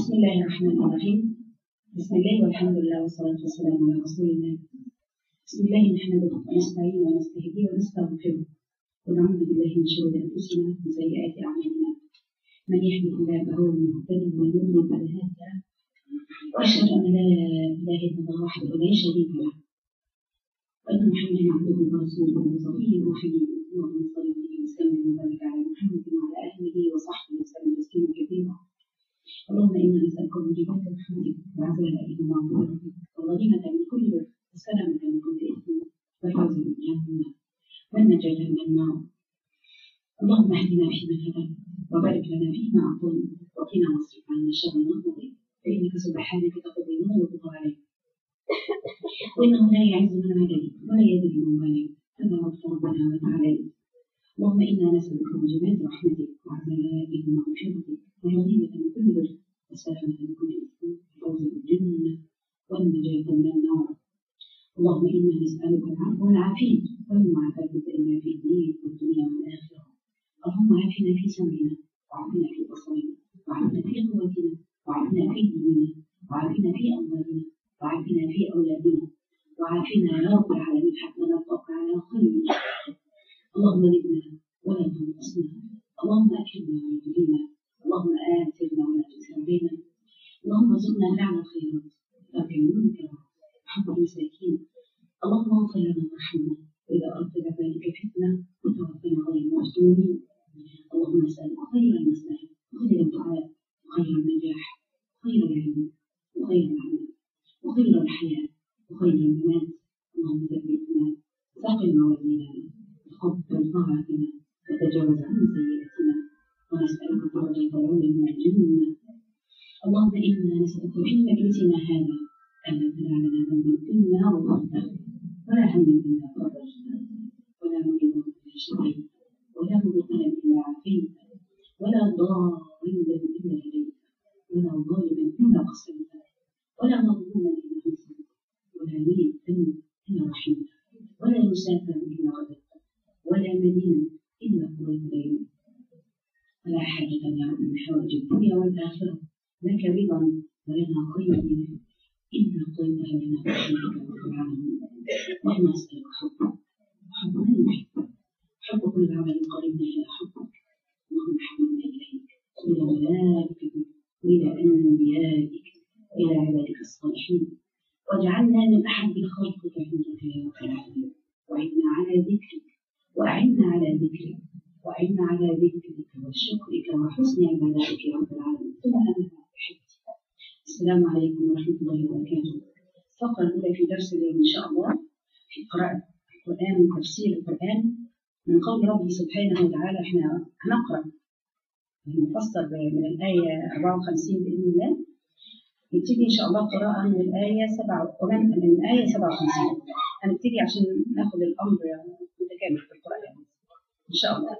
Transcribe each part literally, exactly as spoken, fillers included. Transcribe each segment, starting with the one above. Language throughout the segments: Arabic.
بسم الله الرحمن الرحيم. بسم الله والحمد لله والصلاة والسلام على رسول الله. بسم الله نحمده ونستعين ونستهديه ونستغفره ونعوذ بالله من شرور أنفسنا ومن سيئات أعمالنا. من يهده الله فهو المهتدي ومن يضلل فلا هادي له. وأشهد أن لا إله إلا الله وحده لا شريك له وأن محمدا عبده ورسوله وصفيه وحبيبه. اللهم صل وسلم وبارك على محمد وعلى آله وصحبه وسلم تسليما كثيرا. اللهم إنا نسألك موجبات رحمتك وعزائك ومغفرتك والغنيمة من كل بر والسلامة من كل إثم والفوز بالجنة والنجاة من النار. اللهم اهدنا فيمن هديت وبارك لنا فيما أعطيت وقنا واصرف عنا شر ما قضيت فإنك سبحانك تقضي ولا يقضى عليك وإنه لا يعز من عليك ولا يذل من عليك تبارك ربنا وتعالى. اللهم إنا نسألك موجبات رحمتك وعزائك ومغفرتك والغنيمة من كل بر والسلامة من كل إثم والفوز بالجنة والنجاة من النار. اللهم إنا نسألك العفو والعافية والمعافاة الدائمة في الدين والدنيا والآخرة. اللهم عافنا في سمعنا وعافنا في بصرنا وعافنا في قوتنا وعافنا في ديننا وعافنا في أموالنا وعافنا في أولادنا وعافنا يا رب العالمين حتى نلقاك على خير. اللهم زدنا ولا تنقصنا. اللهم أكرمنا ولا تهنا. اللهم آثرنا ولا تؤثر بنا. اللهم ارزقنا فعل الخيرات وترك المنكرات وحب المساكين. اللهم اغفر لنا وارحمنا وإذا أردت بذلك فتنة وتوفنا غير مفتونين. اللهم نسألك خير المسألة وخير الدعاء وخير النجاح وخير العلم وخير العمل وخير الحياة وخير الممات. اللهم ثبتنا ثقل موازيننا وقبل طاعتنا وتجاوز عن سيئاتنا ونسألك درجة العلى من الجنة. اللهم إنا نسألك في مجلسنا هذا أن لا تدع لنا ذنبا إلا غفرته ولا هما إلا فرجته ولا مريضا إلا شفيته ولا مبتلا إلا عافيته ولا ضالا إلا هديته ولا ظالما إلا قسمته ولا مظلوما إلا نصرته ولا ميتا إلا رحمته ولا مسافرا إلا غدرته ولا مدينا إلا قضيت دينه ولا حاجة يا رب من حوائج الدنيا والآخرة لك رضا ولنا خير إلا قضيتها لنا بحمدك رب العالمين. اللهم أسألك حبك وحب من يحبك حب كل عمل قريبنا إلى حبك. اللهم حببنا إليك وإلى ملائكتك وإلى أنبيائك وإلى عبادك الصالحين واجعلنا من أحب خلقك عندك يا رب العالمين. وأعنا على ذكرك وأعنا على ذكرك وأعنا على ذكرك وشكرك وحسن عبادتك يا رب العالمين. ثم أنا أحبتي. السلام عليكم ورحمة الله وبركاته. الفقرة الأولى في درس اليوم إن شاء الله في قراءة القرآن وتفسير القرآن من قول ربي سبحانه وتعالى. احنا هنقرأ نفسر من الآية أربعة وخمسين بإذن الله. نبتدي إن شاء الله قراءة من الآية سبعة ومن من الآية سبعة وخمسين. هنبتدي عشان ناخذ الأمر متكامل في القرآن إن شاء الله.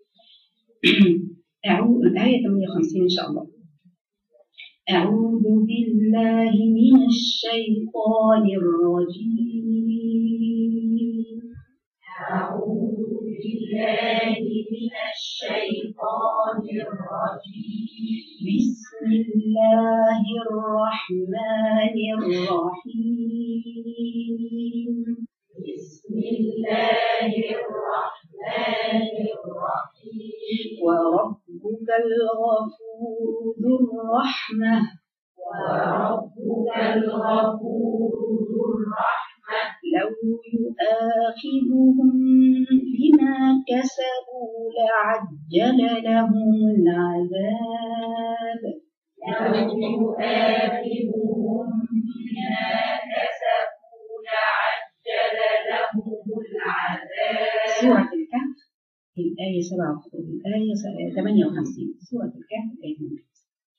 أعوذ الآية ثمانية وخمسين إن شاء الله. أعوذ بالله من الشيطان الرجيم. أعوذ بالله من الشيطان الرجيم. بسم الله الرحمن الرحيم. بسم الله الرحمن الرحيم. وربك الغفور ذو الرحمة. وربك الغفور ذو الرحمة. لو يؤاخذهم بما كسبوا لعجل لهم العذاب. لو يؤاخذهم بما كسبوا لعجل لهم العذاب. سورة الكهف الآية سبعة الآية ثمانية وخمسين. سورة الكهف الآية ثمانية وخمسين.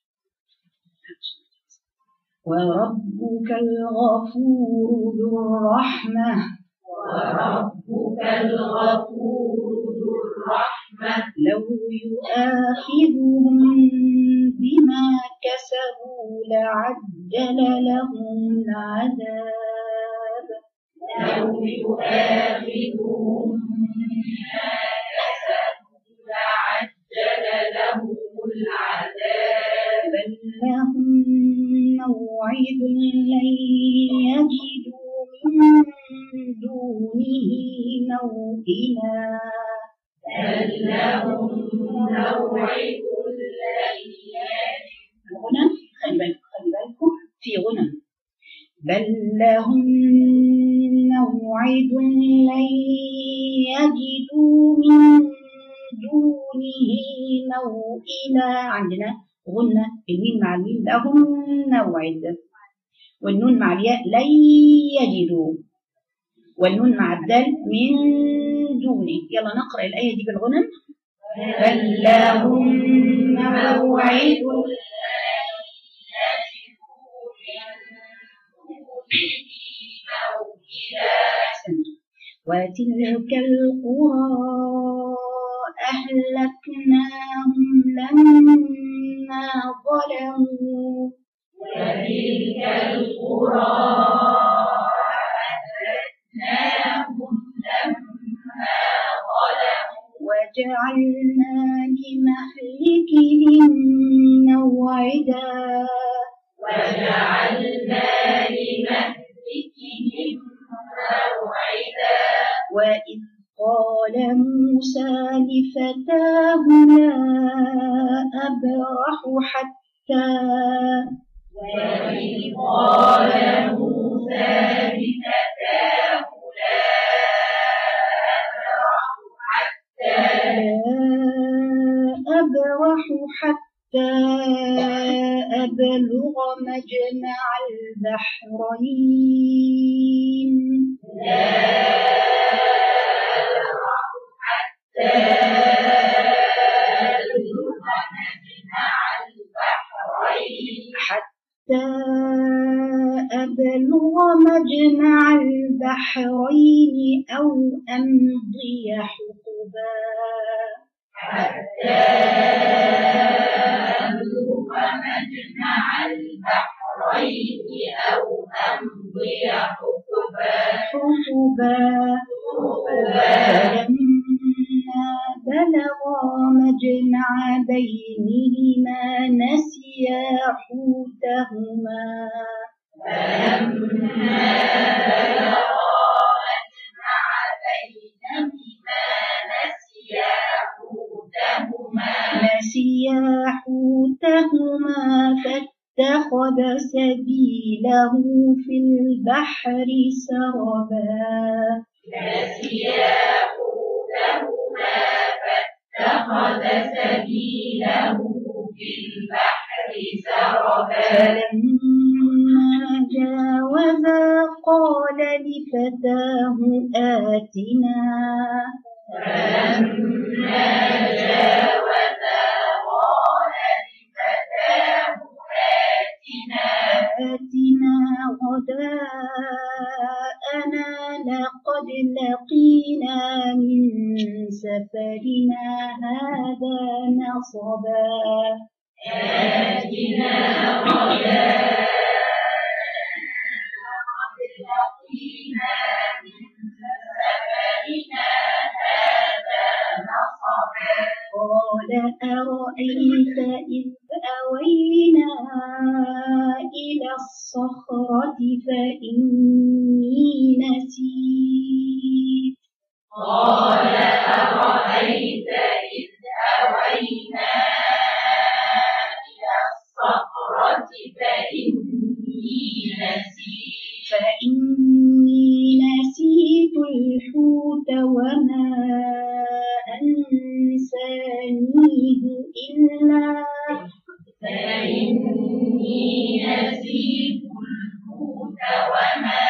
وربك الغفور ذو الرحمة. وربك الغفور ذو الرحمة. لو يؤاخذهم بما كسبوا لعجل لهم العذاب. لو يؤاخذهم بما كسبوا لعجل لهم العذاب. بل لهم موعد لن يجدوا من دونه موئلا بل لهم موعد لن يجدوا. هنا خلي بالكم خلي بالكم في غنى. بل لهم موعد لن يجدوا من دونه موئلا. عندنا غنى الميم مع الميم لهم موعد، والنون مع الياء لن يجدوا، والنون مع الدال من دونه. يلا نقرأ الآية دي بالغنى. بل لهم موعد وتلك القرى أهلكناهم لما ظلموا وتلك القرى أهلكناهم لما ظلموا وجعلنا لمهلكهم موعدا وجعلنا لمهلكهم موعدا. وإذ قال موسى لفتاه لا أبرح حتى وإذ قال موسى لفتاه لا أبرح حتى لا أبرح حتى أبلغ مجمع البحرين لا أبرح حتى أبلغ مجمع البحرين حتى أبلغ مجمع البحرين أو أمضي حقبا حتى أبلغ مجمع البحرين أو أمضي حقبا حقبا فلما بلغا مجمع بينهما نسيا حوتهما فلما بلغا مجمع بينهما نسيا حوتهما نسيا حوتهما فاتخذ سبيله في البحر سربا نسيا حوتهما فاتخذ سبيله في البحر سربا فلما جاوزا قال لفتاه آتنا فلما جاوزا قال لفتاه آتنا آتنا غداءنا لقد لقينا من سفرنا هذا نصبا آتنا غداءنا لقد لقينا من سفرنا هذا نصبا قال أرأيت إذ أوينا إلى الصخرة فإني نسيت قال أرأيت إذ أوينا إلى الصخرة فإني نسيت فإني نسيت الحوت وما أنسانيه إلا فإني نسيت الحوت وما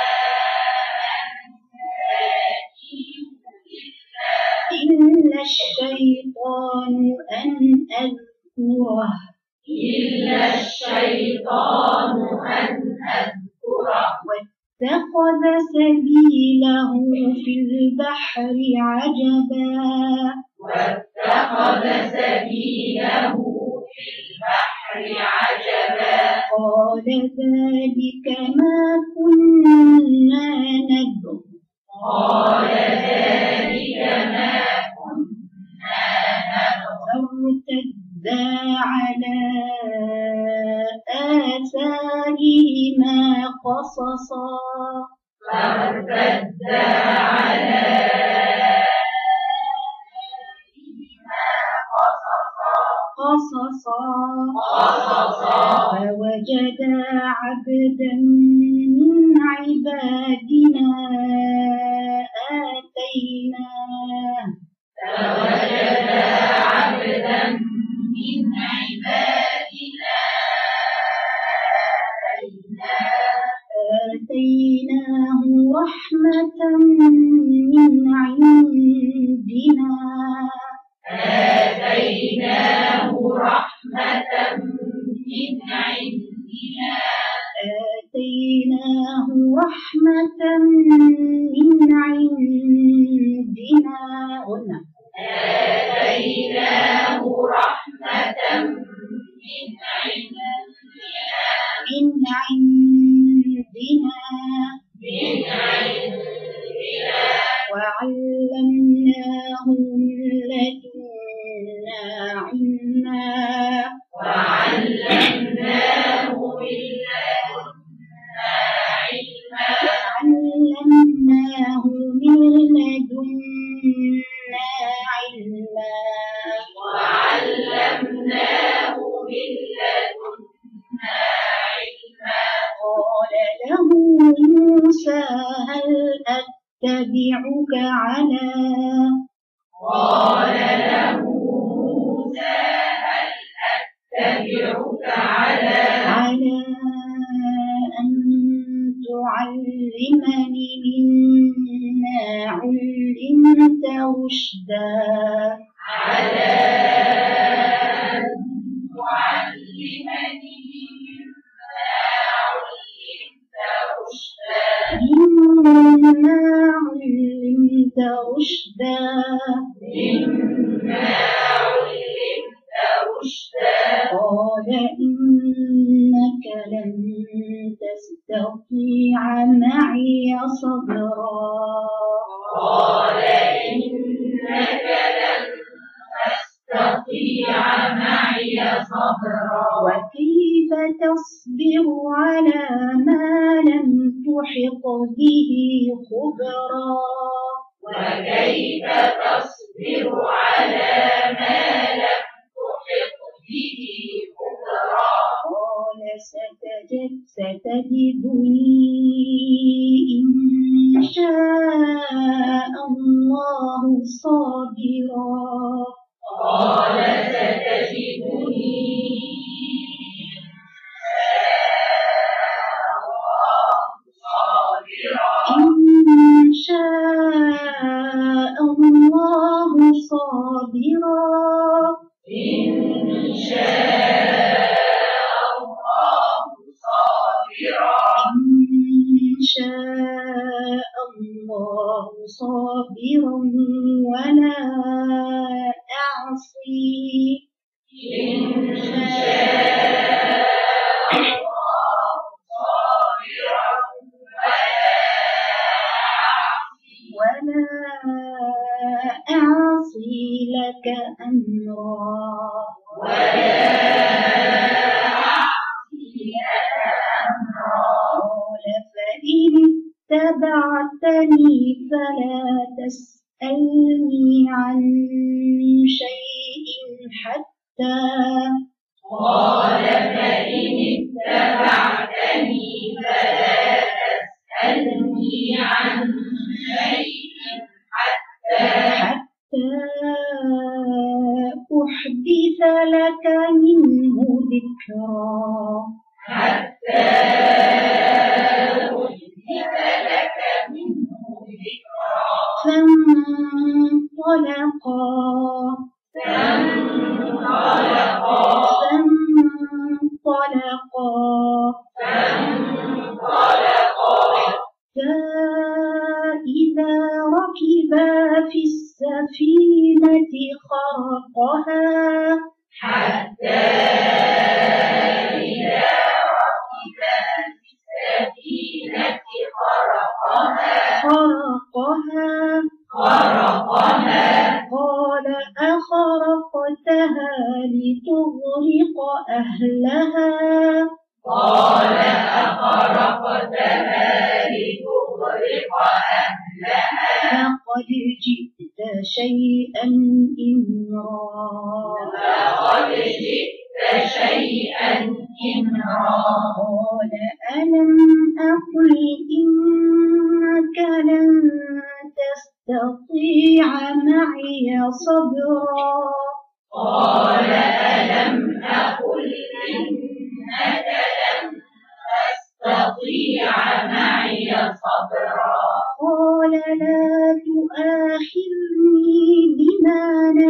إلا الشيطان أن أذكره إلا الشيطان أن أذكره واتخذ سبيله في البحر عجبا واتخذ سبيله في البحر عجبا قال ذلك ما كنا نبغ قال ذلك ما كنا نبغ فارتدا على آثارهما قصصا فارتدا على قصصا قصصا فوجدا عبدا من عبادنا آتيناه فوجدا عبدا من عبادنا آتيناه رحمة من عندنا آتيناه رحمة من عندنا آتيناه رحمة من عندنا قلنا آتيناه رحمة من عندنا من عندنا من عندنا وعلمناه من لدنا علما وعلمناه من لدنا علما وعلمناه من لدنا علما وعلمناه من لدنا علما قال له موسى هل أتبعك على قال له موسى هل أتبعك على على أن تعلمني مما علمت رشدا على أن تعلمني مما علمت رشدا مما علمت رشدا مما علمت رشدا قال إنك لن تستطيع معي صبرا قال إنك لن تستطيع معي صبرا وكيف تصبر على ما لم تحط به خبرا وكيف تصبر على ما لم تحط به خبرا قال ستجد ستجدني إن شاء الله صابرا قال ستجدني إن شاء الله صابرا إن شاء الله صابرا إن شاء الله صابرا ولا أعصي إن شاء الله صابرا ولا أعصي لك أمرا ولا أعصي لك أمرا قال فإن اتبعتني فلا تسألني عن شيء حتى قال فإن اتبعتني فلا تسألني عن شيء حتى حتى أحدث لك منه ذكرا حتى أحدث لك منه ذكرا فانطلقا فانطلقا فانطلقا فانطلقا حتى إذا ركبا في السفينة خرقها حتى إذا ركبا أهلها قال أخرقتها لتغرق أهلها لقد جئت شيئا إمرا لقد جئت شيئا إمرا قال ألم أقل إنك لن تستطيع معي صبرا قال ألم أقل إنك لن تستطيع معي صبرا قال لا تؤاخذني بما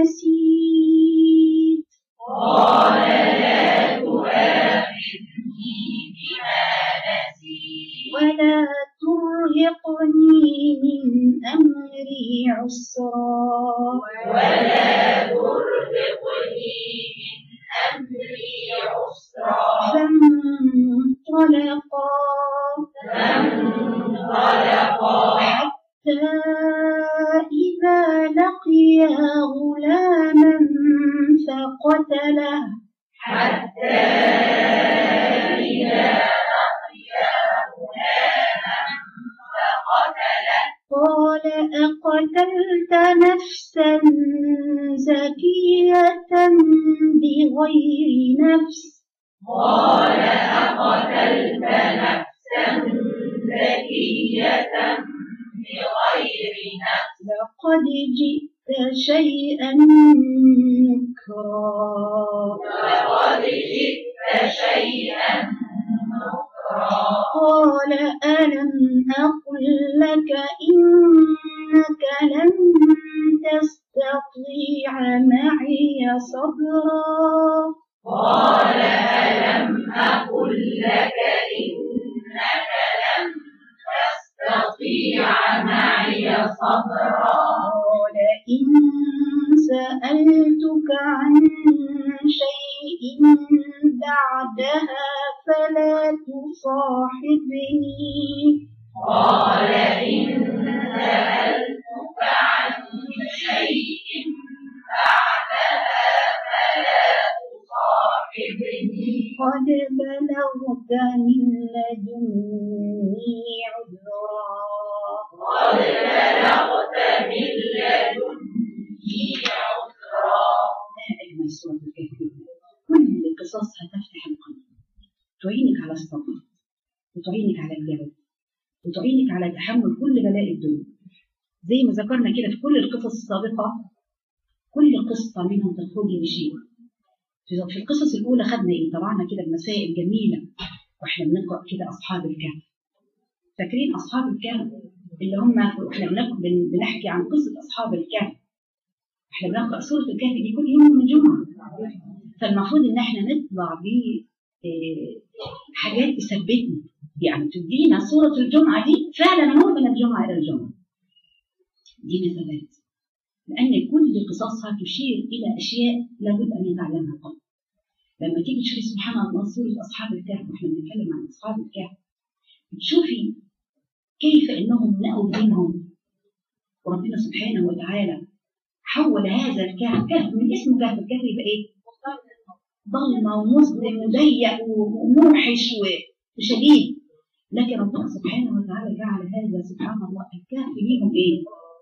نسيت قال لا تؤاخذني بما نسيت ولا ترهقني من أمري عسرا ولا ترهقني من أمري عسرا فانطلقا فانطلقا حتى إذا لقيا غلاما فقتله حتى إذا لقيا غلاما فقتله قال أقتلت نفسا زكية بغير نفس قال أقتلت نفسا زكية بغير نفس لقد جئت شيئا نكرا لقد جئت شيئا نكرا قال ألم أقل لك إنك لن تستطيع معي صبرا قال ألم أقل لك إنك لن تستطيع معي صبرا قال إن سألتك عن شيء بعدها فلا تصاحبني قال إن سألتك عن شيء بعدها فلا تصاحبني قد بلغت من لدني عذرا قد بلغت من لدني عذرا. ما أجمل سورة الكهف، كل قصصها تفتح القلب، تعينك على الصبر وتعينك على الجبل وتعينك على تحمل كل بلاء الدنيا. زي ما ذكرنا كده في كل القصص السابقة، كل قصة منهم تخرج بشيء. في القصص الأولى خدنا إيه؟ طبعنا كده بمسائل جميلة وإحنا بنقرأ كده أصحاب الكهف. فاكرين أصحاب الكهف اللي هم إحنا بنحكي عن قصة أصحاب الكهف. إحنا بنقرأ سورة الكهف دي كل يوم من الجمعة، فالمفروض إن إحنا نطلع ب حاجات تثبتنا، يعني تدينا سورة الجمعة دي فعلا نور من الجمعة إلى الجمعة. دي مثبات، لأن كل قصصها تشير إلى أشياء لابد أن يتعلمها القلب. لما تيجي تشوفي سبحان الله سورة أصحاب الكهف، وإحنا بنتكلم عن أصحاب الكهف، تشوفي كيف إنهم لقوا دينهم، وربنا سبحانه وتعالى حول هذا الكهف، كهف من اسمه كهف، الكهف يبقى إيه؟ ضلمة ومظلم وضيق وموحش وشديد، لكن ربنا سبحانه وتعالى جعل هذا سبحان الله الكهف ليهم إيه؟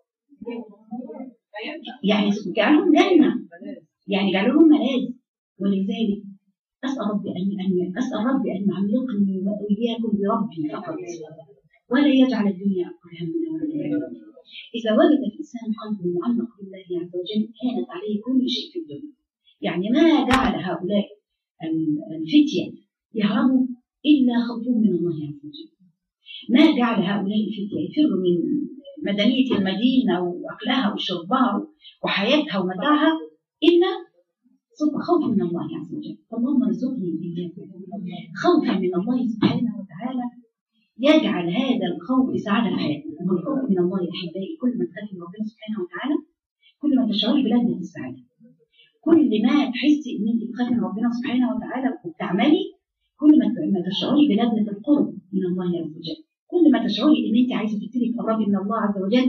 يعني جعلهم جنة، يعني جعلهم ملاذ. ولذلك أسأل ربي أن أن أسأل ربي أن يعلقني وإياكم بربي فقط، ولا يجعل الدنيا أكبر همنا ولا يهمنا. إذا وجد الإنسان قلبه معلق بالله عز وجل كانت عليه كل شيء في الدنيا. يعني ما جعل هؤلاء الفتية يهربوا إلا خوفهم من الله عز وجل. ما جعل هؤلاء الفتية يفروا من مدنية المدينة وأكلها وشربها وحياتها ومتاعها إلا خوفا من الله عز وجل. اللهم ارزقني وإياكم خوفا من الله سبحانه وتعالى، يجعل هذا الخوف سعادة في حياتنا. والخوف من الله يا أحبائي، كل ما تخافي من ربنا سبحانه وتعالى كل ما تشعري بلذة السعادة. كل ما تحسي إن أنت بتخافي من ربنا سبحانه وتعالى وبتعملي، كل ما تشعري بلذة القرب من الله عز وجل. كل ما تشعري ان انت عايزه تبتدي تقربي من الله عز وجل،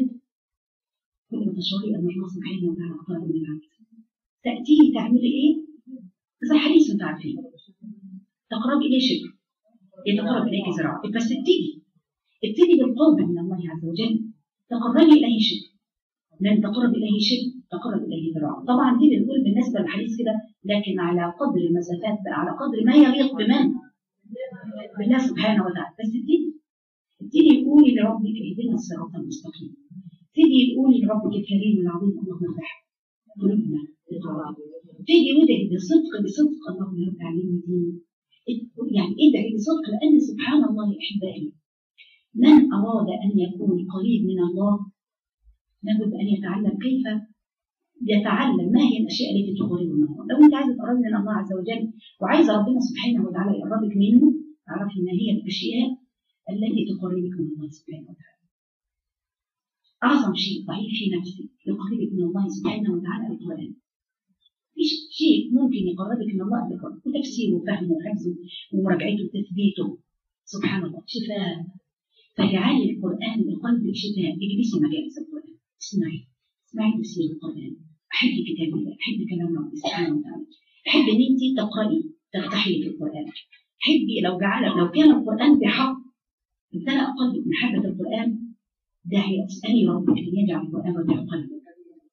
كل ما تشعري ان الله سبحانه وتعالى اقرب من العبد. تاتيه تعملي ايه؟ بس الحديث انتوا عارفين، تقرب اليه شبر يتقرب اليك ذراع. بس ابتدي ابتدي بالقرب من الله عز وجل. تقربي اليه شبر، لن تقرب اليه شبر تقرب اليه ذراع. طبعا دي بنقول بالنسبه للحديث كده، لكن على قدر المسافات بقى، على قدر ما يليق بمن؟ بالله سبحانه وتعالى. بس ابتدي ابتدي قولي لربك اهدنا الصراط المستقيم. ابتدي قولي لربك الكريم العظيم اللهم افتح قلوبنا لطاعتك. ابتدي وادعي بصدق بصدق اللهم رب علمني ديني. يعني ادعي بصدق، لان سبحان الله يا احبائي، من اراد ان يكون قريب من الله لابد ان يتعلم كيف يتعلم ما هي الاشياء التي تقربه من الله. لو انت عايزه تقربي من الله عز وجل وعايزه ربنا سبحانه وتعالى يقربك منه، تعرفي ما هي الاشياء التي تقربك من الله سبحانه وتعالى. اعظم شيء ضعيف في نفسك يقربك من الله سبحانه وتعالى القران. مفيش شيء ممكن يقربك من الله الا القران، وتفسيره وفهمه وحفظه ومراجعته وتثبيته. سبحان الله شفاء. فاجعلي القران لقلبك شفاء. اجلسي مجالس القران، اسمعي اسمعي تفسير القران، احبي كتاب الله، احبي كلام ربي سبحانه وتعالى، احبي ان انت تقراي ترتحلي في القران، احبي لو جعل لو كان القران بحق امتلأ قلبك محبه القران، داعي اسالي ربك ان يجعل القران ربيع قلبك.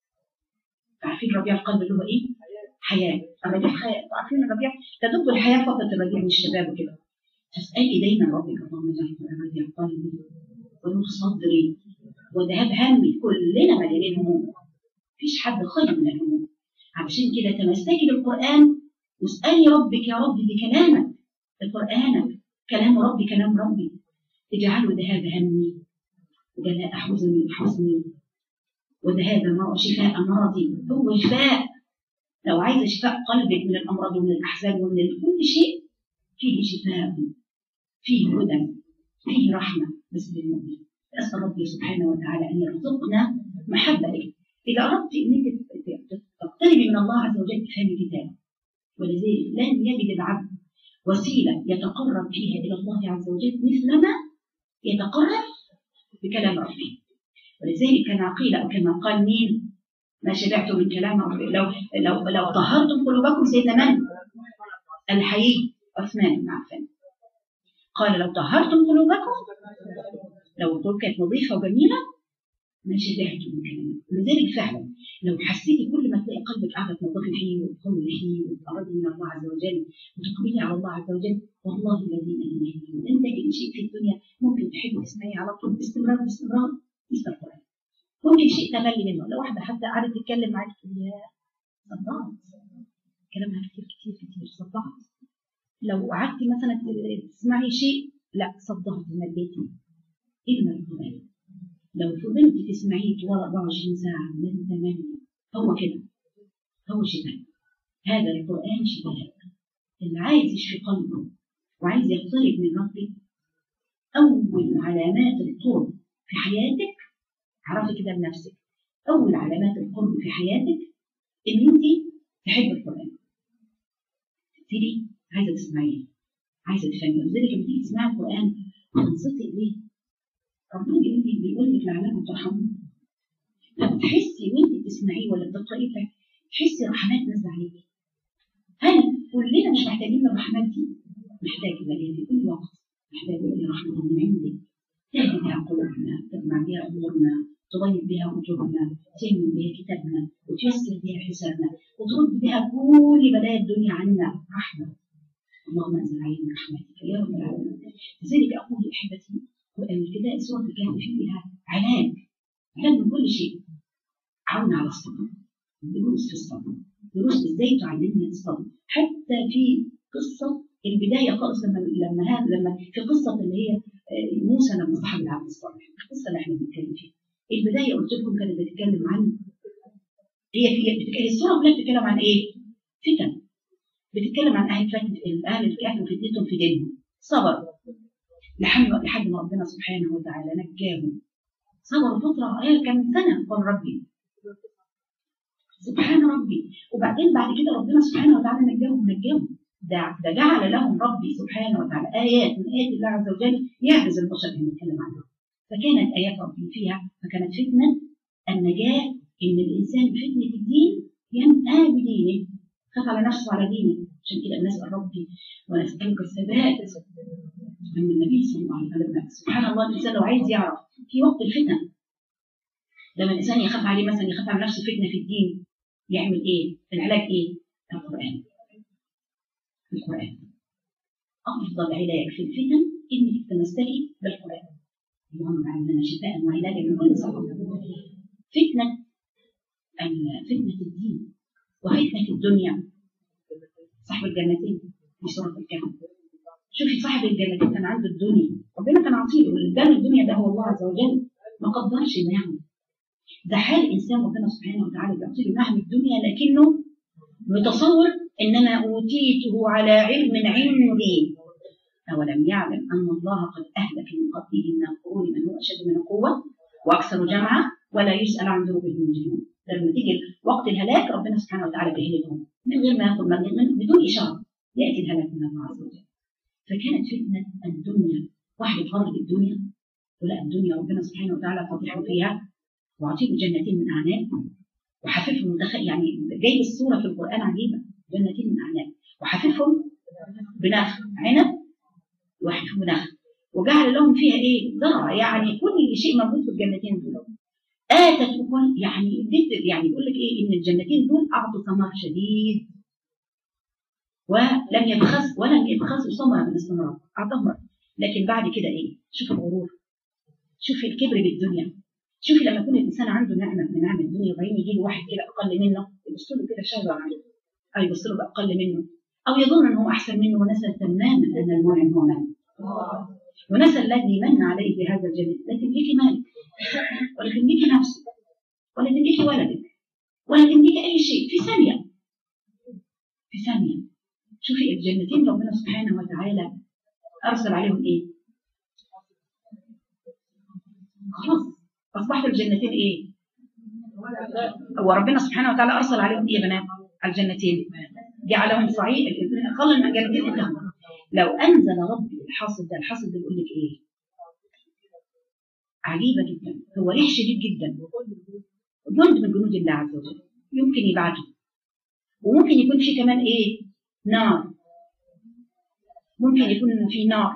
عارفين ربيع القلب اللي هو ايه؟ حياه. الربيع حياه. عارفين الربيع تدب الحياه فقط، الربيع مش الشباب وكده. فاسالي دايما ربك اللهم اجعل القران ربيع قلبي ونور صدري وذهاب همي. كلنا مليانين هموم، مفيش حد خير من الهموم. علشان كده تمسكي بالقران واسالي ربك يا رب بكلامك، بقرانك، كلام ربي كلام ربي اجعله ذهاب همي وجلاء حزني حزني وذهاب شفاء مرضي. هو شفاء. لو عايزه شفاء قلبك من الامراض ومن الاحزان ومن كل شيء، فيه شفاء، فيه هدى، فيه رحمه بس للمؤمن. اسال ربي سبحانه وتعالى ان يرزقنا محبه. اذا اردت انك تقتربي من الله عز وجل تفهمي كتابه، ولذلك لن يجد العبد وسيله يتقرب فيها الى الله عز وجل مثلما يتقرب بكلام ربه. ولذلك كما قيل او كما قال مين؟ ما شبعت من كلام ربي. لو لو لو طهرتم قلوبكم، سيدنا من؟ الحي عثمان بن عفان قال لو طهرتم قلوبكم، لو القلوب كانت نظيفه وجميله ما شبعت من كلام. ولذلك فعلا لو حسيتي كل ما تلاقي قلبك قاعده تنظفي فيه وتقوي فيه وتقربي من الله عز وجل وتقبلي على الله عز وجل، والله الذي لا اله الا هو، لن تجد شيء في الدنيا ممكن تحبي تسمعيه على طول باستمرار باستمرار مثل القران. ممكن شيء تملي منه. لو واحده حتى قعدت تتكلم معاك تقول يا صدعت، كلامها كتير كتير كتير صدعت. لو قعدتي مثلا تسمعي شيء لا صدعت مليتي. الا القران لو فضلت تسمعيه طوال أربعة وعشرين ساعه لن تملي. هو كده، هو شفاء. هذا القران شفاء. اللي عايز يشفي قلبه وعايز يقترب من ربه، اول علامات القرب في حياتك، عرفي كده بنفسك، اول علامات القرب في حياتك ان انت تحب القران. تبتدي عايزه تسمعيه، عايزه تفهمي. لذلك لما تيجي تسمعي القران تنصتي اليه. ربنا بيقول لك لعلكم ترحمون. لما تحسي وانت بتسمعيه ولا بتقرايه تحسي رحمات نازله عليكي. هل كلنا مش محتاجين الرحمات دي؟ محتاج بلاقي في كل وقت، محتاج الى رحمه من عندك تهدي بها قلوبنا، تجمع بها امورنا، تضيق بها وجوهنا، تهمل بها كتابنا، وتيسر بها حسابنا، وترد بها كل بلايا الدنيا عنا. رحمه. اللهم انزل علينا رحمتك يا رب العالمين. لذلك اقول احبتي الابتداء سوره الكهف فيها علاج، علاج من كل شيء. عون على الصبر، دروس في الصبر، دروس ازاي تعلمنا الصبر. حتى في قصه البدايه خالص لما لما هذا لما في قصه اللي هي موسى لما صاحب العبد الصالح، القصه اللي احنا بنتكلم فيها. البدايه قلت لكم كانت بتتكلم عن هي في بتتكلم السوره كلها بتتكلم عن ايه؟ فتن. بتتكلم عن اهل فتن اهل الكهف وفتنتهم في دينهم. صبروا لحد لحد ما ربنا سبحانه وتعالى نجاهم. صبروا فتره هي كم سنه قال ربي سبحان ربي. وبعدين بعد كده ربنا سبحانه وتعالى نجاهم نجاهم ده, ده جعل لهم ربي سبحانه وتعالى آيات من آيات الله عز وجل يعجز البشر أن يتكلم عنها. فكانت آيات ربي فيها، فكانت فتنة النجاة، إن الإنسان فتنة الدين ينأى بدينه، خاف على نفسه وعلى دينه، عشان كده الناس ربي ونسألك الثبات من النبي صلى الله عليه وسلم. سبحان الله، الإنسان لو عايز يعرف في وقت الفتن لما الإنسان يخاف عليه مثلا، يخاف على نفسه فتنة في الدين، يعمل إيه؟ العلاج إيه؟ القرآن. القرآن أفضل علاج في الفتن إنك تمثلي بالقرآن. اللهم اجعل لنا شفاء وعلاجا من كل سقم. فتنة فتنة الدين وفتنة الدنيا. صاحب الجنتين في سورة الكهف، شوفي صاحب الجنتين كان عنده الدنيا، ربنا كان عطيه الجنة. الدنيا ده هو الله عز وجل، ما قدرش النعم. ده حال إنسان ربنا سبحانه وتعالى بيعطيه نعم الدنيا، لكنه متصور إن أنا أوتيته على علم عندي. أولم يعلم أن الله قد أهلك من قبله من القرون من هو أشد منه قوة وأكثر جمعا ولا يسأل عن ذنوبهم المجرمون. لما تيجي وقت الهلاك ربنا سبحانه وتعالى بيهلكهم من غير ما ياخذ من بدون إشارة، يأتي الهلاك من الله عز وجل. فكانت فتنة الدنيا، واحد غرض الدنيا ولا الدنيا ربنا سبحانه وتعالى فاضحه فيها وأعطيه جنتين من أعناب وحففهم دخل، يعني جاي الصورة في القرآن عجيبة، جنتين من أعناب وحففهم بنخل عنب وحففهم بنخل وجعل لهم فيها إيه؟ زرع، يعني كل شيء موجود في الجنتين دول. آتت كل يعني يعني بيقول لك إيه؟ إن الجنتين دول أعطوا ثمر شديد ولم يبخس ولم يبخسوا ثمرة من الثمرات، أعطاهم. لكن بعد كده إيه؟ شوف الغرور، شوف الكبر بالدنيا. شوفي لما يكون الانسان عنده نعمه من نعم الدنيا وبعدين يجي له واحد كده اقل منه يبص له كده شجر عليه، او يبص له باقل منه، او يظن ان هو احسن منه، ونسى تماما ان المنعم هو من، ونسى الذي من عليه بهذا الجنة. لا تملكي مالك ولا تملكي نفسك ولا تملكي ولدك ولا تملكي اي شيء في ثانيه، في ثانيه. شوفي الجنتين ربنا سبحانه وتعالى ارسل عليهم ايه؟ خلاص أصبحت الجنتين إيه؟ وربنا سبحانه وتعالى أرسل عليهم إيه يا بنات؟ على الجنتين جعلهم صعيد، خلى الجنتين انتهوا. لو أنزل ربي الحاصل ده، الحاصل ده بيقول لك إيه؟ عجيبة جدا، هو ريح شديد جدا، جند من جنود الله عز وجل يمكن يبعته، وممكن يكون في كمان إيه؟ نار، ممكن يكون في نار.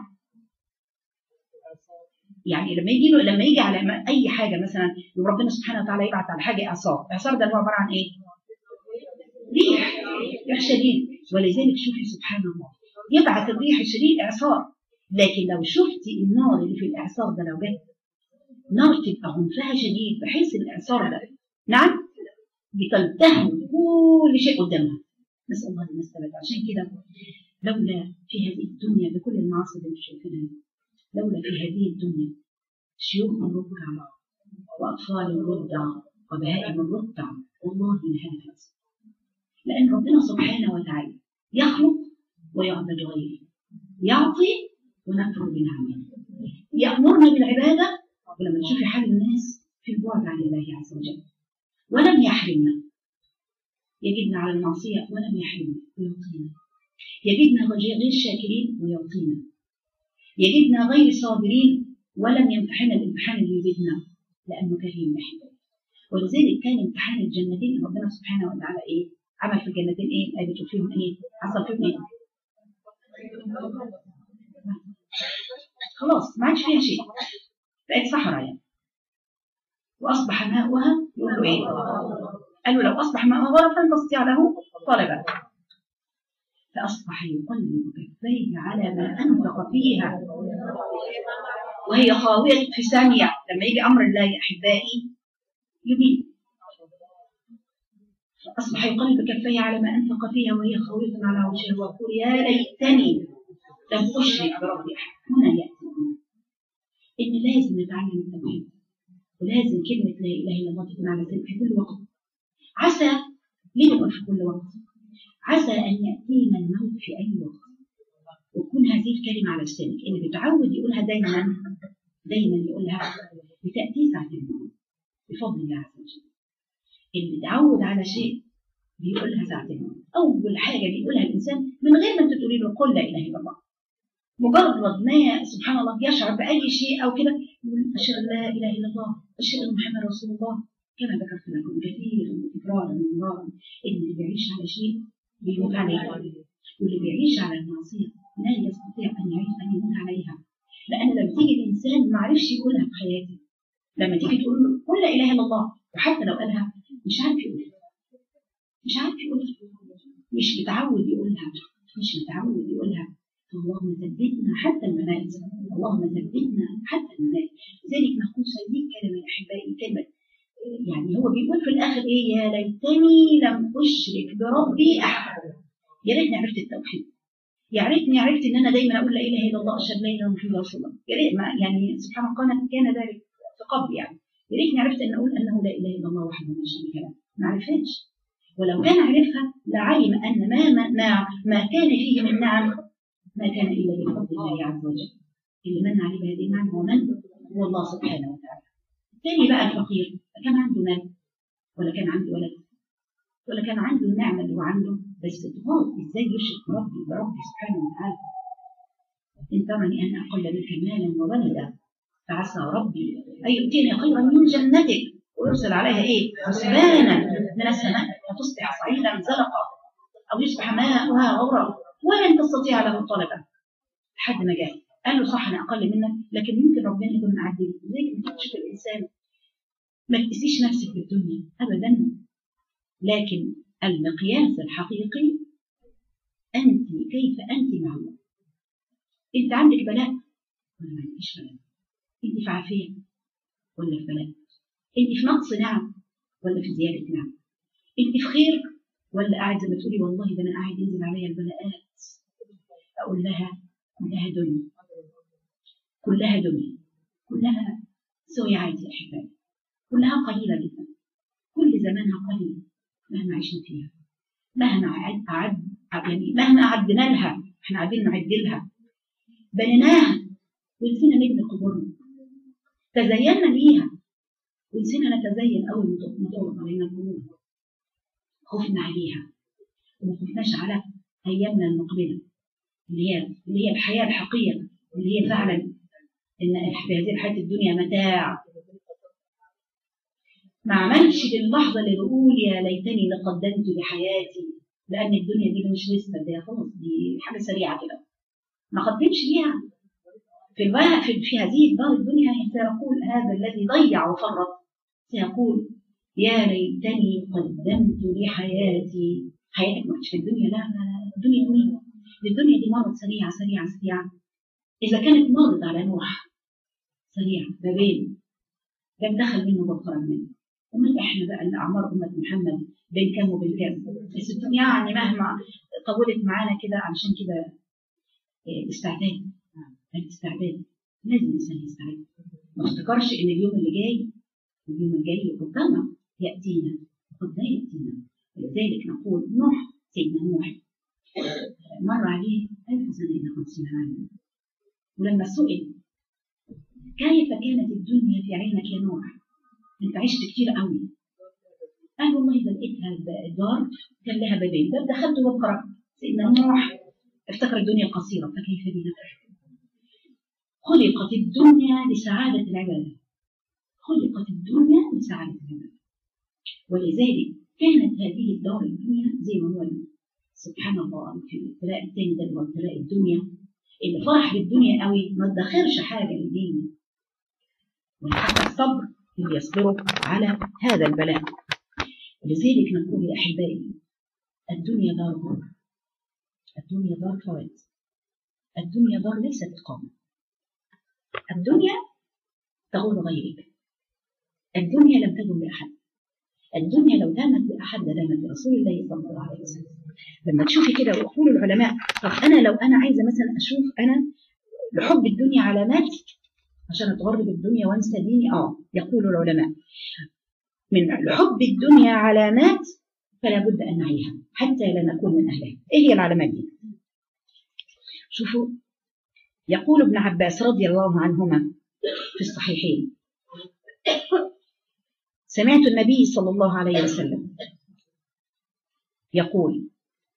يعني لما يجي له لما يجي على اي حاجه مثلا ربنا سبحانه وتعالى يبعث على حاجه اعصار، اعصار ده هو عباره عن ايه؟ ريح، ريح شديد. ولذلك شوفي سبحان الله يبعث الريح الشديد اعصار، لكن لو شفتي النار اللي في الاعصار ده لو جت نار تبقى عنفها شديد بحيث الاعصار ده نعم بتلتهم كل شيء قدامها. نسال الله ان نستبعد. عشان كده لولا في هذه الدنيا بكل المعاصي اللي شايفينها، لولا في هذه الدنيا شيوخ الركع وأطفال الرضع وبهائم الرضع والله لهذا، لأن ربنا سبحانه وتعالى يخلق ويعبد غيره، يعطي ونكفر بنعمه، يأمرنا بالعبادة ولما نشوف حال الناس في البعد عن الله عز وجل، ولم يحرمنا، يجدنا على المعصية ولم يحرمنا ويعطينا، يجدنا غير شاكرين ويعطينا، يجدنا غير صابرين ولم يمتحنا الامتحان اللي يجدنا لأنه كريم محب. ولذلك كان امتحان الجنتين ربنا سبحانه وتعالى ايه؟ عمل في الجنتين ايه؟ الآية بتقول فيهم ايه؟ حصل فيهم ايه؟ خلاص ما عادش فيها شيء، بقت صحراء يعني. وأصبح ماؤها يقولوا ايه؟ قالوا لو أصبح ماؤها غرقا فلن تستطيع له طلبا، فأصبح يقلب كفيه على ما أنفق فيها وهي خاوية في ثانية. لما يجي أمر الله يا أحبائي يبين، فأصبح يقلب كفيه على ما أنفق فيها وهي خاوية على عرشها ويقول يا ليتني لم أشرك بربي أحد. هنا يأتي إن لازم نتعلم التوحيد، ولازم كلمة لا إله إلا الله تكون على لسانك في كل وقت. عسى ليه نقول في كل وقت؟ عسى أن يأتينا الموت في أي وقت وتكون هذه الكلمة على لسانك. اللي بتعود يقولها دايما دايما يقولها بتأتي ساعة الموت بفضل الله عز وجل. اللي تعود على شيء بيقولها ساعة الموت. أول حاجة بيقولها الإنسان من غير ما أنت تقولي له قل لا إله إلا الله، مجرد ما سبحان الله يشعر بأي شيء أو كده يقول أشهد أن لا إله إلا الله، أشهد أن محمد رسول الله. كما ذكرت لكم كثيرا وتكرارا ومرارا إن اللي بيعيش على شيء بيموت عليه. واللي بيعيش على المعصية لا يستطيع أن يعيش أن يموت عليها، لأن لما تيجي الإنسان ما عرفش يقولها في حياته، لما تيجي تقول له قل لا إله إلا الله وحتى لو قالها مش عارف يقولها، مش عارف يقولها، مش متعود يقولها، مش متعود يقولها. اللهم ثبتنا حتى الممات، اللهم ثبتنا حتى الممات. لذلك نقول هذه الكلمة يا أحبائي كلمة، يعني هو بيقول في الآخر إيه؟ يا ليتني لم أشرك بربي أحد. يا ريتني عرفت التوحيد، يا ريتني عرفت إن أنا دايما أقول لا إله إلا الله أشهد لا إله إلا محمد رسول الله. يا ريت يعني سبحان الله كان ذلك في قبل، يعني يا ريتني عرفت أن أقول أنه لا إله إلا الله وحده لا شريك له، ما عرفتش. ولو كان عرفها لعلم أن ما ما ما كان فيه من نعم ما كان إلا بفضل الله عز وجل، اللي من عليه بهذه النعم هو من؟ هو الله سبحانه وتعالى. الثاني بقى الفقير، كان عنده مال ولا كان عنده ولد ولا كان عنده النعمة اللي هو عنده، بس اتغاظ ازاي يشرك بربي بربي سبحانه وتعالى. إن ترني أنا أقل منك مالا وولدا فعسى ربي أن يؤتيني خيرا من جنتك ويرسل عليها إيه؟ حسبانا من السماء فتصبح صعيدا زلقا أو يصبح ماؤها غورا ولن تستطيع له طلبا. لحد ما جاء قال له صح أنا أقل منك، لكن يمكن ربنا يكون معدل. زي ما تشوف الإنسان ما تقيسيش نفسك بالدنيا أبدا، لكن المقياس الحقيقي أنت كيف أنت مع الله. أنت عندك بلاء ولا ما عندكش بلاء؟ أنت في عافية ولا في بلاء؟ أنت في نقص نعم ولا في زيادة نعم؟ أنت في خير ولا قاعد زي ما تقولي والله ده أنا قاعد ينزل عليا البلاءات؟ أقول لها كلها دنيا، كلها دنيا، كلها سوي عادي يا أحبائي، كلها قليلة جدا، كل زمانها قليل مهما عشنا فيها، مهما أعد, أعد يعني مهما أعدنا لها، احنا قاعدين نعد لها، بنيناها ونسينا نبني قبورنا، تزينا بيها ونسينا نتزين أول ما تطور علينا القبور، خفنا عليها وما خفناش على أيامنا المقبلة اللي هي اللي هي الحياة الحقيقية، اللي هي فعلا إن في هذه الحياة الدنيا متاع. ما عملش للحظة اللي بقول يا ليتني لقدمت لحياتي، لأن الدنيا دي مش لسه، ده خلاص دي حاجة سريعة كده، ما قدمش ليها في الواقع. في, في هذه الدار الدنيا سيقول هذا الذي ضيع وفرط، سيقول يا ليتني قدمت لحياتي. حياتك مش في الدنيا، لا لا لا، الدنيا مين؟ الدنيا دي مرض سريعة سريعة سريعة. إذا كانت مرض على نوح سريعة ما بين باب دخل منه باب خرج منه، ومن احنا بقى اللي اعمار امه محمد بين كام وبين كام؟ الستون، يعني مهما طولت معانا كده علشان كده استعداد، الاستعداد لازم الانسان يستعد، ما افتكرش ان اليوم اللي جاي اليوم الجاي قدامنا ياتينا قد لا ياتينا. ولذلك نقول نوح سيدنا نوح مر عليه ألف سنة إلى خمسين عاما، ولما سئل كيف كانت الدنيا في عينك يا نوح؟ انت عشت كتير قوي. قال والله ده لقيتها الدار كان لها بابين، باب دخلت وباب خرجت. سيدنا نوح افتكر الدنيا قصيرة، فكيف بنا؟ خلقت الدنيا لسعادة العباد، خلقت الدنيا لسعادة العباد. ولذلك كانت هذه الدار الدنيا زي ما هو سبحان الله في الابتلاء الثاني ده، وابتلاء الدنيا اللي فرح بالدنيا قوي ما ادخرش حاجة لدينه، وحتى الصبر اللي يصبروا على هذا البلاء. لذلك نقول يا أحبائي الدنيا دار غرور، الدنيا دار فوات، الدنيا دار ليست إقامة. الدنيا تغر غيرك، الدنيا لم تدم لأحد، الدنيا لو دامت لأحد دامت لرسول الله صلى الله عليه وسلم. لما تشوفي كده ويقول العلماء طب أنا لو أنا عايزة مثلا أشوف أنا لحب الدنيا علامات عشان أتغر بالدنيا وانسى ديني، آه يقول العلماء من لحب الدنيا علامات فلا بد أن نعيها حتى لا نكون من أهلها. إيه هي العلامات دي؟ شوفوا يقول ابن عباس رضي الله عنهما في الصحيحين سمعت النبي صلى الله عليه وسلم يقول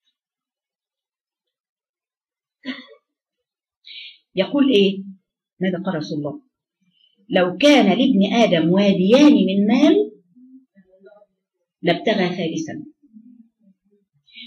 يقول إيه؟ ماذا قال رسول الله؟ لو كان لابن آدم واديان من مال لابتغى ثالثا،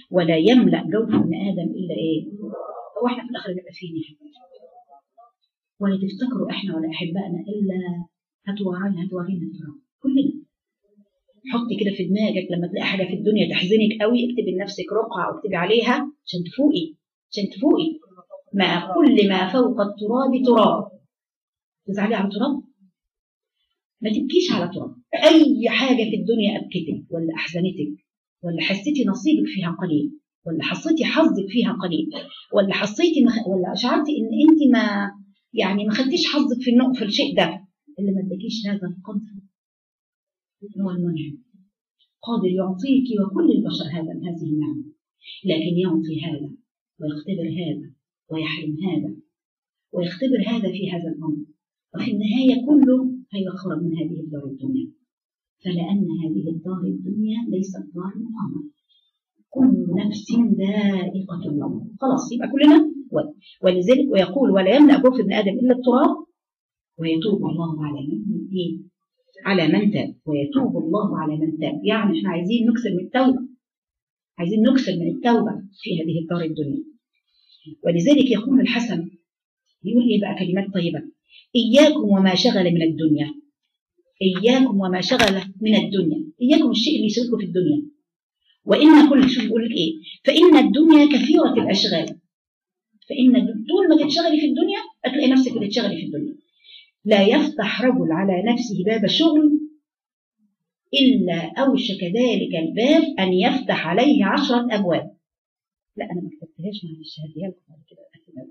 ولا يملأ جوف ابن آدم إلا إيه؟ هو إحنا في الآخر نبقى فين؟ ولا تفتكروا إحنا ولا أحبائنا إلا هتوعينا هتوعينا التراب كلنا. حطي كده في دماغك لما تلاقي حاجة في الدنيا تحزنك قوي، اكتبي لنفسك رقعة أو اكتبي عليها عشان تفوقي، عشان تفوقي. ما كل ما فوق التراب تراب. تزعلي على تراب؟ ما تبكيش على تراب. أي حاجة في الدنيا أبكتك ولا أحزنتك ولا حسيتي نصيبك فيها قليل ولا حسيتي حظك فيها قليل ولا حسيتي مخ... ولا شعرتي إن أنت ما يعني ما خدتيش حظك في النقطة في الشيء ده، اللي ما اداكيش هذا القدر هو المنعم. قادر يعطيك وكل البشر هذا هذه النعمة، لكن يعطي هذا ويختبر هذا ويحرم هذا ويختبر هذا في هذا الأمر، وفي النهاية كله هيخرج من هذه الدار الدنيا. فلأن هذه الدار الدنيا ليست دار مقامة، كل نفس ذائقة الموت. خلاص يبقى كلنا. ولذلك ويقول ولا يملأ جوف ابن آدم إلا التراب ويتوب الله على من إيه؟ على من تاب. ويتوب الله على من تاب، يعني احنا عايزين نكثر من التوبة، عايزين نكثر من التوبة في هذه الدار الدنيا. ولذلك يقول الحسن يقول ايه بقى كلمات طيبة: إياكم وما شغل من الدنيا، إياكم وما شغل من الدنيا، إياكم الشيء اللي يشغلكم في الدنيا. وإن كل شيء بيقول لك إيه؟ فإن الدنيا كثيرة الأشغال، فإن طول ما تتشغلي في الدنيا هتلاقي نفسك بتشتغلي في الدنيا. لا يفتح رجل على نفسه باب شغل إلا أوشك ذلك الباب أن يفتح عليه عشرة أبواب. لا أنا ما كتبتهاش، معلش هديها لكم بعد كده.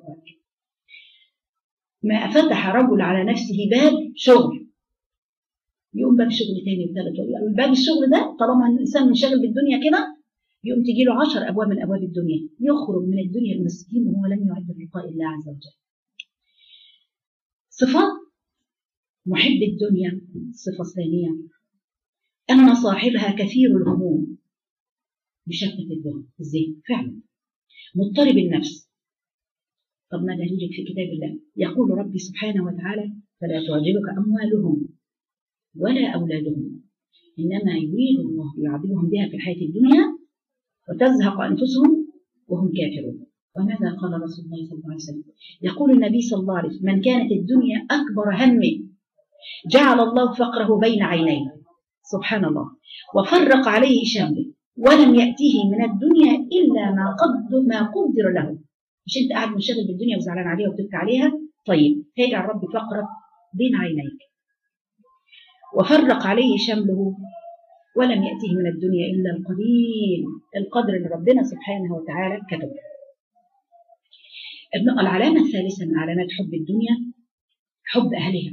ما فتح رجل على نفسه باب شغل يقوم باب شغل تاني وثالث. الباب الشغل ده طالما الإنسان منشغل بالدنيا كده يقوم تجي له عشر أبواب من أبواب الدنيا، يخرج من الدنيا المسكين وهو لم يعد لقاء الله عز وجل. صفات محب الدنيا. الصفة الثانية أن صاحبها كثير الهموم، مشتت الذهن الذهن فعلا، مضطرب النفس. طب ما دليلك في كتاب الله؟ يقول ربي سبحانه وتعالى: فلا تعجبك أموالهم ولا أولادهم إنما يريد الله يعذبهم بها في الحياة الدنيا وتزهق أنفسهم وهم كافرون. وماذا قال رسول الله صلى الله عليه وسلم؟ يقول النبي صلى الله عليه وسلم: من كانت الدنيا أكبر همه جعل الله فقره بين عينيه، سبحان الله، وفرق عليه شمله ولم يأتيه من الدنيا إلا ما قدر ما قدر له. مش أنت قاعد منشغل بالدنيا وزعلان عليها وبتبكي عليها؟ طيب هيجعل ربي فقرك بين عينيك وفرق عليه شمله ولم يأتيه من الدنيا إلا القليل، القدر اللي ربنا سبحانه وتعالى كتبه. العلامة الثالثة من علامات حب الدنيا حب أهلها.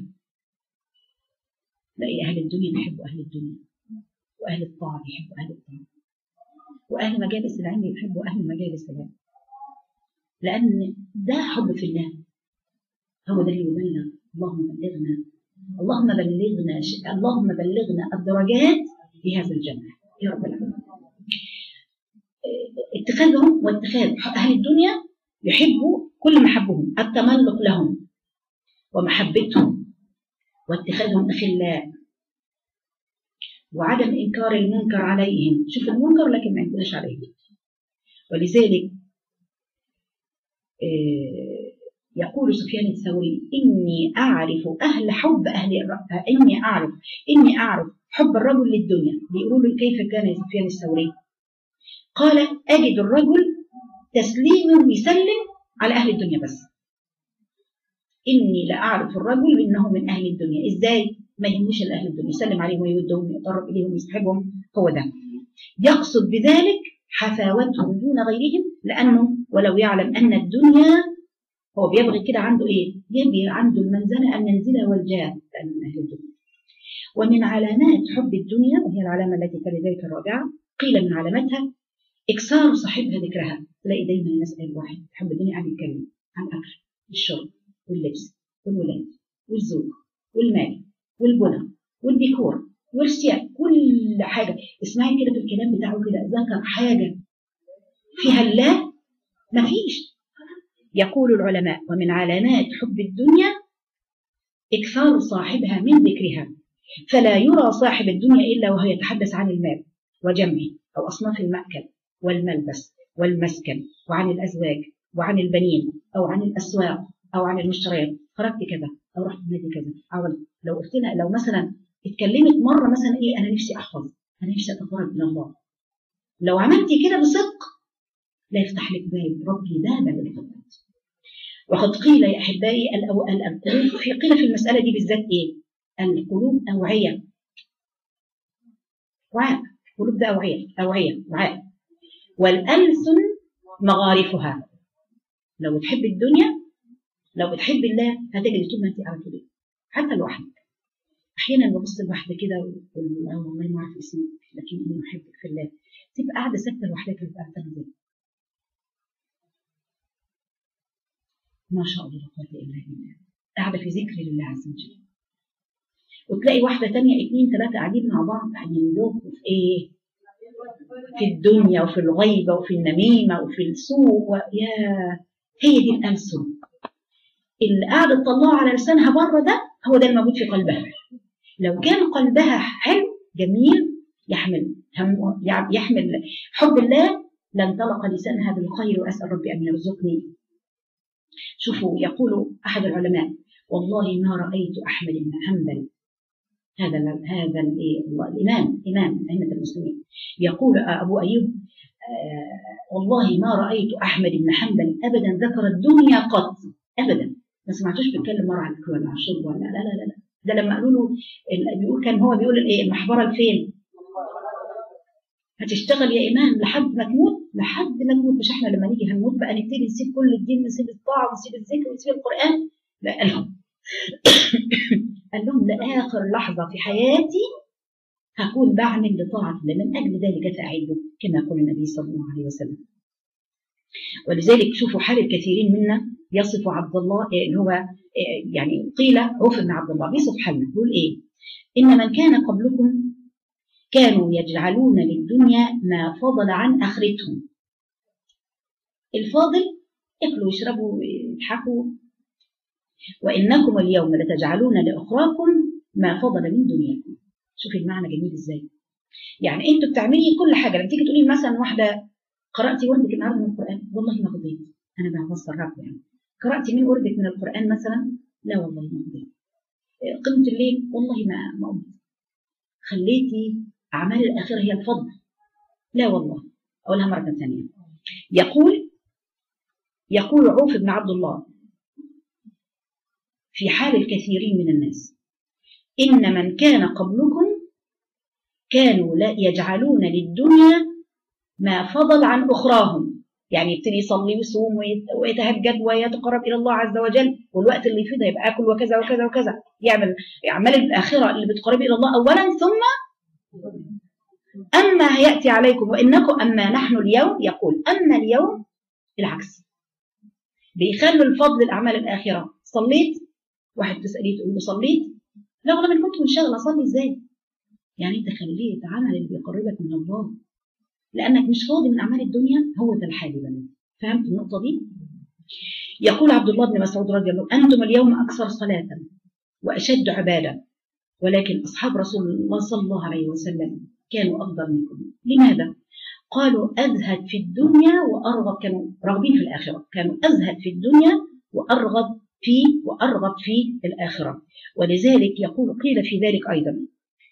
لا أهل الدنيا بيحبوا أهل الدنيا، وأهل الطاعة بيحبوا أهل الطاعة، وأهل مجالس العلم بيحبوا أهل مجالس العلم، لأن ده حب في الله. هو ده اللي يبلغ. اللهم بلغنا اللهم بلغنا اللهم بلغنا الدرجات في هذا الجنة يا رب العالمين. اتخاذهم واتخاذ أهل الدنيا يحبوا كل محبهم التملق لهم ومحبتهم واتخاذهم أخلاء وعدم إنكار المنكر عليهم. شوف المنكر لكن ما ينكرش عليهم. ولذلك يقول سفيان الثوري: إني أعرف أهل حب أهل إني أعرف إني أعرف حب الرجل للدنيا. بيقولوا له كيف كان سفيان الثوري؟ قال: أجد الرجل تسليم يسلم على أهل الدنيا بس. إني لأعرف الرجل إنه من أهل الدنيا. إزاي؟ ما يهمش الأهل الدنيا، يسلم عليهم ويودهم ويقرب إليهم ويصحبهم. هو ده يقصد بذلك حفاوتهم دون غيرهم، لأنه ولو يعلم أن الدنيا هو بيبغي كده عنده إيه؟ يبغي عنده المنزلة المنزلة والجاه من أهل الدنيا. ومن علامات حب الدنيا، وهي العلامة التي تلي ذلك الرابعة، قيل من علاماتها إكثار صاحبها ذكرها. تلاقي دايما الناس قال واحد تحب الدنيا قاعد يتكلم عن الأكل والشرب واللبس والولاد والزوج والمال والبنى والديكور والثياب، كل حاجة. اسمعي كده في الكلام بتاعه كده ذكر حاجة فيها الله مفيش. يقول العلماء: ومن علامات حب الدنيا إكثار صاحبها من ذكرها، فلا يرى صاحب الدنيا إلا وهو يتحدث عن المال وجمعه أو أصناف المأكل والملبس والمسكن وعن الأزواج وعن البنين أو عن الأسواق أو عن المشتريات، خرجت كذا أو رحت نادي كذا، أو لو قلتنا لو مثلا اتكلمت مرة مثلا إيه أنا نفسي أحفظ، أنا نفسي أتقرب إلى الله، لو عملتي كده بصدق لا يفتح لك باب ربي بابا للخطوات. وقد قيل يا أحبائي القلوب في قيل في المسألة دي بالذات إيه؟ القلوب أوعية، وعاء، القلوب ده أوعية، أوعية وعاء، والألسن مغارفها. لو بتحب الدنيا، لو بتحب الله هتجد طول ما أنت قاعدة كده حتى لوحدك. أحيانا ببص لواحدة كده وأقول والله ما أعرف اسمك لكن أنا أحبك في الله، تبقى قاعدة ساكتة لوحدك تبقى قاعدة ازاي؟ ما شاء الله لا قوة إلا بالله، قاعدة في ذكر لله عز وجل. وتلاقي واحدة تانية اتنين تلاتة قاعدين مع بعض قاعدين يندوقوا في إيه؟ في الدنيا وفي الغيبة وفي النميمة وفي السوء، ويا هي دي الألسن اللي قاعدة تطلعه على لسانها بره، ده هو ده الموجود في قلبها. لو كان قلبها حلو جميل يحمل هم يحمل حب الله لانطلق لسانها بالخير، وأسأل ربي أن يرزقني. شوفوا يقول أحد العلماء والله ما رأيت أحمد بن حنبل، هذا ال هذا ال الإمام إمام أئمة المسلمين، يقول أبو أيوب آه والله ما رأيت أحمد بن حنبل أبدا ذكر الدنيا قط أبدا، ما سمعتوش بيتكلم مرة عن الأكل ولا عن الشرب ولا لا لا لا لا، ده لما قالوا له بيقول كان هو بيقول الايه المحبره لفين؟ هتشتغل يا امام لحد ما تموت، لحد ما تموت، مش احنا لما نيجي هنموت بقى نبتدي نسيب كل الدين، نسيب الطاعه ونسيب الذكر ونسيب القران؟ لا، قال لهم قال لهم لاخر لحظه في حياتي هكون بعمل لطاعه الله، من اجل ذلك فاعد كما يقول النبي صلى الله عليه وسلم. ولذلك شوفوا حال الكثيرين منا يصف عبد الله اللي هو يعني قيل عوف بن عبد الله بيصف حالنا يقول ايه؟ ان من كان قبلكم كانوا يجعلون للدنيا ما فضل عن اخرتهم. الفاضل ياكلوا ويشربوا ويضحكوا، وانكم اليوم لتجعلون لاخراكم ما فضل من دنياكم. شوفي المعنى جميل ازاي. يعني انتوا بتعملي كل حاجه، لما تيجي تقولي مثلا واحده قراتي وردك النهارده من القران، والله ما قضيت، انا بفسر لكم يعني. قراتي من وردك من القران مثلا؟ لا والله ما قضيت. قمت الليل؟ والله ما ما قمت. خليتي اعمال الاخره هي الفضل؟ لا والله. اقولها مره ثانيه. يقول يقول عوف بن عبد الله في حال الكثيرين من الناس ان من كان قبلكم كانوا لا يجعلون للدنيا ما فضل عن أخراهم، يعني يبتدي يصلي ويصوم ويتهجد ويتقرب إلى الله عز وجل، والوقت اللي يفيده يبقى آكل وكذا وكذا وكذا، يعمل أعمال الآخرة اللي بتقرب إلى الله أولا، ثم أما هيأتي عليكم وإنكم أما نحن اليوم، يقول أما اليوم العكس، بيخلوا الفضل الأعمال الآخرة. صليت؟ واحد تسأليه تقول له صليت؟ لا والله من كنت منشغل، أصلي إزاي؟ يعني أنت خليت عمل اللي بيقربك من الله، لأنك مش فاضي من أعمال الدنيا، هو ده الحال بني. فهمت النقطة دي؟ يقول عبد الله بن مسعود رضي الله عنه أنتم اليوم أكثر صلاة وأشد عبادة، ولكن أصحاب رسول الله صلى الله عليه وسلم كانوا أفضل منكم. لماذا؟ قالوا أزهد في الدنيا وأرغب، كانوا راغبين في الآخرة، كانوا أزهد في الدنيا وأرغب في وأرغب في الآخرة. ولذلك يقول قيل في ذلك أيضا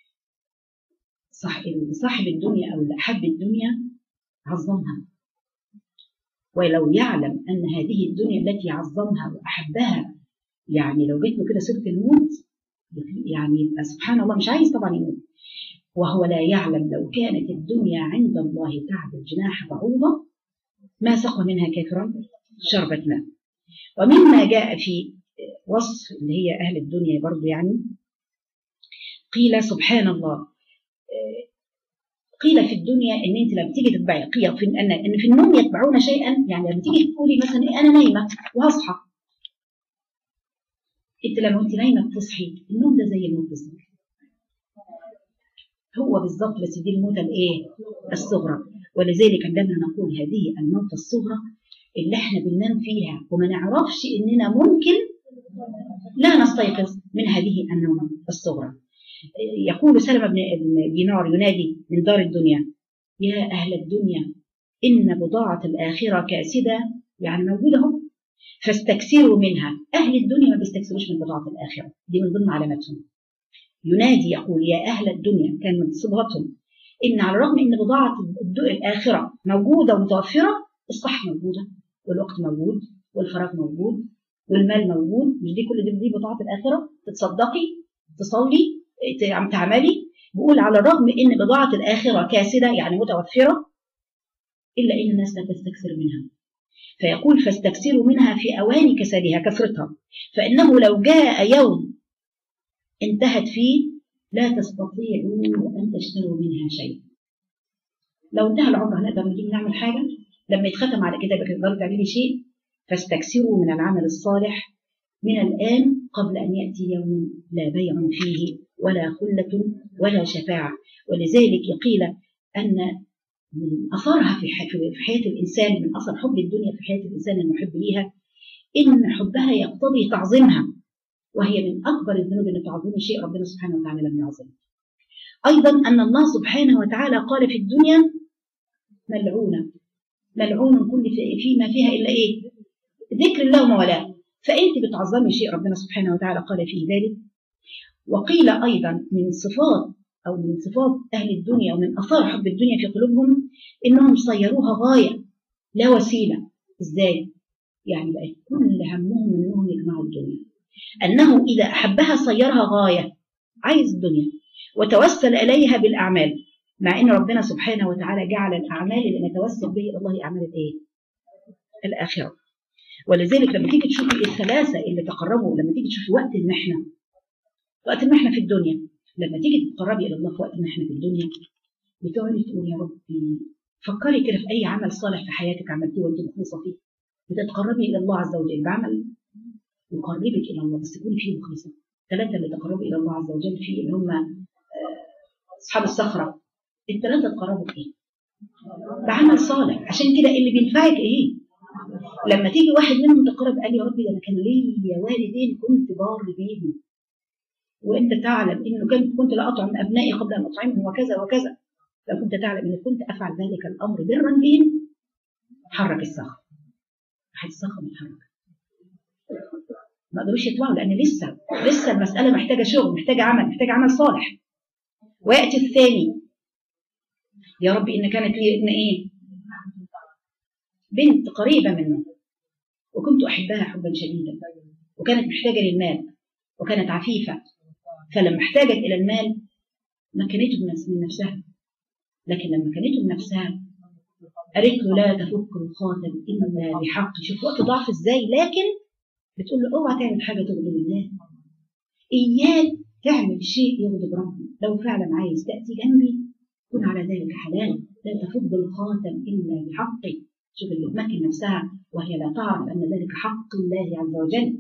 صاحب الدنيا أو اللي أحب الدنيا عظمها، ولو يعلم أن هذه الدنيا التي عظمها وأحبها، يعني لو جيت له كده سيرة الموت يعني يبقى سبحان الله مش عايز طبعا يموت، وهو لا يعلم لو كانت الدنيا عند الله تعدل جناح بعوضة ما سقى منها كافرا شربة ماء. ومما جاء في وصف اللي هي أهل الدنيا برضو يعني قيل سبحان الله، قيل في الدنيا ان انت لما تيجي تتبعي قيل في ان ان في النوم يتبعون شيئا، يعني لما تيجي تقولي مثلا انا نايمه وهصحى، انت لما انت نايمه بتصحي، النوم ده زي الموت بالظبط، هو بالظبط، بس دي الموتة الايه؟ الصغرى. ولذلك عندما نقول هذه الموتة الصغرى اللي احنا بننام فيها وما نعرفش اننا ممكن لا نستيقظ من هذه النومة الصغرى. يقول سلمة بن دينار ينادي من دار الدنيا: يا أهل الدنيا إن بضاعة الآخرة كاسدة، يعني موجودة اهو، فاستكثروا منها. أهل الدنيا ما بيستكثروش من بضاعة الآخرة، دي من ضمن علاماتهم. ينادي يقول يا أهل الدنيا، كان من صفاتهم إن على الرغم إن بضاعة الآخرة موجودة ومتوفرة، الصحة موجودة والوقت موجود والفراغ موجود والمال موجود، مش دي كل دي, دي بضاعة الآخرة، تتصدقي تصلي تعملي. بيقول على الرغم إن بضاعة الآخرة كاسدة يعني متوفرة، إلا إن الناس لا تستكثر منها. فيقول فاستكثروا منها في أوان كسادها كثرتها، فإنه لو جاء يوم انتهت فيه لا تستطيعوا أن تشتروا منها شيء. لو انتهى العمر هنقدر نجيب نعمل حاجة؟ لما يتختم على كتابك تقدري تعملي شيء؟ فاستكثروا من العمل الصالح من الآن قبل أن يأتي يوم لا بيع فيه ولا خلة ولا شفاعة. ولذلك يقيل أن من أثرها في حياة الإنسان، من أثر حب الدنيا في حياة الإنسان المحب ليها، إن حبها يقتضي تعظيمها، وهي من أكبر الذنوب أن تعظيم شيء ربنا سبحانه وتعالى لم يعظم. أيضا أن الله سبحانه وتعالى قال في الدنيا ملعونة، ملعون كل فيما فيها إلا إيه؟ ذكر الله وما والاه. فأنت بتعظمي شيء ربنا سبحانه وتعالى قال فيه ذلك. وقيل أيضا من صفات أو من صفات أهل الدنيا ومن أثار حب الدنيا في قلوبهم إنهم صيروها غاية لا وسيلة. إزاي؟ يعني بقى كل همهم إنهم يجمعوا الدنيا، أنه إذا أحبها صيرها غاية، عايز الدنيا وتوسل إليها بالأعمال، مع أن ربنا سبحانه وتعالى جعل الأعمال اللي نتوسل به إلى الله أعمال إيه؟ الآخرة. ولذلك لما تيجي تشوفي الثلاثة اللي تقربوا، لما تيجي تشوفي وقت المحنة، وقت المحنة في الدنيا، لما تيجي تقربي إلى الله في وقت المحنة في الدنيا، بتقعدي تقول يا ربي، فكري كده في أي عمل صالح في حياتك عملتيه وأنت مخلصة فيه، بتتقربي إلى الله عز وجل بعمل يقربك إلى الله، بس تكوني فيه مخلصة. ثلاثة اللي تقربوا إلى الله عز وجل فيه اللي هم أصحاب الصخرة، الثلاثة تقربوا إيه؟ بعمل صالح. عشان كده اللي بينفعك إيه؟ لما تيجي واحد منهم تقرب قال يا ربي ده أنا كان ليا والدين كنت بار بيهم، وأنت تعلم إنه كنت كنت لا أطعم أبنائي قبل أن أطعمهم وكذا وكذا، لو كنت تعلم إن كنت أفعل ذلك الأمر برا بهم، حرك الصخر. واحد الصخر متحرك، ما قدروش يطلعوا لأن لسه لسه المسألة محتاجة شغل، محتاجة عمل، محتاجة عمل صالح. ويأتي الثاني يا ربي إن كانت لي ابن إيه؟ بنت قريبة منه وكنت أحبها حبا شديدا، وكانت محتاجة للمال وكانت عفيفة، فلما احتاجت إلى المال مكنته من نفسها، لكن لما كانته من نفسها قالت له لا تفك الخاتم إلا بحق. شوف وقت ضعف إزاي، لكن بتقول له اوعى تعمل حاجة تغضب الله، إياك تعمل شيء يغضب ربي، لو فعلا عايز تأتي جنبي كن على ذلك حلال، لا تفض الخاتم إلا بحقه. شوف اللي تمكن نفسها وهي لا تعرف أن ذلك حق الله عز وجل،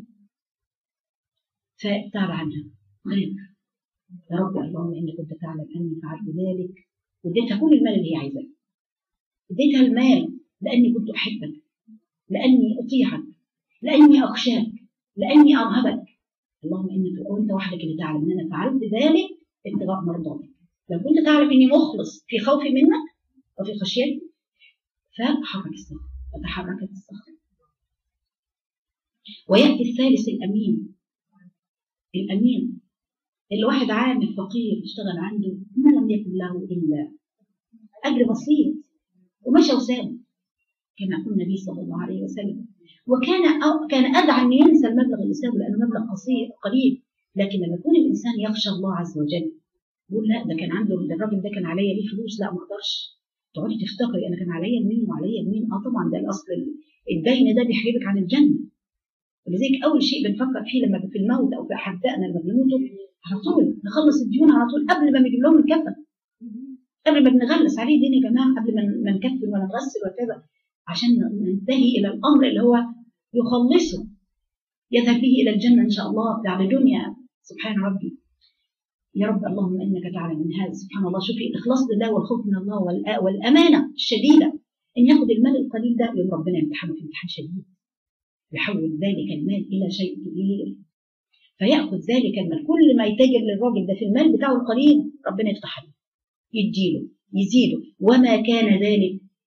فتعب عنها غير يا رب اللهم إنك كنت تعلم أني فعلت ذلك، واديتها كل المال اللي هي عايزاه، اديتها المال لأني كنت أحبك، لأني أطيعك، لأني أخشاك، لأني أرهبك. اللهم إنك وأنت وحدك اللي تعلم أن أنا فعلت ذلك ابتغاء مرضاتك، لو كنت تعلم إني مخلص في خوفي منك وفي خشيتي فحرك الصخر، فتحركت الصخر. ويأتي الثالث الأمين، الأمين اللي واحد عامل فقير اشتغل عنده ما لم يكن له إلا أجر بسيط ومشى وساب، كما يقول النبي صلى الله عليه وسلم، وكان كان أدعى أن ينسى المبلغ اللي سابه لأنه مبلغ قصير قليل، لكن لما يكون الإنسان يخشى الله عز وجل يقول لا ده كان عنده، الراجل ده كان عليا ليه فلوس، لا ما اقدرش. تقعدي تفتكري أنا كان عليا مين وعليا مين، اه طبعا ده الأصل، الدين ده بيحجبك عن الجنة. ولذلك أول شيء بنفكر فيه لما في الموت أو في أحبائنا لما بيموتوا على طول نخلص الديون على طول قبل ما نجيب لهم الكفن، قبل ما بنغلس عليه دين يا جماعة، قبل ما نكفن ولا نغسل وكذا، عشان ننتهي إلى الأمر اللي هو يخلصه يذهب به إلى الجنة إن شاء الله بعد دنيا. سبحان ربي يا رب اللهم إنك تعلم من هذا. سبحان الله، شوفي الإخلاص لله والخوف من الله والأمانة الشديدة، إن يأخذ المال القليل ده يوم ربنا يمتحنه في امتحان شديد، يحول ذلك المال إلى شيء كبير، فيأخذ ذلك المال كل ما يتاجر للراجل ده في المال بتاعه القليل ربنا يفتح له يديله يزيده، وما كان ذلك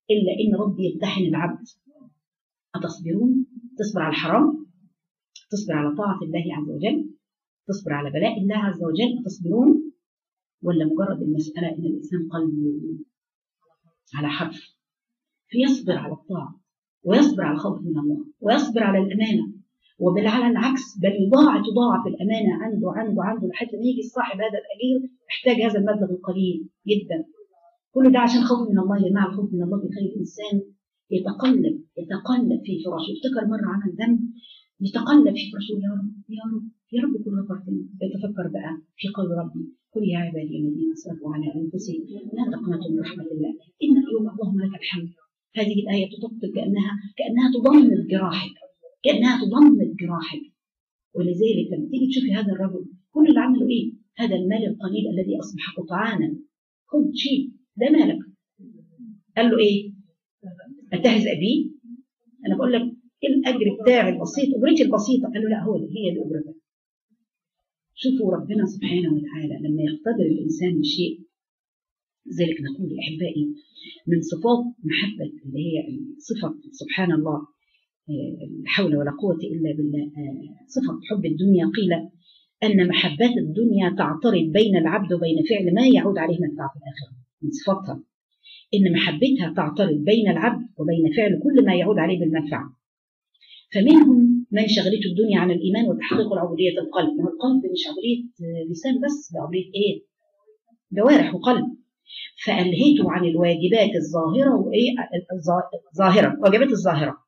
إلا إن ربي يمتحن العبد. أتصبرون؟ تصبر على الحرام، تصبر على طاعة الله عز وجل، تصبر على بلاء الله عز وجل، أتصبرون؟ ولا مجرد المسألة إن الإنسان قلبه على حرف فيصبر على الطاعة ويصبر على الخوف من الله ويصبر على الأمانة، وبل على العكس بل يضاعف تضاعف الأمانة عنده عنده عنده لحتى ما يجي صاحب هذا الأجير يحتاج هذا المبلغ القليل جدا. كل ده عشان خوف من الله. يا جماعة الخوف من الله بيخلي الإنسان يتقلب يتقلب في فراشه. يفتكر مرة عمل ذنب يتقلب في فراشه، يا رب يا رب يا رب كل غفرتني. يتفكر بقى في قول ربي قل يا عبادي الذين اسرفوا على انفسهم لا تقنطوا من رحمة الله إن يوم اللهم لك الحمد. هذه الآية تطبق كأنها كأنها تضمن جراحك، كأنها تضمن جراحك. ولذلك لما تيجي تشوفي هذا الرجل كل اللي عمله ايه؟ هذا المال القليل الذي اصبح قطعانا، خذ شيء ده مالك. قال له ايه؟ اتهزأ بيه؟ انا بقول لك الاجر بتاعي البسيط، اجرتي البسيطه. قال له لا، هو هي دي اجرتك. شوفوا ربنا سبحانه وتعالى لما يقتدر الانسان بشيء. لذلك نقول احبائي من صفات محبه اللي هي صفه سبحان الله لا حول ولا قوة إلا بالله، صفة حب الدنيا. قيل أن محبات الدنيا تعترض بين العبد وبين فعل ما يعود عليه منفعة في الآخرة. من صفاتها إن محبتها تعترض بين العبد وبين فعل كل ما يعود عليه بالمنفعة. فمنهم من شغلته الدنيا عن الإيمان وتحقيق العبودية القلب. ما هو القلب مش عبودية لسان بس، ده عبودية إيه؟ جوارح وقلب. فألهيته عن الواجبات الظاهرة وإيه؟ الظاهرة، واجبات الظاهرة.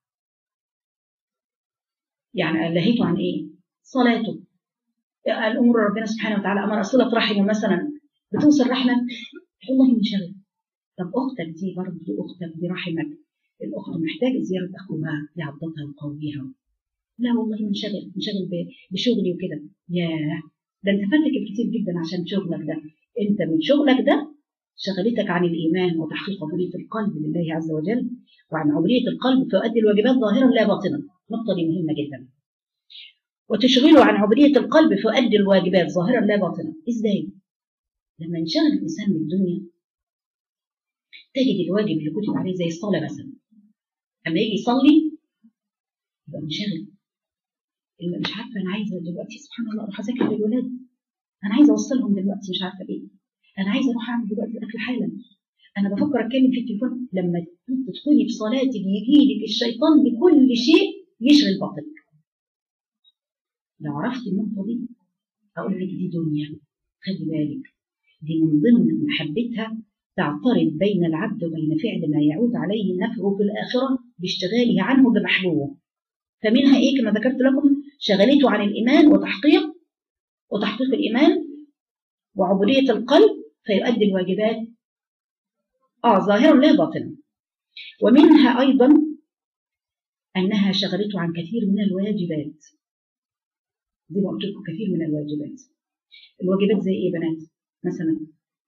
يعني ألهيته عن إيه؟ صلاته، الأمور ربنا سبحانه وتعالى أمر صلة رحمه مثلا، بتوصل رحمة والله منشغل. طب أختك دي برضه دي أختك دي رحمك، الأخت محتاجة زيارة أخوها يعضدها ويقويها. لا والله منشغل منشغل بشغلي وكده. ياه ده أنت فاتك كتير جدا عشان شغلك ده. أنت من شغلك ده شغلتك عن الإيمان وتحقيق عبودية القلب لله عز وجل، وعن عبودية القلب فيؤدي الواجبات ظاهرا لا باطنا. النقطة دي مهمة جدا. وتشغله عن عبودية القلب فيؤدي الواجبات ظاهرا لا باطنا. إزاي؟ لما ينشغل الإنسان بالدنيا تجد الواجب اللي كتب عليه زي الصلاة مثلا، أما يجي يصلي يبقى منشغل. اللي مش عارفة أنا عايزة دلوقتي سبحان الله أروح أذاكر للولاد، أنا عايزة أوصلهم دلوقتي مش عارفة إيه، أنا عايزة أروح أعمل دلوقتي الأكل حالا، أنا بفكر أتكلم في التليفون. لما تدخلي في صلاتك يجي لك الشيطان بكل شيء يشغل باطنك. لو عرفت النقطة دي أقول لك دي دنيا، خلي بالك دي من ضمن محبتها تعترض بين العبد وبين فعل ما يعود عليه نفعه في الآخرة باشتغاله عنه بمحبوبه. فمنها إيه كما ذكرت لكم؟ شغلته عن الإيمان وتحقيق وتحقيق الإيمان وعبودية القلب فيؤدي الواجبات آه ظاهرا لا باطنا. ومنها أيضا أنها شغلته عن كثير من الواجبات. زي ما قلت لكم كثير من الواجبات. الواجبات زي إيه بنات؟ مثلا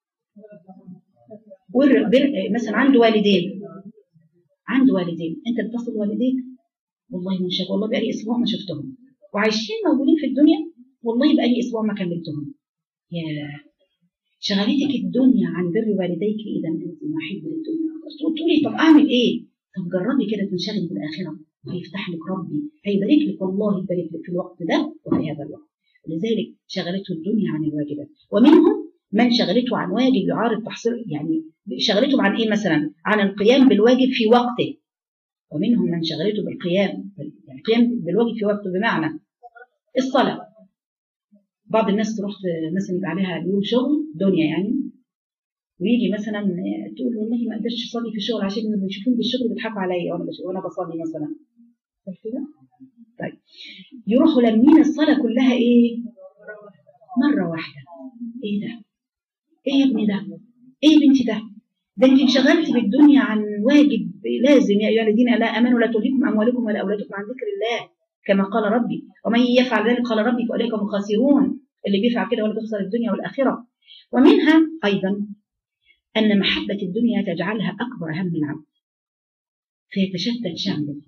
مثلا عنده والدين عنده والدين أنت بتصل والديك والله من شاء والله بقالي أسبوع ما شفتهم وعايشين موجودين في الدنيا والله بقالي أسبوع ما كملتهم. يا شغلتك الدنيا عن بر والديك إذا أنت محب للدنيا. تقولي طب أعمل إيه؟ طب جربي كده تنشغل بالآخرة هيفتح لك ربي هيبارك لك والله يبارك لك في الوقت ده وفي هذا الوقت. لذلك شغلته الدنيا عن الواجبات. ومنهم من شغلته عن واجب يعارض تحصيل، يعني شغلته عن إيه مثلا؟ عن القيام بالواجب في وقته. ومنهم من شغلته بالقيام يعني القيام بالواجب في وقته بمعنى الصلاة. بعض الناس تروح مثلا يبقى عليها يوم شغل دنيا يعني ويجي مثلا تقول والله ما قدرتش اصلي في الشغل عشان اللي بيشوفوني بالشغل بيضحكوا عليا وانا وانا بصلي مثلا كده. طيب يروحوا لمين الصلاه كلها ايه مره واحده. ايه ده؟ ايه يا ابني ده؟ ايه يا بنتي ده؟ ده انت انشغلتي بالدنيا عن واجب لازم. يا ايها الذين لا امنوا لا تلهكم اموالكم ولا اولادكم عن ذكر الله كما قال ربي ومن يفعل ذلك قال ربي فاولئك هم الخاسرون. اللي بيفعل كده هو اللي بيخسر الدنيا والاخره. ومنها ايضا أن محبة الدنيا تجعلها أكبر هم العبد فيتشتت شأنه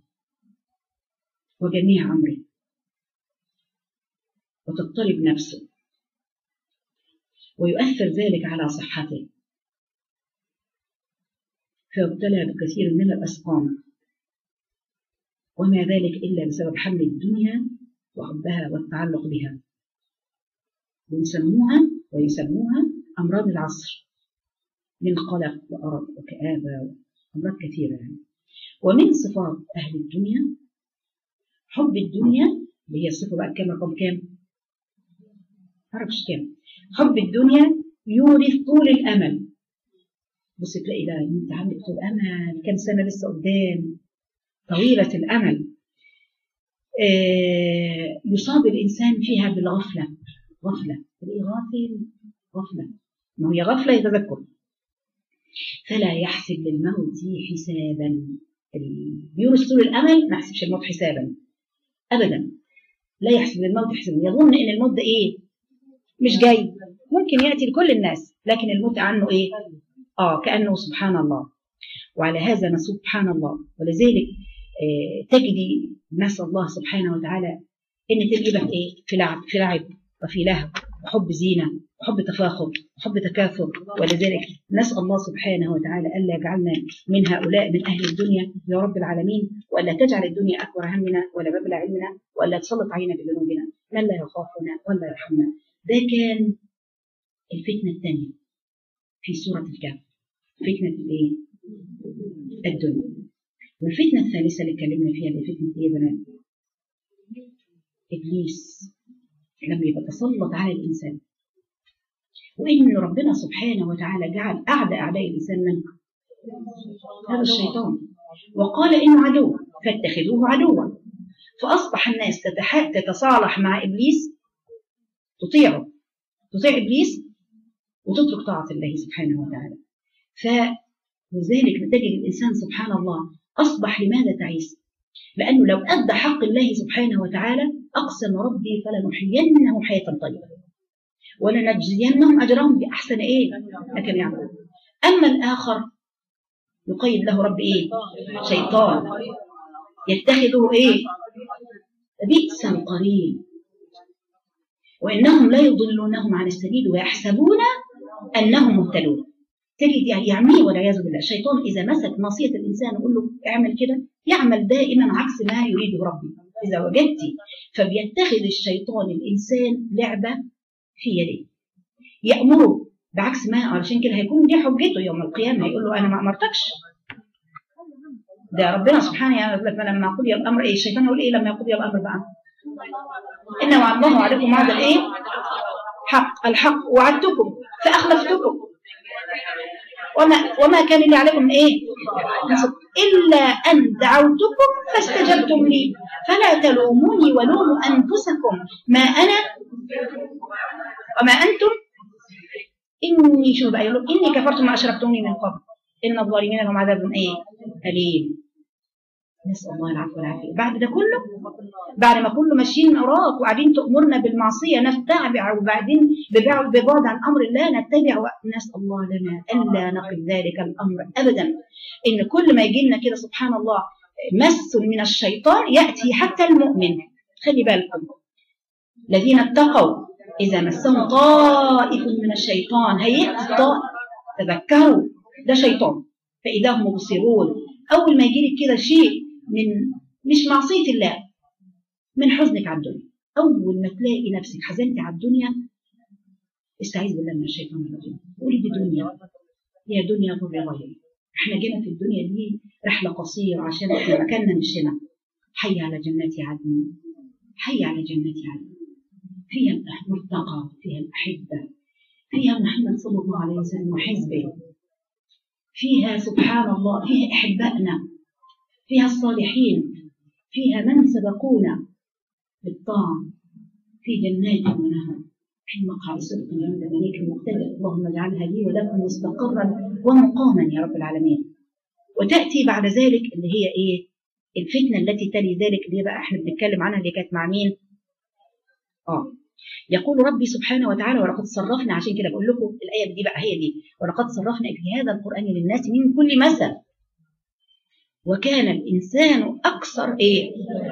وجميع أمره وتضطرب نفسه ويؤثر ذلك على صحته فابتلى بكثير من الأسقام، وما ذلك إلا بسبب حمل الدنيا وحبها والتعلق بها. ويسموها ويسموها أمراض العصر، من قلق وأرق وكآبة وأمراض كثيرة يعني. ومن صفات أهل الدنيا حب الدنيا، اللي هي الصفة بقى كام رقم كام؟ معرفش كام. حب الدنيا يورث طول الأمل. بص تلاقي ده انت عندك طول امل، كام سنه لسه قدام، طويله الامل. آه يصاب الانسان فيها بالغفله، غفله، تلاقيه غافل، غفله، ما هي غفله يتذكر. فلا يحسب للموت حسابا. يورث طول الامل ما يحسبش الموت حسابا ابدا، لا يحسب للموت حسابا، يظن ان الموت ده ايه؟ مش جاي، ممكن ياتي لكل الناس، لكن الموت عنه ايه؟ آه كأنه سبحان الله. وعلى هذا نسوب سبحان الله. ولذلك آه تجدي نسأل الله سبحانه وتعالى إن تلقي إيه؟ في لعب، في لعب وفي لهو وحب زينة وحب تفاخر وحب تكاثر. ولذلك نسأل الله سبحانه وتعالى ألا يجعلنا من هؤلاء من أهل الدنيا يا رب العالمين، وألا تجعل الدنيا أكبر همنا ولا مبلغ علمنا، وألا تسلط علينا بذنوبنا من لا يخافنا ولا يرحمنا. ده كان الفتنة الثانية في سورة الكهف، فتنة الايه؟ الدنيا. والفتنة الثالثة اللي اتكلمنا فيها اللي فتنة ايه يا بنات؟ إبليس لما يبقى تسلط على الإنسان، وإن ربنا سبحانه وتعالى جعل أعدى أعداء الإنسان من؟ هذا الشيطان، وقال إنه عدو فاتخذوه عدوا. فأصبح الناس تتصالح مع إبليس، تطيعه، تطيع إبليس وتترك طاعة الله سبحانه وتعالى. فلذلك تجد الإنسان سبحان الله أصبح لماذا تعيس؟ لأنه لو أدى حق الله سبحانه وتعالى أقسم ربي فلنحيينه حياة طيبة ولنجزينهم أجرهم بأحسن إيه؟ لكن يعملون. أما الآخر يقيد له رب إيه؟ شيطان يتخذه إيه؟ بئس القرين، وإنهم لا يضلونهم عن السبيل ويحسبون أنهم مهتدون. تجد يعميه والعياذ بالله. الشيطان إذا مسك ناصية الإنسان ويقول له اعمل كده، يعمل دائما عكس ما يريده ربي إذا وجدت. فبيتخذ الشيطان الإنسان لعبة في يديه، يأمره بعكس ما، علشان كده هيكون دي حجته يوم القيامة، هيقول له أنا ما أمرتكش. ده ربنا سبحانه يقول لك لما قضي الأمر إيه؟ الشيطان يقول إيه لما يقضي الأمر بقى؟ إن وعد الله عليكم وعد الإيه؟ حق، الحق وعدتكم فأخلفتكم وما وما كان لي عليكم إيه؟ إلا أن دعوتكم فاستجبتم لي فلا تلوموني ولوموا أنفسكم ما أنا وما أنتم إني شو بقى يقولوا إني كفرت ما أشركتوني من قبل إن الظالمين لهم عذاب إيه؟ أليم. نسأل الله العفو والعافية. بعد ده كله، بعد ما كله ماشيين وراك وقاعدين تأمرنا بالمعصية نتبع، وبعدين ببعد عن أمر الله نتبع، نسأل الله لنا ألا نقل ذلك الأمر أبدا. إن كل ما يجي لنا كده سبحان الله مس من الشيطان يأتي حتى المؤمن. خلي بالكم الذين اتقوا إذا مسهم طائف من الشيطان هيئت طائف تذكروا ده شيطان فإذا هم مبصرون. أول ما يجي لك كده شيء من مش معصية الله، من حزنك على الدنيا، أول ما تلاقي نفسك حزنتي على الدنيا استعيذ بالله من الشيطان الرجيم. قولي دي دنيا، هي دنيا ضر غيري، احنا جينا في الدنيا دي رحلة قصيرة عشان احنا مكاننا مش هنا. حي على جنات عدن، حي على جنات عدن، فيها المرتقى، فيها الأحبة، فيها محمد صلى الله عليه وسلم وحزبه، فيها سبحان الله، فيها أحبائنا، فيها الصالحين، فيها من سبقونا بالطاعة، في جنات ونهر، في مقعد صدق عند مليك المقتدر. اللهم اجعلها لي ولكم مستقرا ومقاما يا رب العالمين. وتأتي بعد ذلك اللي هي إيه؟ الفتنة التي تلي ذلك اللي هي بقى احنا بنتكلم عنها اللي كانت مع مين؟ آه يقول ربي سبحانه وتعالى ولقد صرفنا، عشان كده بقول لكم الآية دي بقى هي دي، ولقد صرفنا في هذا القرآن للناس من كل مثل وكان الإنسان أكثر إيه؟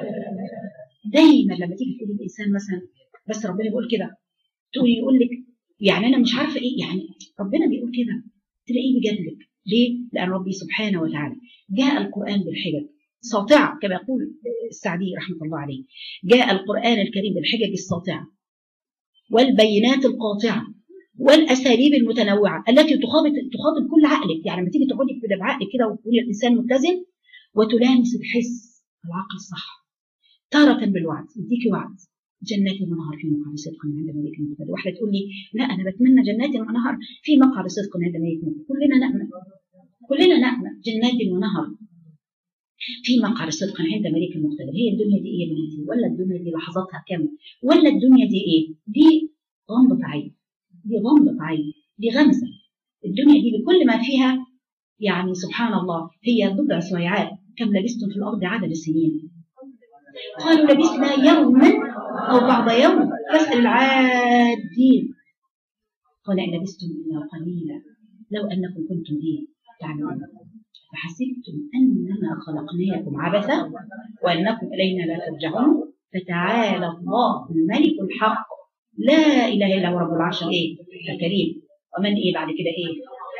دايما لما تيجي تقول الإنسان مثلا بس ربنا بيقول كده، تقولي يقول لك يعني أنا مش عارفة إيه، يعني ربنا بيقول كده، تلاقيه بيجادلك ليه؟ لأن ربي سبحانه وتعالى جاء القرآن بالحجج ساطعة كما يقول السعدي رحمة الله عليه، جاء القرآن الكريم بالحجج الساطعة والبينات القاطعة والأساليب المتنوعة التي تخاطب تخاطب كل عقلك. يعني لما تيجي تقعدي كده بعقلك كده وتقولي الإنسان متزن وتلامس الحس العقل الصح، تارة بالوعد يديكي وعد جنات ونهر في مقعد صدق عند ملك مقتدر. واحدة تقول لي لا أنا بتمنى جنات ونهر في مقعد صدق عند ملك مقتدر. كلنا نأمل كلنا نأمل جنات ونهر في مقعد صدق عند ملك مقتدر. هي الدنيا دي ايه يا بناتي؟ ولا الدنيا دي لحظاتها كم؟ ولا الدنيا دي ايه؟ دي غمضة عين، دي غمضة عين، دي غمزة. الدنيا دي بكل ما فيها يعني سبحان الله هي بضع سويعات. كم لبستم في الأرض عدد السنين؟ قالوا لبسنا يوما أو بعض يوم فاسأل العادين قال إن لبستم إلا قليلا لو أنكم كنتم إيه تعلمون فحسبتم أنما خلقناكم عبثا وأنكم إلينا لا ترجعون فتعالى الله الملك الحق لا إله إلا هو رب العرش إيه الكريم. ومن إيه بعد كده إيه؟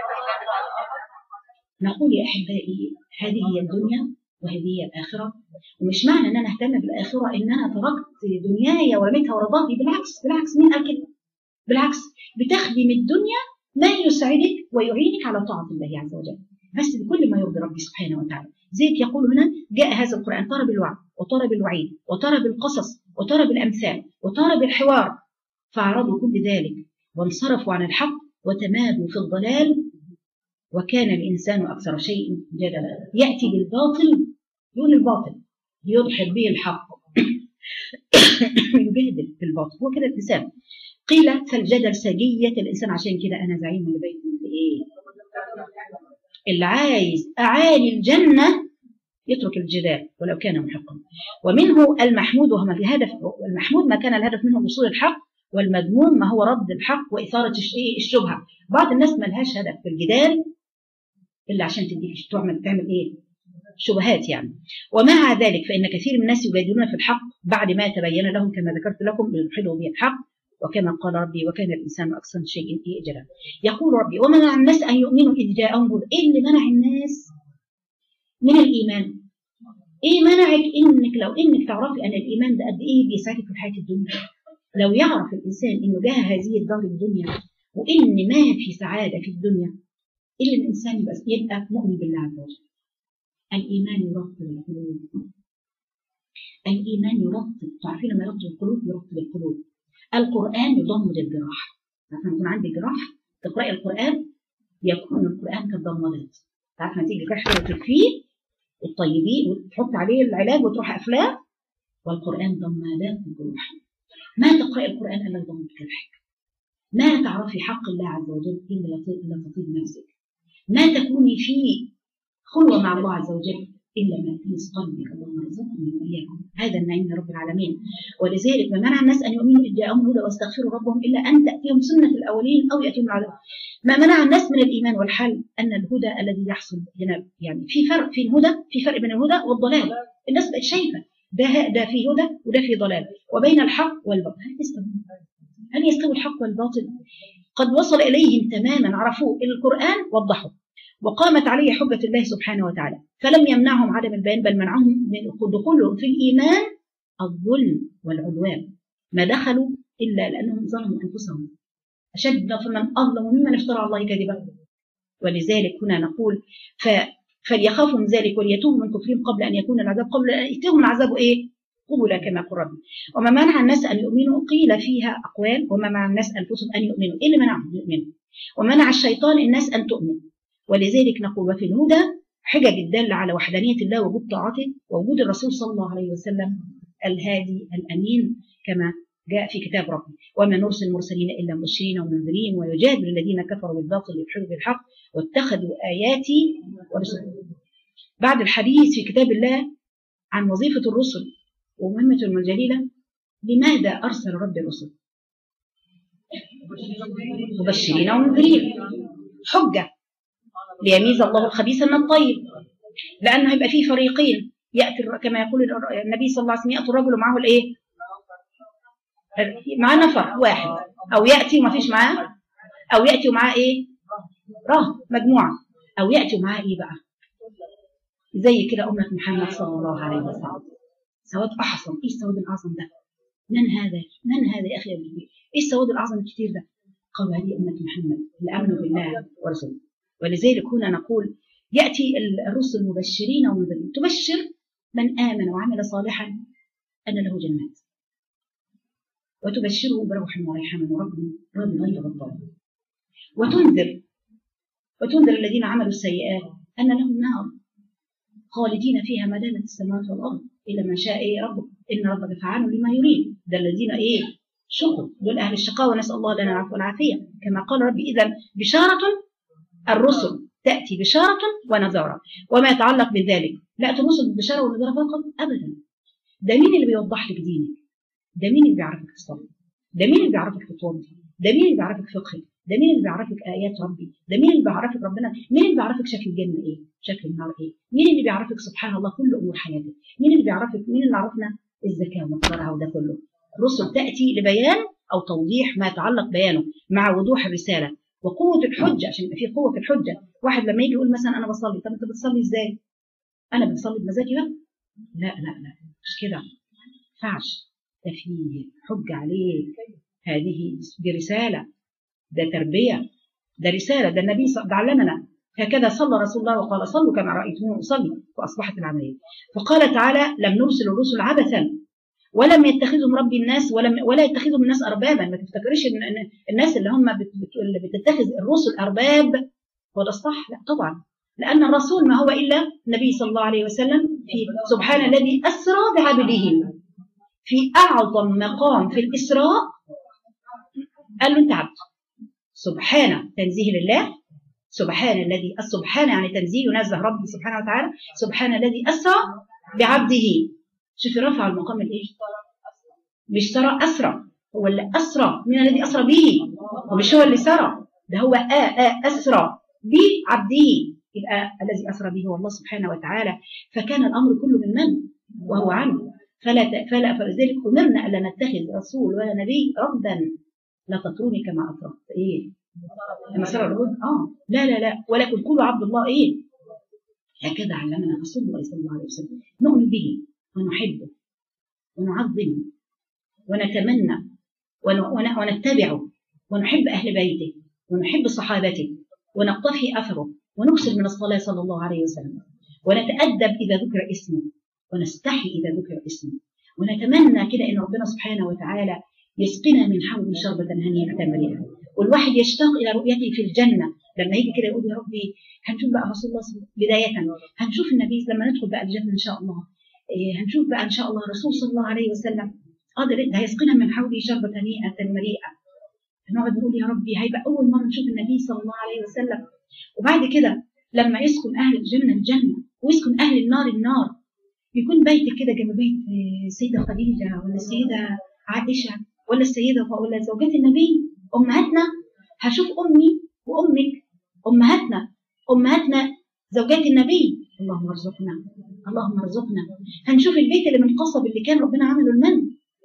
نقول يا أحبائي هذه هي الدنيا وهذه هي الآخرة. ومش معنى أن أنا أهتم بالآخرة إن أنا تركت دنياي ورميتها ورا ظهري. بالعكس بالعكس مين قال كده؟ بالعكس بتخدم الدنيا ما يسعدك ويعينك على طاعة الله عز وجل بس بكل ما يرضي ربي سبحانه وتعالى. زيك يقول هنا جاء هذا القرآن طار بالوعد وطار بالوعيد وطار بالقصص وطار بالأمثال وطار بالحوار فأعرضوا كل ذلك وانصرفوا عن الحق وتمادوا في الضلال وكان الإنسان أكثر شيء جدلا. يأتي بالباطل دون الباطل ليضحك به الحق يجادل بالباطل. هو كده الإنسان. قيل فالجدل سجية الإنسان. عشان كده أنا زعيم من بيت إيه اللي عايز أعالي الجنة يترك الجدال ولو كان محقا. ومنه المحمود وهو الهدف. المحمود ما كان الهدف منه وصول الحق والمذموم ما هو رد الحق وإثارة الشبهة. بعض الناس ما لهاش هدف في الجدال إلا عشان تديك تعمل تعمل إيه شبهات يعني. ومع ذلك فإن كثير من الناس يجادلون في الحق بعد ما تبين لهم كما ذكرت لكم ليلحدوا به الحق وكما قال ربي وكان الإنسان أكثر شيء جدلا. يقول ربي ومنع الناس أن يؤمنوا إذ جاءهم هدى. إيه اللي منع الناس من الإيمان؟ إيه منعك إنك لو إنك تعرفي أن الإيمان ده قد إيه بيساعدك في الحياة الدنيا؟ لو يعرف الإنسان إنه جاه هذه الدار الدنيا وإن ما في سعادة في الدنيا إلا الإنسان يبقى, يبقى مؤمن بالله عز وجل. الإيمان يرطب القلوب. الإيمان يرطب. تعرفين لما يرطب القلوب يرطب القلوب. القرآن يضمد الجراح. عارفة يكون عندك جراح تقرأي القرآن يكون القرآن كالضمادات. عارفة تيجي جراح وتكفيه وتطيبيه وتحط عليه العلاج وتروح أفلاه. والقرآن ضمادات الجروح. ما تقرأي القرآن إلا يضمد جرحك. ما تعرفي حق الله عز وجل إلا تطيب نفسك. ما تكوني في خلوة مع الله عز وجل إلا ما يلمس قلبك. اللهم ارزقني وإياكم هذا النعيم من رب العالمين. ولذلك ما منع الناس أن يؤمنوا إذ جاءهم هدى واستغفروا ربهم إلا أن تأتيهم سنة الأولين أو يأتيهم العذاب. ما منع الناس من الإيمان والحل أن الهدى الذي يحصل هنا يعني في فرق في الهدى في فرق بين الهدى والضلال. الناس بقت شايفة ده ده في هدى وده في ضلال وبين الحق والباطل. هل يستوي؟ هل يستوي الحق والباطل؟ قد وصل إليهم تماما عرفوه. القرآن وضحوا وقامت عليه حجة الله سبحانه وتعالى فلم يمنعهم عدم البيان بل منعهم من دخولهم في الإيمان الظلم والعدوان. ما دخلوا إلا لأنهم ظلموا أنفسهم أشد فمن أظلم ممن افترى على الله كذبا. ولذلك هنا نقول ف فليخافوا من ذلك وليتوبوا من كفرهم قبل أن يكون العذاب قبل أن يأتيهم العذاب إيه قبلا كما قال ربي. وما منع الناس أن يؤمنوا قيل فيها أقوال. وما منع الناس أنفسهم أن يؤمنوا إيه اللي منعهم يؤمنوا؟ ومنع الشيطان الناس أن تؤمن. ولذلك نقول وفي الهدى حجج الدالة على وحدانية الله ووجود طاعته ووجود الرسول صلى الله عليه وسلم الهادي الأمين كما جاء في كتاب ربي وما نرسل المرسلين إلا مبشرين ومنذرين ويجادل الذين كفروا بالباطل ليدحضوا بالحق واتخذوا آياتي ورسلي. بعد الحديث في كتاب الله عن وظيفة الرسل ومهمتهم الجليلة لماذا أرسل رب الرسل؟ مبشرين ومنذرين حجة ليميز الله الخبيث من الطيب. لأنه هيبقى فيه فريقين يأتي كما يقول النبي صلى الله عليه وسلم يأتي الرجل معه الإيه؟ معاه نفر واحد أو يأتي وما فيش معاه أو يأتي ومعاه إيه؟ راه مجموعة. أو يأتي معاه إيه بقى؟ زي كده أمة محمد صلى الله عليه وسلم، سواد أعظم. إيه السواد الأعظم ده؟ من هذا؟ من هذا يا أخي يا بني؟ إيه السواد الأعظم الكتير ده؟ قالوا هذه أمة محمد اللي آمنوا بالله ورسوله. ولذلك هنا نقول يأتي الرسل مبشرين ومنذرين، تبشر من آمن وعمل صالحا أن له جنات، وتبشره بروح وريحان ورب راض غير غضبان، وتنذر وتنذر الذين عملوا السيئات أن لهم نار خالدين فيها ما دامت السماوات والأرض إلا ما شاء إيه ربك إن ربك فعال لما يريد. ده الذين إيه شقوا، دول أهل الشقاوة، نسأل الله لنا العفو والعافية. كما قال ربي إذا بشارة الرسل تأتي بشارة ونذارة. وما يتعلق بذلك لا الرسل بالبشارة والنذارة فقط أبدا. ده مين اللي بيوضح لك دينك؟ ده مين اللي بيعرفك تصلي؟ ده مين اللي بيعرفك تتوضي؟ ده مين اللي بيعرفك فقهك؟ ده مين اللي بيعرفك آيات ربي؟ ده مين اللي بيعرفك ربنا؟ مين اللي بيعرفك شكل الجنة إيه؟ شكل النار إيه؟ مين اللي بيعرفك سبحان الله كل أمور حياتك؟ مين اللي بيعرفك؟ مين اللي عرفنا الزكاة ومقدارها وده كله؟ الرسل تأتي لبيان أو توضيح ما يتعلق بيانه مع وضوح الرسالة وقوة الحجة، عشان يبقى في قوة في الحجة. واحد لما يجي يقول مثلا أنا بصلي، طب أنت بتصلي إزاي؟ أنا بصلي بمزاجي بقى؟ لا لا لا مش كده، ما ينفعش. ده في حجة عليك، هذه دي رسالة، ده تربية، ده رسالة، ده النبي علمنا هكذا صلى رسول الله وقال صلوا كما رأيتموني أصلي، فأصبحت العملية. فقال تعالى لم نرسل الرسل عبثا ولم يتخذهم ربي الناس ولم ولا يتخذهم الناس أربابا. ما تفتكرش إن الناس اللي هم اللي بتتخذ الرسل أرباب هو ده الصح، لا طبعا، لأن الرسول ما هو إلا النبي صلى الله عليه وسلم. في سبحان الذي أسرى بعبده في أعظم مقام في الإسراء قال له أنت عبد. سبحانه تنزيه لله، سبحان الذي سبحان يعني تنزيه ينزه ربي سبحانه وتعالى. سبحان الذي أسرى بعبده. شوفي رفع المقام الايه؟ مش سرى أسرى، هو اللي أسرى. من الذي أسرى به؟ ومش هو اللي سرى، ده هو آ آ أسرى بعبده. يبقى الذي أسرى به هو الله سبحانه وتعالى. فكان الأمر كله من من؟ وهو عنه. فلا فلا فلذلك أمرنا ألا نتخذ رسول ولا نبي ربا لا تطروني كما أطرت إيه؟ لما سرى العبود آه لا لا لا ولكن كل عبد الله إيه؟ هكذا علمنا رسول الله صلى الله عليه وسلم. نؤمن به ونحبه ونعظمه ونتمنى ونتبعه ونحب أهل بيته ونحب صحابته ونقتفي أثره ونكسر من الصلاة صلى الله عليه وسلم ونتأدب إذا ذكر اسمه ونستحي إذا ذكر اسمه ونتمنى كده إن ربنا سبحانه وتعالى يسقنا من حوض شربة هنيئة مريئة. والواحد يشتاق إلى رؤيته في الجنة لما يجي كده يقول يا ربي هنشوف بقى رسول الله بداية، هنشوف النبي لما ندخل بقى الجنة إن شاء الله، هنشوف بقى إن شاء الله الرسول صلى الله عليه وسلم. اه ده هيسقنا من حوض شربة هنيئة مريئة. نقعد نقول يا ربي هيبقى أول مرة نشوف النبي صلى الله عليه وسلم. وبعد كده لما يسكن أهل الجنة الجنة ويسكن أهل النار النار، يكون بيتك كده جنب بيت السيدة خديجة ولا السيدة عائشة ولا السيدة ولا زوجات النبي أمهاتنا. هشوف أمي وأمك أمهاتنا أمهاتنا زوجات النبي. اللهم ارزقنا اللهم ارزقنا. هنشوف البيت اللي من قصب اللي كان ربنا عمله المن.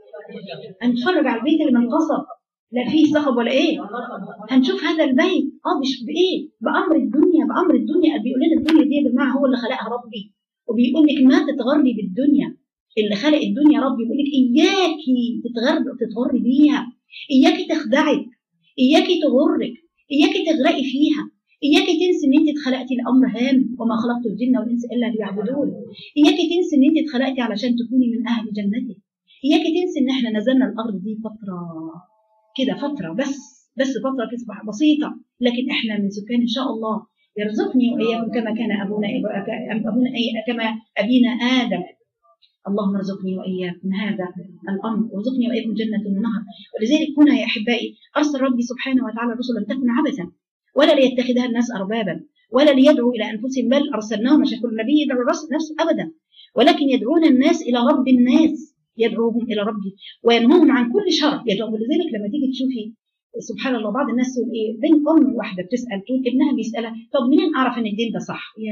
هنتفرج على البيت اللي من قصب لا فيه صخب ولا ايه. هنشوف هذا البيت اه مش بايه بأمر الدنيا بأمر الدنيا. بيقول لنا الدنيا دي يا جماعة هو اللي خلقها ربي، وبيقول لك ما تتغري بالدنيا. اللي خلق الدنيا ربي بيقول لك اياكي تتغري تتغري بيها، اياكي تخدعك، اياكي تغرك، اياكي تغرقي فيها، اياكي تنسي ان انت اتخلقتي لامر هام وما خلقت الجن والانس الا ليعبدون. اياكي تنسي ان انت اتخلقتي علشان تكوني من اهل جنته. اياكي تنسي ان احنا نزلنا الارض دي فتره كده فتره بس بس فتره تصبح بسيطه، لكن احنا من سكان ان شاء الله. يرزقني واياكم كما كان ابونا ابونا كما ابينا ادم. اللهم ارزقني واياكم هذا الامر وارزقني واياكم جنه ونهر. ولذلك هنا يا احبائي ارسل ربي سبحانه وتعالى الرسل لم تكن عبثا ولا ليتخذها الناس اربابا ولا ليدعوا الى انفسهم، بل ارسلناهم عشان كل نبي يدعو الرسل نفسه ابدا، ولكن يدعون الناس الى رب الناس، يدعوهم الى ربي وينهوهم عن كل شر يدعو. ولذلك لما تيجي تشوفي سبحان الله بعض الناس تقول ايه، بين ام واحده بتسال تقول ابنها بيسالها طب منين اعرف ان الدين ده صح؟ يا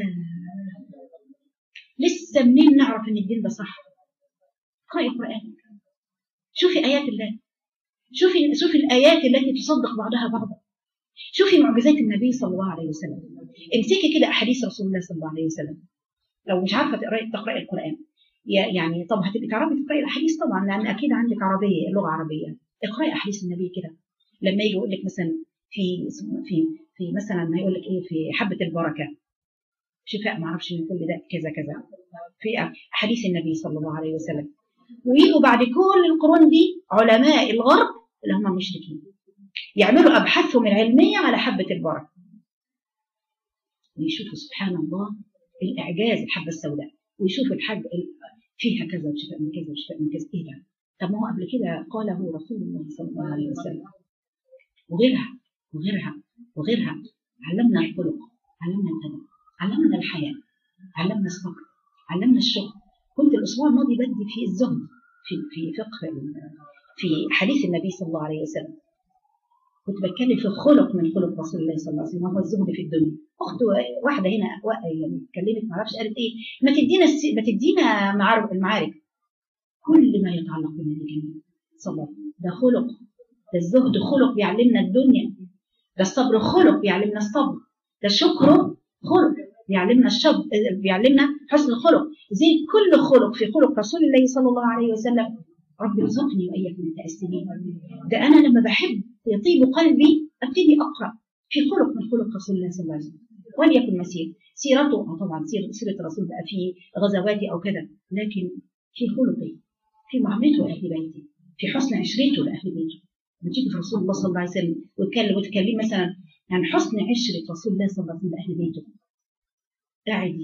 لسه منين نعرف ان الدين ده صح؟ اقرأي القرآن، شوفي آيات الله، شوفي شوفي الآيات التي تصدق بعضها بعضا، شوفي معجزات النبي صلى الله عليه وسلم. امسكي كده احاديث رسول الله صلى الله عليه وسلم. لو مش عارفه تقراي تقراي القران يعني طب هتبقي تعرفي تقراي الاحاديث طبعا، لان اكيد عندك عربيه، لغه عربيه. اقراي احاديث النبي كده. لما يجي يقول لك مثلا في في في مثلا هيقول لك ايه في حبه البركه شفاء ما اعرفش من كل ده كذا كذا في احاديث النبي صلى الله عليه وسلم. ويجوا بعد كل القرون دي علماء الغرب اللي هم مشركين يعملوا ابحاثهم العلميه على حبه البركه ويشوفوا سبحان الله الاعجاز الحبه السوداء، ويشوفوا الحاج فيها كذا وشفاء من كذا وشفاء من كذا. ايه ده؟ طب ما هو قبل كده قاله رسول الله صلى الله عليه وسلم. وغيرها وغيرها وغيرها. علمنا الخلق، علمنا الادب، علمنا الحياه، علمنا الصبر، علمنا الشكر. كنت الاسبوع الماضي بدي في الزهد في في فقه في حديث النبي صلى الله عليه وسلم. كنت بتكلم في خلق من خلق رسول الله صلى الله عليه وسلم، هو الزهد في الدنيا. اخت واحده هنا يعني اتكلمت ما اعرفش قالت ايه، ما تدينا ما تدينا معارك المعارك كل ما يتعلق بالنبي جميل صلى. ده خلق، ده الزهد خلق بيعلمنا الدنيا، ده الصبر خلق بيعلمنا الصبر، ده الشكر خلق بيعلمنا الشب بيعلمنا حسن الخلق. زي كل خلق في خلق رسول الله صلى الله عليه وسلم. رب ارزقني واياك من التأسيمين. ده انا لما بحب يطيب قلبي ابتدي اقرا في خلق من خلق رسول الله صلى الله عليه وسلم، وليكن مسير سيرته. طبعا سيره سيره الرسول بقى في غزواته او كذا، لكن في خلقه، في معاملته لاهل بيته، في حسن عشرته لاهل بيته. لما تيجي في رسول الله صلى الله عليه وسلم وتكلم وتكلم مثلا عن حسن عشره رسول الله صلى الله عليه وسلم لاهل بيته، قاعد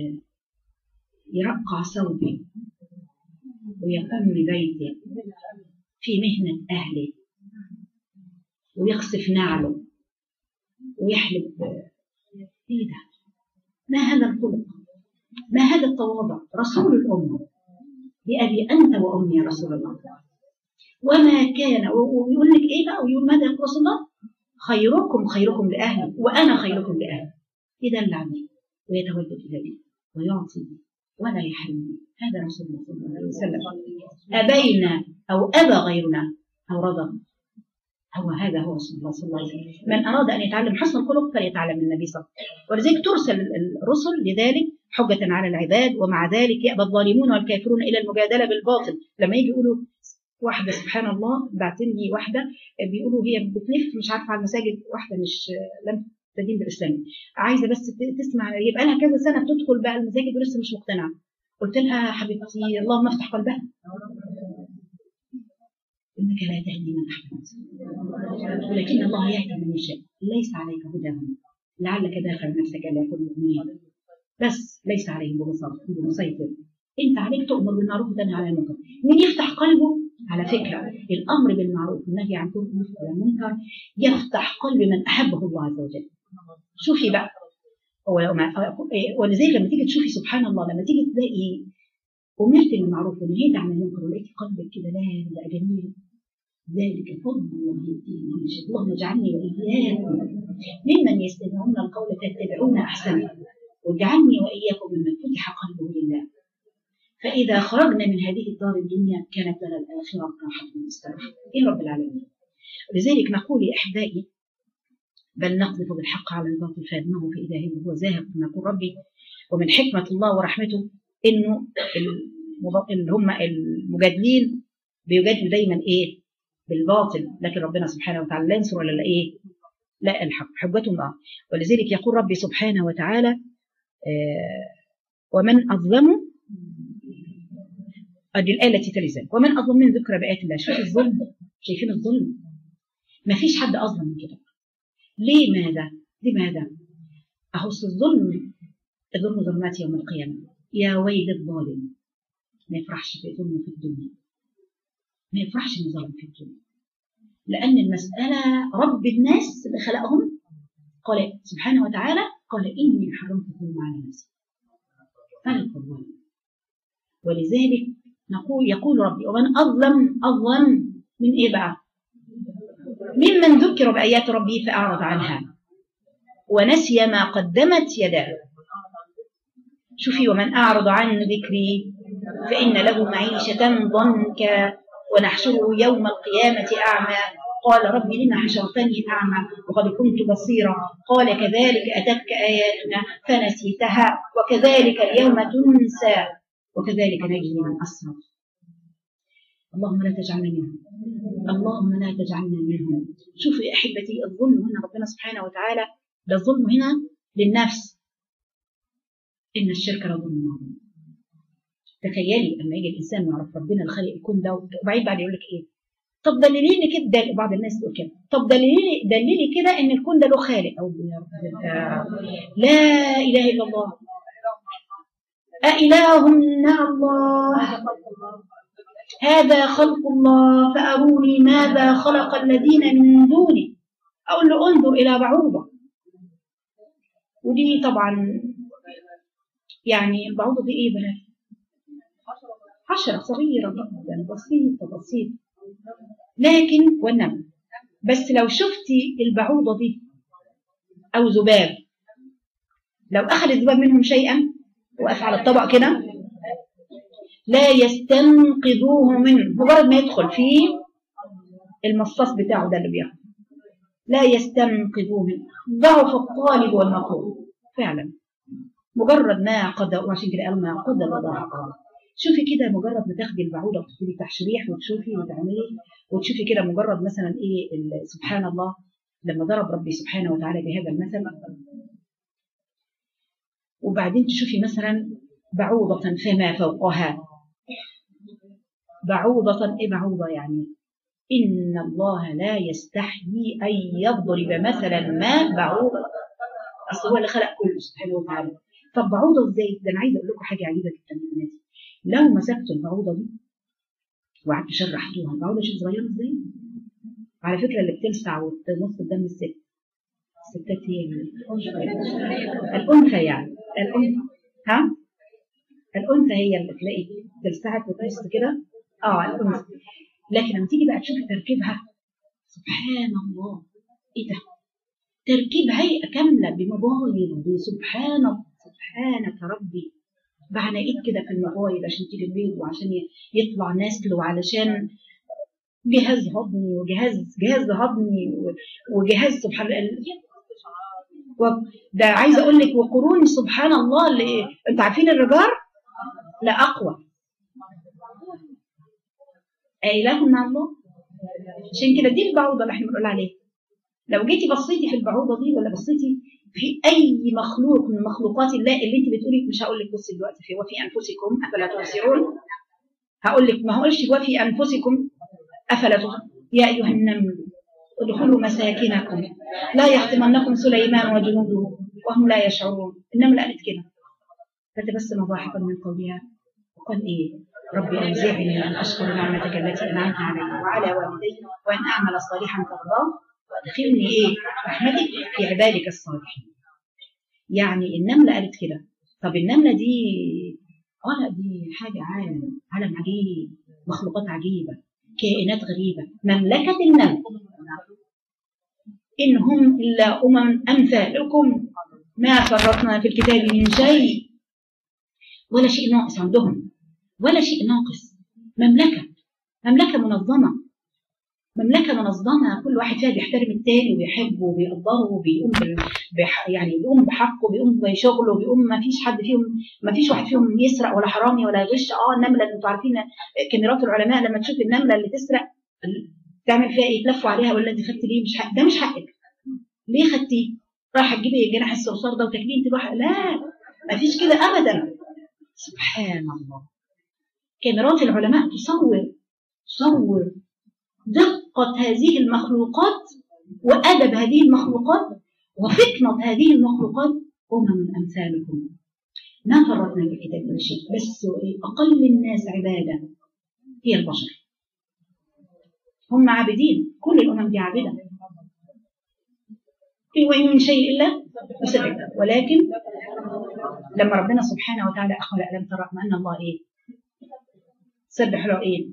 يرقع ثوبه ويهتم ببيته في مهنه اهله ويخسف نعله ويحلب. ايه ده؟ ما هذا الخلق؟ ما هذا التواضع؟ رسول الامه بأبي انت وامي يا رسول الله. وما كان ويقول لك ايه بقى ويقول ماذا يقول رسول الله؟ خيركم خيركم لاهلي وانا خيركم لاهلي. يدلعني ويتودد الي ويعطي ولا يحرمني. هذا رسول الله صلى الله عليه وسلم. ابينا او ابى غيرنا او رضى، هو هذا هو رسول الله صلى الله عليه وسلم. من أراد أن يتعلم حسن الخلق فليتعلم من النبي صلى الله عليه وسلم. ولذلك ترسل الرسل لذلك حجة على العباد، ومع ذلك يأبى الظالمون والكافرون إلى المجادلة بالباطل. لما يجي يقولوا واحدة سبحان الله بعتين لي واحدة بيقولوا هي بتلف مش عارفة على المساجد، واحدة مش لم تدين بالإسلام، عايزة بس تسمع، يبقى لها كذا سنة بتدخل بقى المساجد ولسه مش مقتنعة. قلت لها حبيبتي اللهم افتح قلبها، إنك لا تهدي من أحببت ولكن الله يهدي من يشاء. ليس عليك هداهم لعلك داخل نفسك لا يكون مؤمنين، بس ليس عليهم بمسيطر. أنت عليك تؤمر بالمعروف وتنهى عن المنكر. من يفتح قلبه؟ على فكرة الأمر بالمعروف والنهي عن المنكر يفتح قلب من أحبه الله عز وجل. شوفي بقى، ولذلك لما تيجي تشوفي سبحان الله، لما تيجي تلاقي أمرت بالمعروف ونهيت عن المنكر ولقيت قلبك كده لا لا جميل، ذلك فضل الله يؤتيه من يشاء. اللهم اجعلني وإياكم ممن يستمعون القول فيتبعون أحسنه، واجعلني وإياكم ممن فتح قلبه لله. فإذا خرجنا من هذه الدار الدنيا كانت لنا الآخرة راحة مستريحة. إيه رب العالمين. لذلك نقول يا أحبائي بل نقذف بالحق على الباطل فيدمغه فإذا هو زاهق. نقول ربي ومن حكمة الله ورحمته إنه اللي هم المجادلين بيجادلوا دايما إيه؟ بالباطل، لكن ربنا سبحانه وتعالى لا ينصر ولا لا إيه؟ لا الحق حجتهم الله. ولذلك يقول ربي سبحانه وتعالى آه ومن أظلم، هذه الآية التي تلي ذلك، ومن أظلم من ذكر بآيات الله. شوف الظلم، شايفين الظلم؟ ما فيش حد أظلم من كده. ليه ماذا؟ لماذا؟ أحس الظلم، الظلم ظلمات يوم القيامة. يا ويل الظالم، ما يفرحش في ظلمه في الدنيا، ما يفرحش من ظلم في الدنيا، لأن المسألة رب الناس اللي خلقهم قال سبحانه وتعالى قال إني حرمت الظلم على نفسي فلا تظلم. ولذلك نقول يقول ربي ومن أظلم أظلم من إيه بقى؟ ممن ذكر بآيات ربه فأعرض عنها ونسي ما قدمت يداه. شوفي ومن أعرض عن ذكري فإن له معيشة ضنكا ونحشره يوم القيامة أعمى قال رب لما حشرتني أعمى وقد كنت بصيرا قال كذلك أتتك آياتنا فنسيتها وكذلك اليوم تنسى وكذلك نجزي من أسرف. اللهم لا تجعلنا منهم، اللهم لا تجعلنا منهم. شوفوا يا أحبتي الظلم هنا ربنا سبحانه وتعالى، ده الظلم هنا للنفس، إن الشرك لظلم. تخيلي لما يجي الإنسان يعرف ربنا الخالق الكون ده وبعدين بعد يقول لك إيه؟ طب دليليني كده، بعض الناس تقول كده، طب دليلي دليلي كده إن الكون ده له خالق. أو لا إله إلا الله، أإله مع الله، هذا خلق الله فأروني ماذا خلق الذين من دونه. أقول له انظر إلى بعوضة، ودي طبعا يعني البعوضة دي إيه بنات؟ حشرة صغيرة جدا بسيطة بسيطة، لكن والنمل. بس لو شفتي البعوضة دي أو ذباب، لو أخذ الذباب منهم شيئا وقف على الطبق كده لا يستنقذوه منه، مجرد ما يدخل فيه المصاص بتاعه ده اللي بياخده لا يستنقذوه منه، ضعف الطالب والمطلوب فعلا. مجرد ما قدر، وعشان كده قالوا ما قدر ضعف. شوفي كده مجرد ما تاخدي البعوضه وتبتدي تحشريح وتشوفي وتعملي وتشوفي كده مجرد مثلا ايه سبحان الله لما ضرب ربي سبحانه وتعالى بهذا المثل. وبعدين تشوفي مثلا بعوضة فما فوقها، بعوضة ايه بعوضة يعني إن الله لا يستحيي أن يضرب مثلا ما بعوضة، أصل هو اللي خلق كله سبحانه وتعالى. طب بعوضة ازاي؟ ده أنا عايزة أقول لكم حاجة عجيبة جدا يا بناتي. لو مسكت البعوضة دي وقعدت شرحتوها، البعوضة شوف صغيرة ازاي، على فكرة اللي بتلسع وتنص الدم الست الستات هي الأنثى، يعني الأنثى ها الأنثى هي اللي تلاقي تلسعت وتنص كده اه الأنثى. لكن لما تيجي بقى تشوف تركيبها سبحان الله، ايه ده؟ تركيب هيئة كاملة بمبايض، بسبحان سبحانك ربي، بعناقيد كده في المبايض عشان تيجي البيض وعشان يطلع نسل وعلشان جهاز هضمي وجهاز جهاز هضمي وجهاز سبحان الله. ده عايزه اقول لك وقرون سبحان الله اللي انتوا عارفين الرجال لا اقوى اله مع الله. عشان كده دي البعوضه اللي احنا بنقول عليها. لو جيتي بصيتي في البعوضه دي ولا بصيتي في اي مخلوق من مخلوقات الله اللي انت بتقولي، مش هقول لك بصي دلوقتي في وفي انفسكم افلا تبصرون، هقول لك ما هقولش وفي انفسكم افلا تبصرون. يا ايها النمل ادخلوا مساكنكم لا يحطمنكم سليمان وجنوده وهم لا يشعرون. النمل قالت كده فتبسم ضاحكا من قولها وقال ايه ربي اوزعني ان اشكر نعمتك التي انعمت علي وعلى والدي وان اعمل صالحا ترضاه وادخلني ايه رحمتك في عبادك الصالحين. يعني النمله قالت كده. طب النمله دي اه لا دي حاجه عالم عالم عجيب، مخلوقات عجيبه، كائنات غريبه. مملكه النمل إن هم إلا أمم أمثالكم ما فرطنا في الكتاب من شيء، ولا شيء ناقص عندهم، ولا شيء ناقص. مملكة مملكة منظمة، مملكة منظمة كل واحد فيها بيحترم التاني وبيحبه وبيقدره وبيقوم بح يعني بيقوم بحقه وبيقوم بشغله وبيقوم. ما فيش حد فيهم ما فيش واحد فيهم يسرق ولا حرامي ولا يغش. اه النملة اللي انتوا عارفين كاميرات العلماء لما تشوف النملة اللي تسرق تعمل فيها ايه؟ تلفوا عليها ولا انت خدت ليه؟ مش حق. ده مش حقك. ليه خدتيه؟ رايحه تجيبي جناح الصرصار ده وتاكليه انت لوحدك؟ لا ما فيش كده ابدا. سبحان الله. كاميرات العلماء تصور تصور دقة هذه المخلوقات وأدب هذه المخلوقات وفطنة هذه المخلوقات. أمم أمثالكم ما فرطنا في الكتاب ولا شيء. بس أقل الناس عبادة هي البشر، هم عابدين. كل الأمم دي عابدة، وإن من شيء إلا يسبح. ولكن لما ربنا سبحانه وتعالى أخبر ألم ترى أن الله إيه سبح له إيه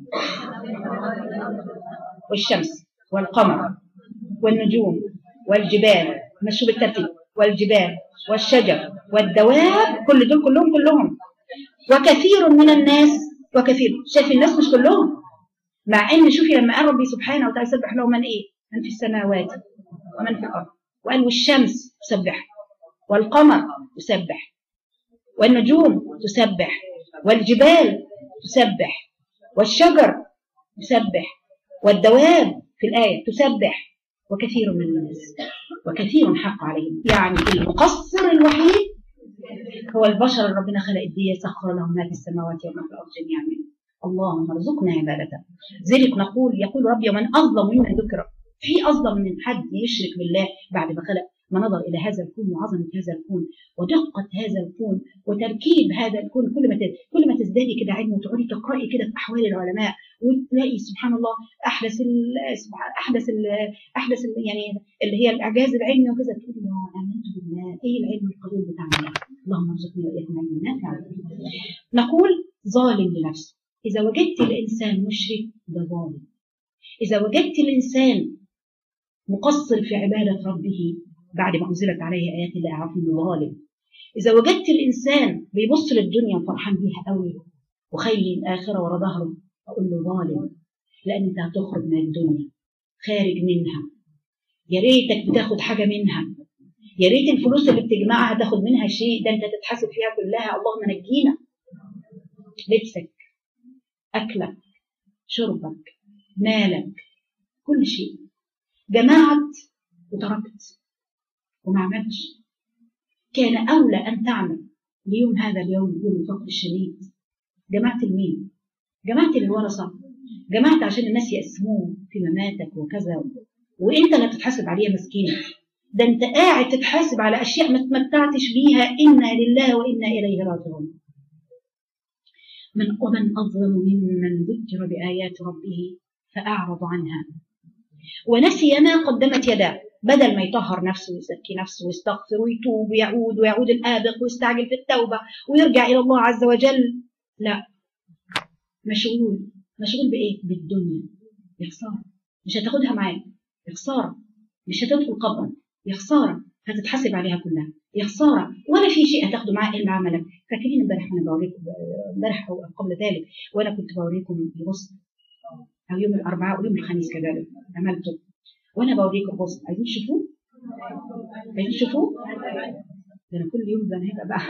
والشمس والقمر والنجوم والجبال مشوا بالترتيب والجبال والشجر والدواب، كل دول كلهم كلهم وكثير من الناس. وكثير شايف الناس مش كلهم، مع ان شوفي لما قال ربي سبحانه وتعالى سبح له من ايه من في السماوات ومن في الأرض. وقال والشمس تسبح والقمر تسبح والنجوم تسبح والجبال تسبح والشجر تسبح والدواب في الآية تسبح وكثير من الناس وكثير حق عليهم. يعني المقصر الوحيد هو البشر اللي ربنا خلق الدنيا سخر لهم ما في السماوات وما في الأرض جميعا منه. اللهم ارزقنا عبادته. ذلك نقول يقول ربي ومن أظلم ممن ذكر. في أظلم من حد يشرك بالله بعد ما خلق، ما نظر إلى هذا الكون وعظمة هذا الكون ودقة هذا الكون وتركيب هذا الكون. كل ما كل ما تزدادي كده علم وتقعدي تقرأي كده في أحوال العلماء وتلاقي سبحان الله أحدث ال أحدث ال أحدث ال يعني اللي هي الإعجاز العلمي وكذا، تقولي يا آمنت بالله إيه العلم القدير بتاعنا. اللهم ارزقني وإياكم علما نافعا. نقول ظالم لنفسه. إذا وجدت الإنسان مشرك ده ظالم. إذا وجدت الإنسان مقصر في عبادة ربه بعد ما أنزلت عليه آيات الله أعرف إنه ظالم. إذا وجدت الإنسان بيبص للدنيا وفرحان بيها قوي وخيل الآخرة ورا ظهره أقول له ظالم، لأن أنت هتخرج من الدنيا خارج منها. يا ريتك بتاخد حاجة منها، يا ريت الفلوس اللي بتجمعها تاخد منها شيء، ده أنت تتحاسب فيها كلها. اللهم نجينا. لبسك، أكلك، شربك، مالك، كل شيء جمعت وتركت وما عملتش. كان أولى أن تعمل اليوم هذا اليوم يوم الفقر الشديد. جمعت المين؟ جمعت للورثة، جمعت عشان الناس يقسموه في مماتك وكذا، وانت لا تتحاسب عليها مسكينة. ده انت قاعد تتحاسب على أشياء ما تمتعتش بيها. إنا لله وإنا إليه راجعون. من ومن أظلم ممن ذكر بآيات ربه فأعرض عنها ونسي ما قدمت يداه. بدل ما يطهر نفسه ويزكي نفسه ويستغفر ويتوب ويعود ويعود الآبق ويستعجل في التوبة ويرجع إلى الله عز وجل، لا، مشغول. مشغول بإيه؟ بالدنيا. يا خسارة، مش هتاخدها معاك. يا خسارة، مش هتدخل قبرا. يا خسارة، هتتحاسب عليها كلها. يا خسارة، ولا في شيء هتاخده معاك إلا عملك. فاكرين امبارح أنا بوريكم، امبارح أو قبل ذلك وأنا كنت بوريكم الغسل، أو يوم الأربعاء ويوم الخميس كذلك عملته وأنا بوريكم الغسل. عايزين تشوفوه؟ عايزين تشوفوه؟ ده أنا كل يوم بنهبق بقى.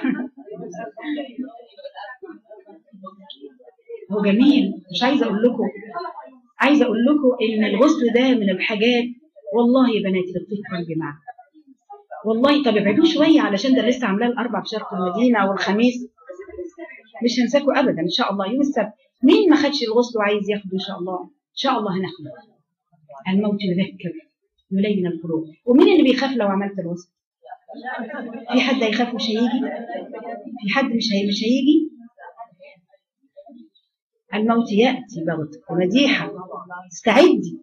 هو جميل. مش عايزة أقول لكم، عايزة أقول لكم إن الغسل ده من الحاجات والله يا بناتي بتطيق قلبي معاك والله. طب ابعدوه شوية علشان ده لسه عاملاه الأربع في شرق المدينة والخميس. مش هنساكوا أبدا إن شاء الله. يوم السبت مين ما خدش الغسل وعايز ياخده إن شاء الله؟ إن شاء الله هناخده. الموت يذكر يلين القلوب. ومين اللي بيخاف لو عملت الغسل؟ في حد هيخاف مش هيجي؟ في حد مش هي مش هيجي؟ الموت يأتي بغتة ومديحة. استعدي.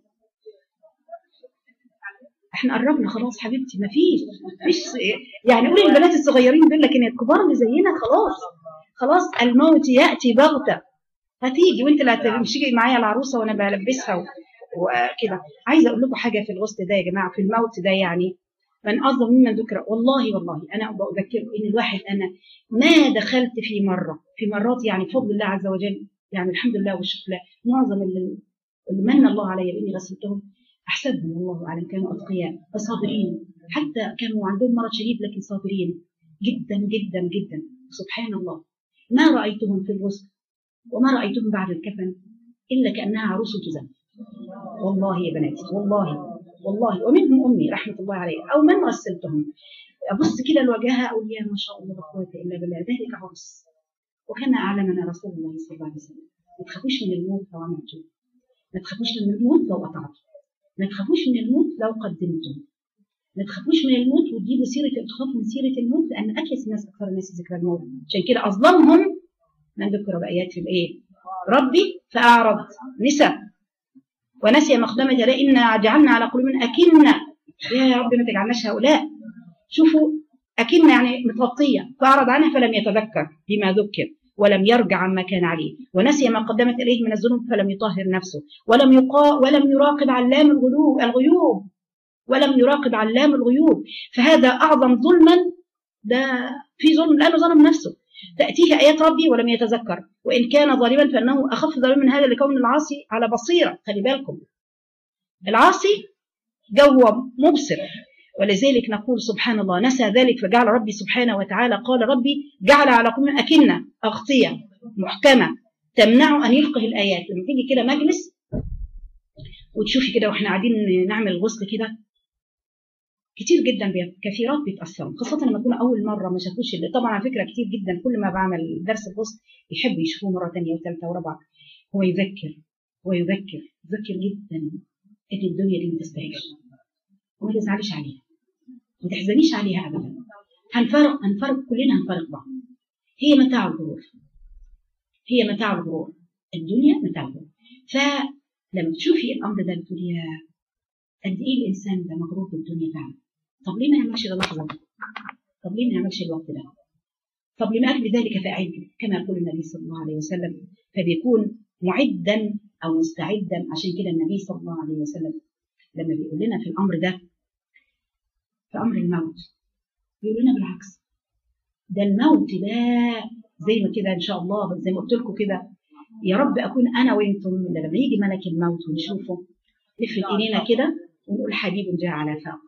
احنا قربنا خلاص حبيبتي. مفيش مفيش يعني قولي البنات الصغيرين دول، لكن الكبار اللي زينا خلاص خلاص. الموت يأتي بغتة. هتيجي وانت اللي هتمشي معايا العروسة وانا بلبسها وكده. عايزه اقول لكم حاجه في الغسل ده يا جماعه، في الموت ده، يعني من اظلم ممن ذكر. والله والله انا بذكركم ان الواحد، انا ما دخلت في مره في مرات يعني بفضل الله عز وجل، يعني الحمد لله والشكر له، معظم اللي من الله علي باني غسلتهم احسبهم الله اعلم كانوا اتقياء وصابرين، حتى كانوا عندهم مرض شديد لكن صابرين جدا جدا جدا. سبحان الله، ما رايتهم في الغسل وما رايتهم بعد الكفن الا كانها عروس تزف. والله يا بناتي والله والله. ومنهم أمي رحمة الله عليها أو من غسلتهم، أبص كده لوجهها أقول يا ما شاء الله لا قوة إلا بالله، ذلك عرس. وكان أعلمنا رسول الله صلى الله عليه وسلم ما تخافوش من الموت لو عملتم، ما تخافوش من الموت لو قطعتم، ما تخافوش من الموت لو قدمتم، ما تخافوش من الموت وتجيبوا سيرة الخوف من سيرة الموت، لأن أكيس الناس أكثر الناس ذكر الموت. عشان كده أظلمهم من ذكر بآيات الإيه؟ ربي فأعرض. نساء ونسي مقدمة لا إنا جعلنا على قلوبنا أكنة. يا رب ما تجعلناش هؤلاء. شوفوا أكنة يعني متغطية، فأعرض عنها فلم يتذكر بما ذكر ولم يرجع عما كان عليه، ونسي ما قدمت إليه من الذنوب فلم يطهر نفسه، ولم يقا ولم يراقب علام الغيوب الغيوب ولم يراقب علام الغيوب. فهذا أعظم ظلما. ده في ظلم لأنه ظلم نفسه. تأتيه آيات ربي ولم يتذكر، وإن كان ظالما فإنه أخف ظلم من هذا لكون العاصي على بصيرة. خلي بالكم، العاصي جو مبصر. ولذلك نقول سبحان الله نسى ذلك فجعل ربي سبحانه وتعالى قال ربي جعل على قلوبهم أكنة أغطية محكمة تمنعه أن يفقه الآيات. لما تيجي كده مجلس وتشوفي كده واحنا قاعدين نعمل الغسل كده كتير جدا كثيرات بيتأثروا، خاصة لما يكونوا أول مرة ما شافوش اللي طبعا على فكرة كتير جدا كل ما بعمل درس الغسل يحبوا يشوفوه مرة ثانية وثالثة ورابعة. هو يذكر ويذكر يذكر جدا إن الدنيا دي ما تستاهلش وما تزعليش عليها ما تحزنيش عليها أبدا. هنفرق هنفرق كلنا هنفرق بعض. هي متاع الغرور، هي متاع الغرور، الدنيا متاع الغرور. فلما تشوفي الأمر ده بتقولي يا قد إيه الإنسان ده مغرور بالدنيا فعلا. طب ليه ما يعملش اللحظة دي؟ طب ليه ما يعملش الوقت ده؟ طب لما أجل ذلك فأعد كما يقول النبي صلى الله عليه وسلم، فبيكون معدا أو مستعدا. عشان كده النبي صلى الله عليه وسلم لما بيقول لنا في الأمر ده في أمر الموت بيقول لنا بالعكس، ده الموت ده زي ما كده إن شاء الله زي ما قلت لكم كده يا رب أكون أنا وإنتم لما يجي ملك الموت ونشوفه نفرد إيدينا كده ونقول حبيب جاء على فاق،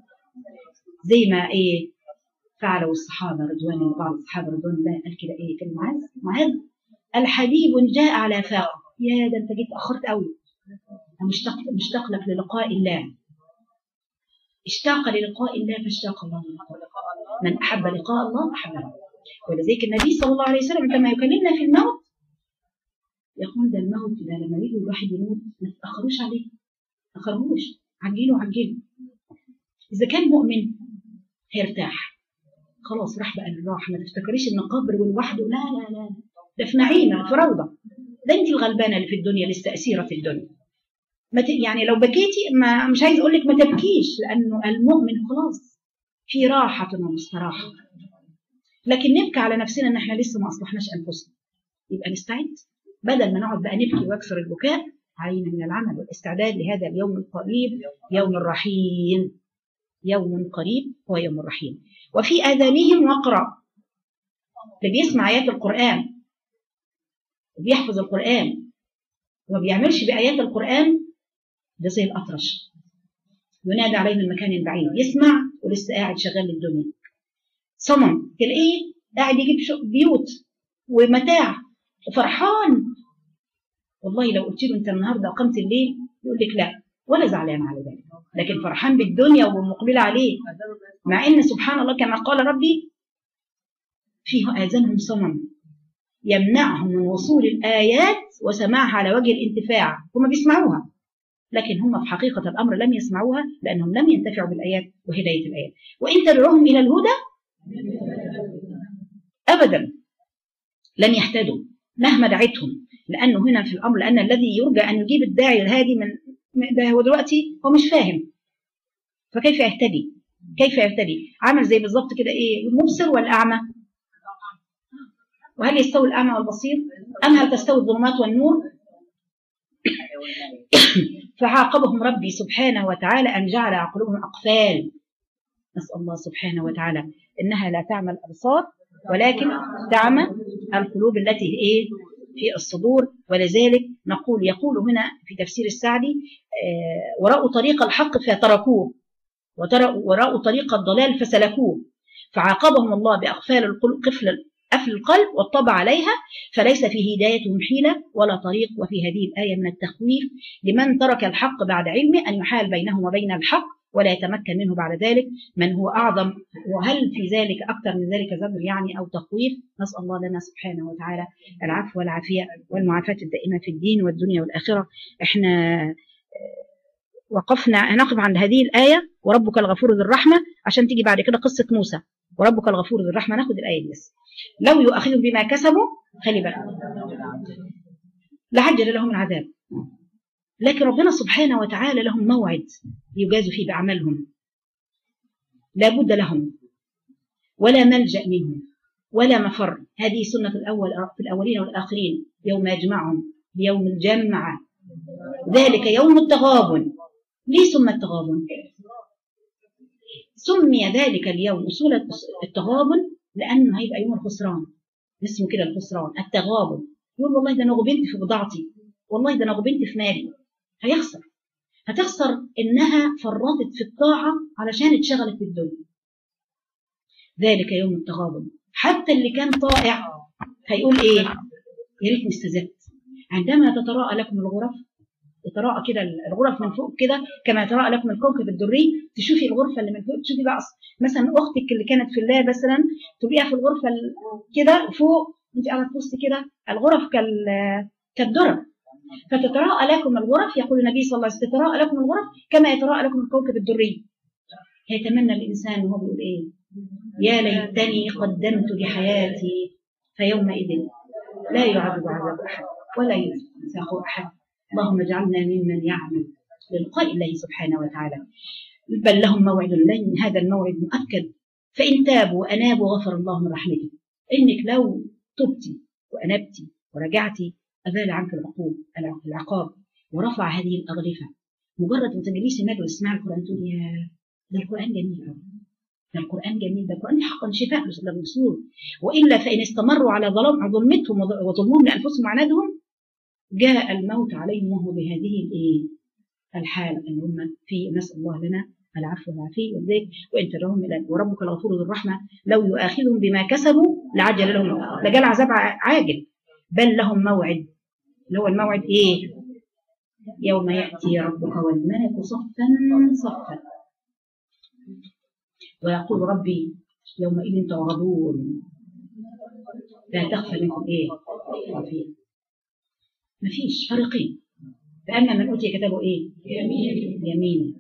زي ما إيه فعلوا الصحابة رضوان الله، بعض الصحابة رضوان الله قال كده إيه كان معاذ معاذ الحبيب جاء على فاق. يا ده أنت جيت أخرت قوي، أنا مشتاق مشتاق لك للقاء الله. اشتاق للقاء الله فاشتاق الله للقاء. من أحب لقاء الله أحب الله. ولذلك النبي صلى الله عليه وسلم كما يكلمنا في الموت يقول ده الموت ده لما يجي الواحد يموت ما تتأخروش عليه، ما تأخروش، عجلوا عجلوا. إذا كان مؤمن هيرتاح خلاص راح بقى الراحة. ما تفتكريش إن قبر والوحده، لا لا لا ده في نعيمة في روضة. ده أنت الغلبانة اللي في الدنيا لسه أسيرة الدنيا. ما ت... يعني لو بكيتي ما مش عايز أقول لك ما تبكيش، لأنه المؤمن خلاص في راحة ومستراحة. لكن نبكي على نفسنا إن إحنا لسه ما أصلحناش أنفسنا، يبقى نستعد بدل ما نقعد بقى نبكي ويكسر البكاء. علينا من العمل والاستعداد لهذا اليوم القريب، يوم الرحيم. يوم قريب هو يوم الرحيم. وفي آذانهم وقرا، اللي بيسمع آيات القرآن وبيحفظ القرآن وما بيعملش بآيات القرآن ده زي الأطرش ينادى عليه من مكان بعيد، يسمع ولسه قاعد شغال الدنيا. صمم تلاقيه قاعد يجيب بيوت ومتاع وفرحان. والله لو قلت له انت النهارده قمت الليل يقول لك لا ولا زعلان على ذلك، لكن فرحان بالدنيا ومقبل عليه. مع ان سبحان الله كما قال ربي فيه آذانهم صمم يمنعهم من وصول الآيات وسماعها على وجه الانتفاع. هم بيسمعوها لكن هم في حقيقة الأمر لم يسمعوها لأنهم لم ينتفعوا بالآيات وهداية الآيات. وإن تدعوهم إلى الهدى أبدا لن يهتدوا مهما دعيتهم، لأنه هنا في الأمر لأن الذي يرجى أن يجيب الداعي الهادي من ده هو دلوقتي هو مش فاهم، فكيف يهتدي؟ كيف يهتدي؟ عامل زي بالظبط كده إيه مبصر والأعمى. وهل يستوي الأعمى والبصير؟ أم هل تستوي الظلمات والنور؟ فعاقبهم ربي سبحانه وتعالى أن جعل عقولهم أقفال. نسأل الله سبحانه وتعالى إنها لا تعمى الأبصار ولكن تعمى القلوب التي إيه في الصدور. ولذلك نقول يقول هنا في تفسير السعدي آه ورأوا طريق الحق فتركوه ورأوا طريق الضلال فسلكوه، فعاقبهم الله بأقفال القلوب قفل قفل القلب والطبع عليها، فليس في هدايتهم حيلة ولا طريق. وفي هذه الآية من التخويف لمن ترك الحق بعد علمه أن يحال بينه وبين الحق ولا يتمكن منه بعد ذلك من هو أعظم. وهل في ذلك أكثر من ذلك زجر يعني أو تخويف؟ نسأل الله لنا سبحانه وتعالى العفو والعافية والمعافاة الدائمة في الدين والدنيا والآخرة. احنا وقفنا هنقف عند هذه الآية وربك الغفور ذو الرحمة عشان تيجي بعد كده قصة موسى وربك الغفور ذو الرحمة. ناخد الآية دي بس. لو يؤاخذهم بما كسبوا خلي بالك لعجل لهم العذاب، لكن ربنا سبحانه وتعالى لهم موعد يجازوا فيه بأعمالهم، لا بد لهم ولا ملجأ منهم ولا مفر. هذه سنة الأول في الأولين والآخرين يوم يجمعهم ليوم الجمع ذلك يوم التغابن. ليه سمى التغابن؟ سمي ذلك اليوم أصول التغابن لأنه هيبقى يوم الخسران، اسمه كده الخسران التغابن. يقول والله ده أنا غبنت في بضاعتي، والله ده أنا غبنت في مالي، هيخسر. هتخسر إنها فرطت في الطاعة علشان اتشغلت بالدنيا. ذلك يوم التغابن. حتى اللي كان طائع هيقول إيه؟ يا ريتني استزدت. عندما تتراءى لكم الغرف، تتراءى كده الغرف من فوق كده كما يتراءى لكم الكوكب الدري، تشوفي الغرفة اللي من فوق، تشوفي بقى مثلا أختك اللي كانت في الله مثلا تبقيها في الغرفة كده فوق، أنت قاعدة تبصي كده الغرف كالدرة، فتتراءى لكم الغرف. يقول النبي صلى الله عليه وسلم تتراءى لكم الغرف كما يتراءى لكم الكوكب الدري. هيتمنى الإنسان وهو بيقول إيه؟ يا ليتني قدمت لحياتي فيومئذ لا يعذب عذاب أحد ولا يوثق أحد. اللهم اجعلنا ممن يعمل للقاء الله سبحانه وتعالى. بل لهم موعد لن هذا الموعد مؤكد، فإن تابوا وأنابوا غفر الله من رحمته. إنك لو تبتي وأنبتي ورجعتي أزال عنك العقوب العقاب ورفع هذه الأغلفة. مجرد ما تجلسي ماذا وتسمعي القرآن تقول يا ده القرآن جميل قوي، ده القرآن جميل، ده القرآن حقا شفاء للصدور. وإلا فإن استمروا على ظلم ظلمتهم وظلمهم لأنفسهم وعنادهم جاء الموت عليهم وهو بهذه الايه الحال ان هم في. نسال الله لنا العفو والعافيه. وذلك وان تدعوهم الى وربك الغفور ذو الرحمه لو يؤاخذهم بما كسبوا لعجل لهم لجال عذاب عاجل. بل لهم موعد، اللي هو الموعد ايه؟ يوم ياتي ربك والملك صفا صفا ويقول ربي يومئذ تعرضون لا تخفى منكم ايه خافيه. مفيش فريقين. فأما من أوتي كتابه إيه؟ يمين يمين.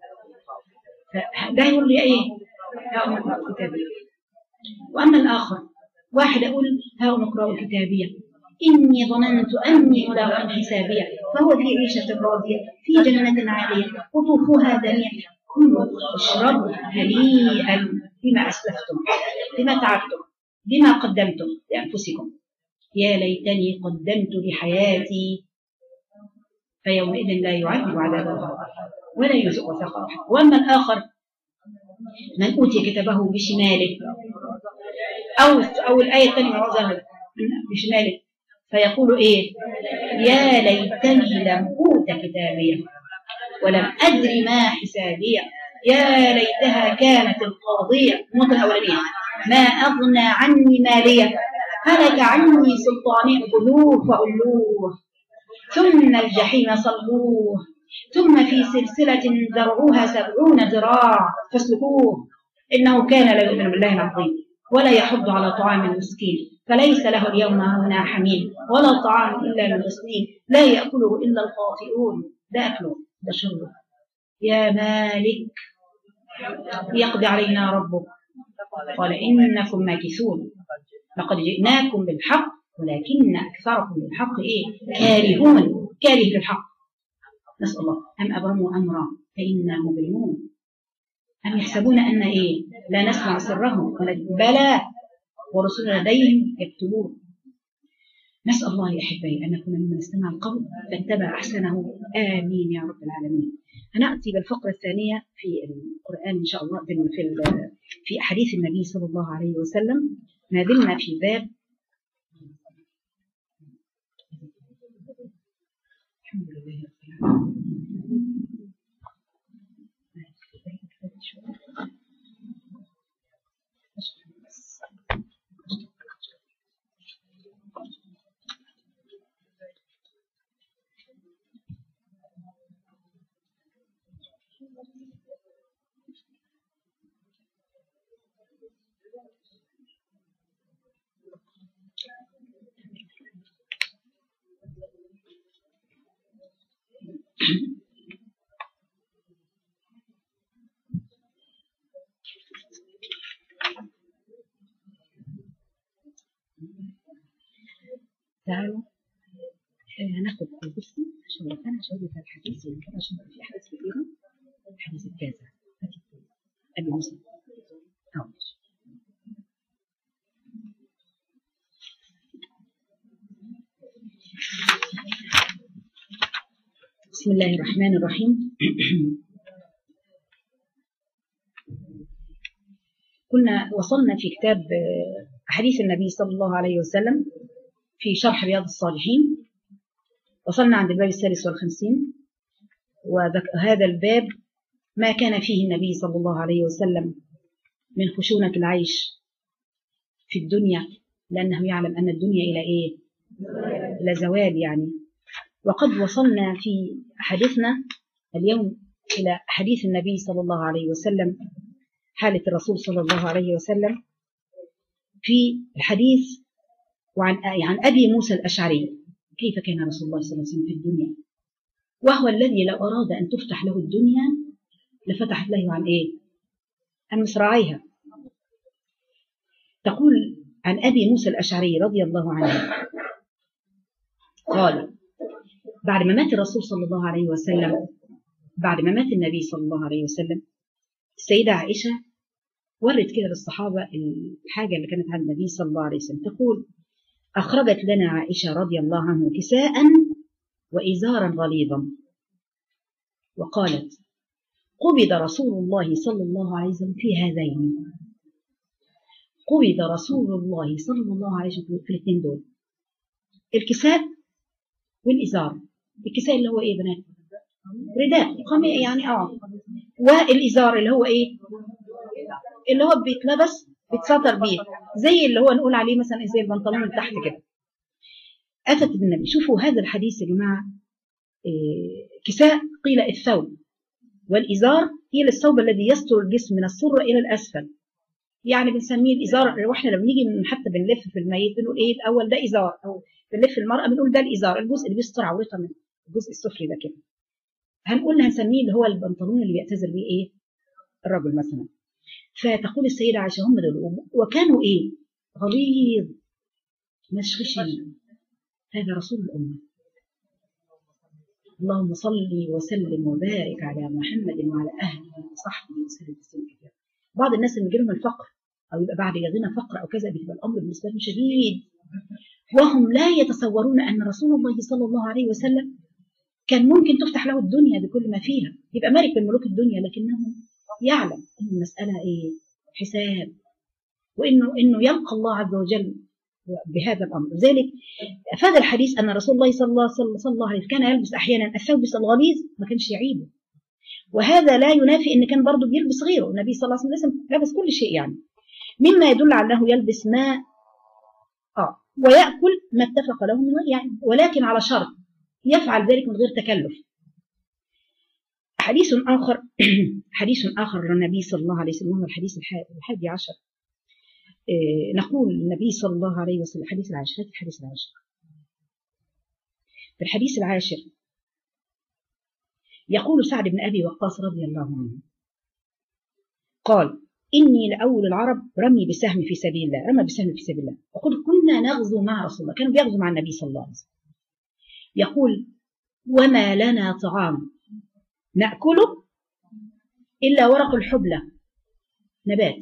فده يقول لي إيه؟ هاؤم اقرأوا كتابي. وأما الآخر واحد أقول هاؤم اقرأوا كتابية إني ظننت أني ملاق حسابية فهو في عيشة راضية في جنة عالية قطوفها دانية كلوا واشربوا هنيئا بما أسلفتم بما تعبتم بما قدمتم لأنفسكم يا ليتني قدمت لحياتي فيومئذ لا يعذب عذابه ولا يوثق وثاقه أحد. وأما الآخر من أوتي كتابه بشماله أو أو الآية الثانية موضعها بشماله فيقول إيه؟ يا ليتني لم أوت كتابيه ولم أدري ما حسابيه يا ليتها كانت القاضية موت الأولانية ما أغنى عني مالية هلك عني سلطاني خذوه فغلوه ثم الجحيم صلوه ثم في سلسلة ذرعوها سبعون ذراع فاسلكوه إنه كان لا يؤمن بالله العظيم ولا يحض على طعام المسكين فليس له اليوم هنا حميم ولا طعام إلا من غسلين لا يأكله إلا الخاطئون. ده أكله ده شربه. يا مالك يقضي علينا ربك قال إنكم ماكثون لقد جئناكم بالحق ولكن أكثركم بالحق إيه؟ كارهون كاره للحق. نسأل الله أم أبرموا أمرا فإنا مبرمون أم يحسبون أن إيه؟ لا نسمع سرهم بلى ورسلنا لديهم يكتبون. نسأل الله يا أحبائي أن نكون ممن استمع القول فاتبع أحسنه آمين يا رب العالمين. هنأتي بالفقرة الثانية في القرآن إن شاء الله في في أحاديث النبي صلى الله عليه وسلم. ما زلنا في باب الحمد لله رب العالمين. تعالوا هناخد بصي عشان انا شايفه في الحديث يمكن عشان في احاديث كثيره. الحديث التاسع ابي مسلم اه بسم الله الرحمن الرحيم. كنا وصلنا في كتاب حديث النبي صلى الله عليه وسلم في شرح رياض الصالحين. وصلنا عند الباب الثالث والخمسين وهذا الباب ما كان فيه النبي صلى الله عليه وسلم من خشونة العيش في الدنيا، لأنه يعلم أن الدنيا إلى إيه؟ إلى زوال يعني. وقد وصلنا في حديثنا اليوم إلى حديث النبي صلى الله عليه وسلم، حالة الرسول صلى الله عليه وسلم في الحديث وعن عن أبي موسى الأشعري، كيف كان رسول الله صلى الله عليه وسلم في الدنيا، وهو الذي لو أراد أن تفتح له الدنيا لفتحت له عن إيه؟ عن مصراعيها. تقول عن أبي موسى الأشعري رضي الله عنه قال بعد ما مات الرسول صلى الله عليه وسلم، بعد ما مات النبي صلى الله عليه وسلم، السيدة عائشة ورت كده للصحابة الحاجة اللي كانت عند النبي صلى الله عليه وسلم. تقول أخرجت لنا عائشة رضي الله عنها كساء وإزارا غليظا، وقالت قبض رسول الله صلى الله عليه وسلم في هذين، قبض رسول الله صلى الله عليه وسلم في الاثنين دول، الكساء والإزار. الكساء اللي هو إيه بنات؟ رداء قميص يعني اه والإزار اللي هو إيه؟ اللي هو بيتلبس بيتسطر بيه، زي اللي هو نقول عليه مثلا زي البنطلون اللي تحت كده. أتت بالنبي. شوفوا هذا الحديث يا جماعة، إيه كساء قيل الثوب، والإزار قيل الثوب الذي يستر الجسم من السرة إلى الأسفل، يعني بنسميه الإزار. واحنا لما بنيجي حتى بنلف في الميت بنقول إيه الأول ده إزار، أو بنلف المرأة بنقول ده الإزار، الجزء اللي بيستر عورتها من الجزء السفلي ده كده. هنقول هنسميه اللي هو البنطلون اللي بيعتذر بيه إيه الرجل مثلا. فتقول السيدة عائشة هم دول، وكانوا إيه غليظ مش خشن. هذا رسول الأمة. اللهم صل وسلم وبارك على محمد وعلى أهله وصحبه وسلم تسليما كثيرا. بعض الناس اللي بيجيلهم الفقر أو يبقى بعد غنى فقر أو كذا بيبقى الأمر بالنسبة لهم شديد، وهم لا يتصورون أن رسول الله صلى الله عليه وسلم كان ممكن تفتح له الدنيا بكل ما فيها، يبقى ملك من ملوك الدنيا، لكنه يعلم أن المسألة إيه حساب، وإنه إنه يلقى الله عز وجل بهذا الأمر. لذلك أفاد الحديث أن رسول الله صلى الله, صلى الله عليه وسلم كان يلبس أحيانا الثوب الغليظ ما كانش يعيبه، وهذا لا ينافي أن كان برضه بيلبس غيره. النبي صلى الله عليه وسلم لبس كل شيء يعني، مما يدل على أنه يلبس ما آه ويأكل ما اتفق له من يعني، ولكن على شرط يفعل ذلك من غير تكلف. حديث آخر حديث آخر للنبي صلى الله عليه وسلم، الحديث الحادي عشر. إيه نقول النبي صلى الله عليه وسلم الحديث العاشر الحديث العاشر في الحديث العاشر يقول سعد بن أبي وقاص رضي الله عنه قال إني لأول العرب رمي بسهم في سبيل الله، رمى بسهم في سبيل الله، وقل كنا نغزو مع رسول الله، كانوا بيغزوا مع النبي صلى الله عليه وسلم. يقول وما لنا طعام نأكله إلا ورق الحبلة، نبات،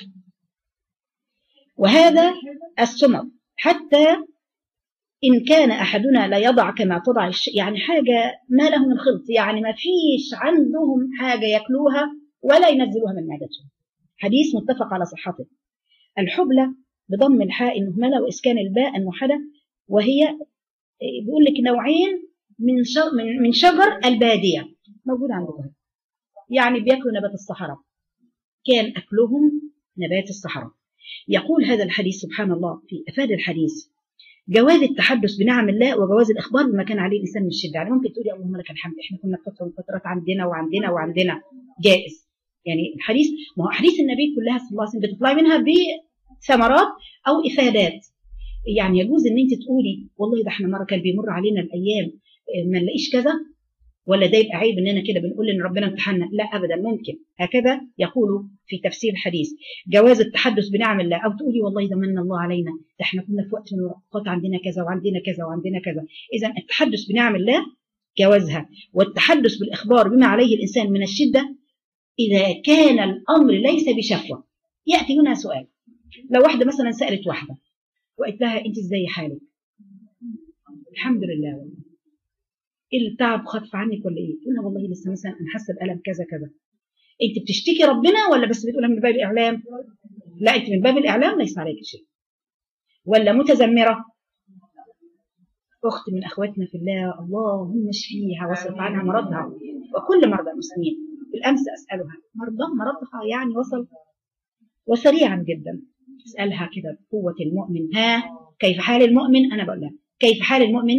وهذا السمر، حتى إن كان أحدنا لا يضع كما تضع الش... يعني حاجة ما له من خلط، يعني ما فيش عندهم حاجة يأكلوها ولا ينزلوها من معدتهم. حديث متفق على صحته. الحبلة بضم الحاء المهملة وإسكان الباء الموحدة، وهي بيقول لك نوعين من شجر, من, من شجر البادية موجود عندكم، يعني بيأكلوا نبات الصحراء، كان أكلهم نبات الصحراء. يقول هذا الحديث سبحان الله في أفاد الحديث جواز التحدث بنعم الله وجواز الإخبار بما كان عليه الإنسان من الشدة. يعني ممكن تقولي اللهم لك الحمد إحنا كنا في فترات عندنا وعندنا وعندنا، جائز. يعني الحديث ما هو أحاديث النبي كلها صلى الله عليه وسلم بتطلع منها بثمرات أو إفادات. يعني يجوز إن أنت تقولي والله ده إحنا مرة كان بيمر علينا الأيام ما نلاقيش كذا، ولا ده يبقى عيب اننا كده بنقول ان ربنا امتحنا؟ لا ابدا، ممكن هكذا يقولوا في تفسير الحديث جواز التحدث بنعم الله، او تقولي والله ده من الله علينا، ده احنا كنا في وقت من الاوقات عندنا كذا وعندنا كذا وعندنا كذا. اذا التحدث بنعم الله جوازها، والتحدث بالاخبار بما عليه الانسان من الشده اذا كان الامر ليس بشفوه. ياتي هنا سؤال، لو واحده مثلا سالت واحده وقالت لها انت ازاي حالك؟ الحمد لله، والله التعب خف عنك ولا ايه؟ تقول لها والله لسه مثلا انا حاسه بالم كذا كذا. انت بتشتكي ربنا ولا بس بتقولها من باب الاعلام؟ لا، انت من باب الاعلام ليس عليك شيء. ولا متذمره؟ أخت من أخواتنا في الله، اللهم اشفيها واصرف عنها مرضها وكل مرضى المسلمين. بالأمس أسألها مرضها مرضها يعني وصل وسريعا جدا، أسألها كده قوة المؤمن، ها كيف حال المؤمن؟ أنا بقول لها كيف حال المؤمن؟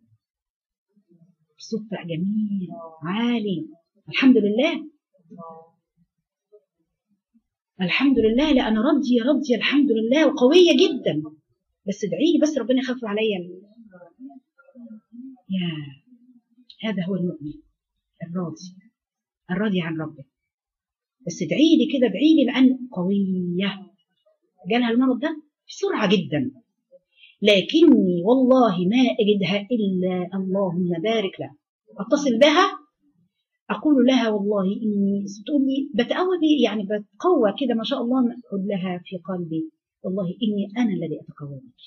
صوت جميل عالي، الحمد لله الحمد لله، لا أنا راضية راضية الحمد لله وقوية جدا، بس ادعي لي بس ربنا يخفف عليا. يا هذا هو المؤمن الراضي الراضي عن ربه. بس ادعي لي كده، ادعي لي لأن قوية جالها المرض ده بسرعة جدا، لكني والله ما أجدها إلا اللهم بارك لها. أتصل بها أقول لها والله إني تقول لي بتقوى بي يعني بتقوى كده ما شاء الله، أقول لها في قلبي والله إني أنا الذي أتقوى بك.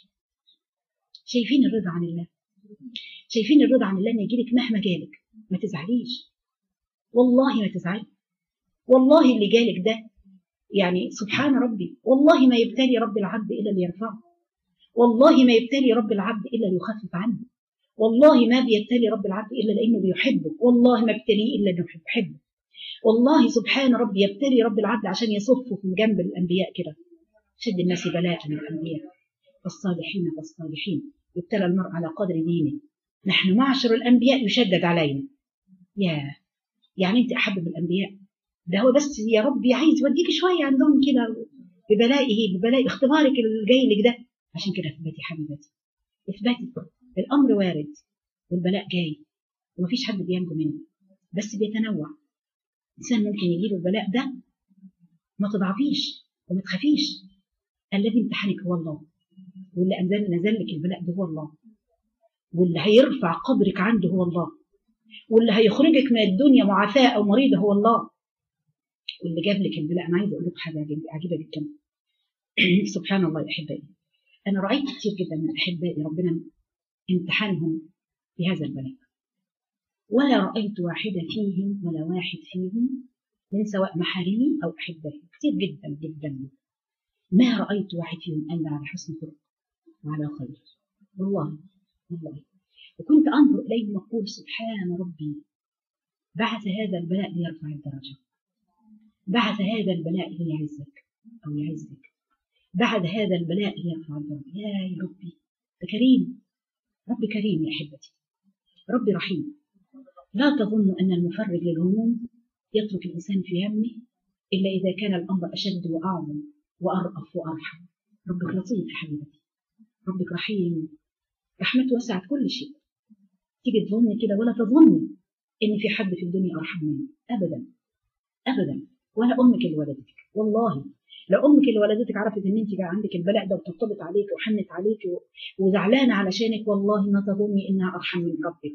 شايفين الرضا عن الله؟ شايفين الرضا عن الله؟ إن يجيلك مهما جالك ما تزعليش، والله ما تزعلي، والله اللي جالك ده يعني سبحان ربي، والله ما يبتلي رب العبد إلا ليرفعه، والله ما يبتلي رب العبد إلا ليخفف عنه، والله ما بيبتلي رب العبد إلا لأنه بيحبه، والله ما ابتليه إلا لأنه بيحبه، والله سبحان ربي يبتلي رب العبد عشان يصفه من جنب الأنبياء كده. شد الناس بلاء من الأنبياء والصالحين والصالحين، يبتلى المرء على قدر دينه. نحن معشر الأنبياء يشدد علينا. يا يعني أنت أحب الأنبياء، ده هو بس يا ربي عايز يوديك شوية عندهم كده ببلائه ببلاء اختبارك اللي جاي لك ده. عشان كده اثبتي حبيبتي، اثبتي الأمر وارد والبلاء جاي ومفيش حد بينجو منه، بس بيتنوع. إنسان ممكن يجيله البلاء ده ما تضعفيش وما تخافيش، الذي امتحنك هو الله، واللي أنزل نزل لك البلاء ده هو الله، واللي هيرفع قدرك عنده هو الله، واللي هيخرجك من الدنيا معافاة أو مريضة هو الله، واللي جاب لك البلاء. أنا عايزة أقول لك حاجة عجيبة جدا سبحان الله يا أحبائي، أنا رأيت كتير جدا من أحبائي ربنا امتحانهم بهذا البلاء، ولا رأيت واحدة فيهم ولا واحد فيهم من سواء محارمي أو أحبائي كتير جدا جدا، ما رأيت واحد فيهم ألا على حسن خلق وعلى خير، والله والله. وكنت أنظر إليهم وأقول سبحان ربي، بعث هذا البلاء ليرفع الدرجة، بعث هذا البلاء ليعزك أو يعزك، بعد هذا البلاء ليرفع الدرجة. يا يا ربي ده كريم، ربي كريم يا أحبتي، ربي رحيم. لا تظن أن المفرج للهموم يترك الإنسان في همه إلا إذا كان الأمر أشد وأعظم وأرأف وأرحم. ربك لطيف يا حبيبتي، ربك رحيم، رحمته وسعت كل شيء. تيجي تظني كده ولا تظني إن في حد في الدنيا أرحم منه أبدا أبدا، ولا أمك اللي ولدتك. والله لو أمك اللي ولدتك عرفت إن أنت عندك البلاء ده وتطبط عليك وحنت عليك وزعلانة علشانك، والله ما تظني إنها أرحم من ربك.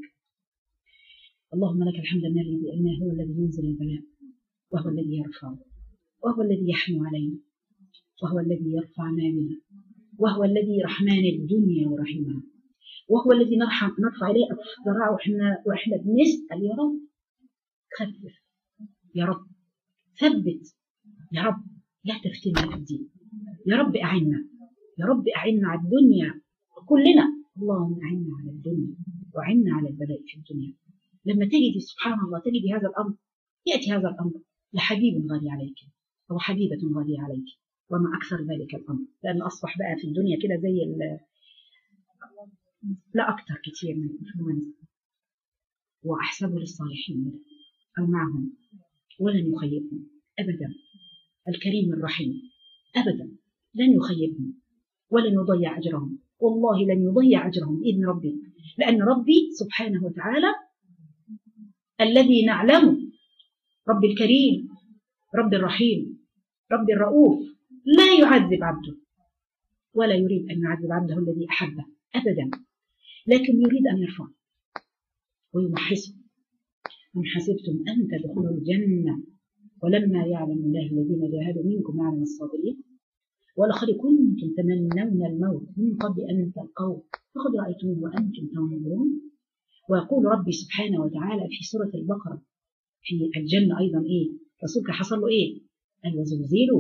اللهم لك الحمد لأنه هو الذي ينزل البلاء، وهو الذي يرفع، وهو الذي يحنو علينا، وهو الذي يرفع مالنا، وهو الذي رحمن الدنيا ورحمها، وهو الذي نرحم نرفع إليه الضراع وإحنا وإحنا بنسأل يا رب خفف، يا رب ثبت، يا رب لا تفتنا في الدين، يا رب أعنا، يا رب أعنا على الدنيا كلنا، اللهم أعنا على الدنيا وأعنا على البلاء في الدنيا. لما تجدي سبحان الله تجدي هذا الأمر، يأتي هذا الأمر لحبيب غالي عليك أو حبيبة غالية عليك، وما أكثر ذلك الأمر، لأن أصبح بقى في الدنيا كده زي لا أكثر كتير من الإنفلونزا، وأحسبه للصالحين أو معهم ولن يخيبهم أبدا. الكريم الرحيم أبدا لن يخيبهم ولن يضيع أجرهم، والله لن يضيع أجرهم بإذن ربي، لأن ربي سبحانه وتعالى الذي نعلمه ربي الكريم، ربي الرحيم، ربي الرؤوف، لا يعذب عبده ولا يريد أن يعذب عبده الذي أحبه أبدا، لكن يريد أن يرفع ويمحسه. أم حسبتم أن تدخلوا الجنة ولما يعلم الله الذين جاهدوا منكم ويعلم الصابرين ولقد كنتم تمنون الموت من قبل أن تلقوه فقد رأيتموه وأنتم تنظرون. ويقول ربي سبحانه وتعالى في سورة البقرة في الجنة أيضا إيه؟ رسولك حصل له إيه؟ قال وزلزلوا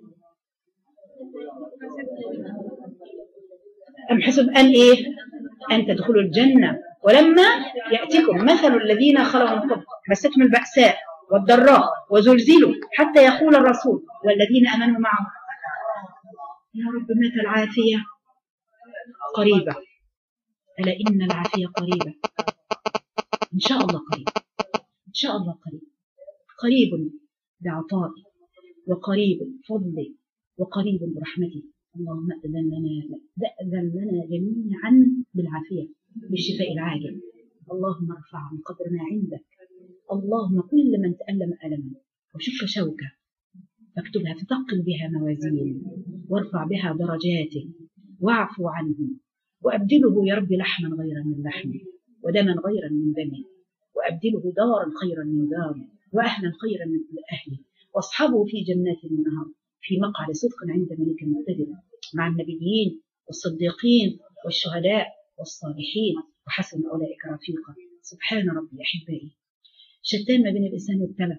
أم حسب أن إيه؟ أن تدخلوا الجنة ولما يأتكم مثل الذين خلوا من قبل مستهم البأساء والضراء وزلزلوا حتى يقول الرسول والذين آمنوا معه يا رب متى العافية قريبة. ألا إن العافية قريبة، إن شاء الله قريب، إن شاء الله قريب، قريب بعطائي وقريب بفضلي وقريب برحمتي. اللهم أذن لنا أذن لنا جميعا بالعافية بالشفاء العاجل. اللهم ارفع من قدرنا عندك. اللهم كل من تألم ألما وشك شوكة فاكتبها فتقل بها موازين وارفع بها درجاته واعفو عنه وأبدله يا رب لحما غيرا من لحمه ودما غيرا من دمه وأبدله دارا خيرا من داره وأهلا خيرا من أهله واصحابه في جنات ونهر في مقعد صدق عند ملك مقتدر مع النبيين والصديقين والشهداء والصالحين وحسن أولئك رفيقا. سبحان ربي. أحبائي، شتان ما بين الإنسان والتلف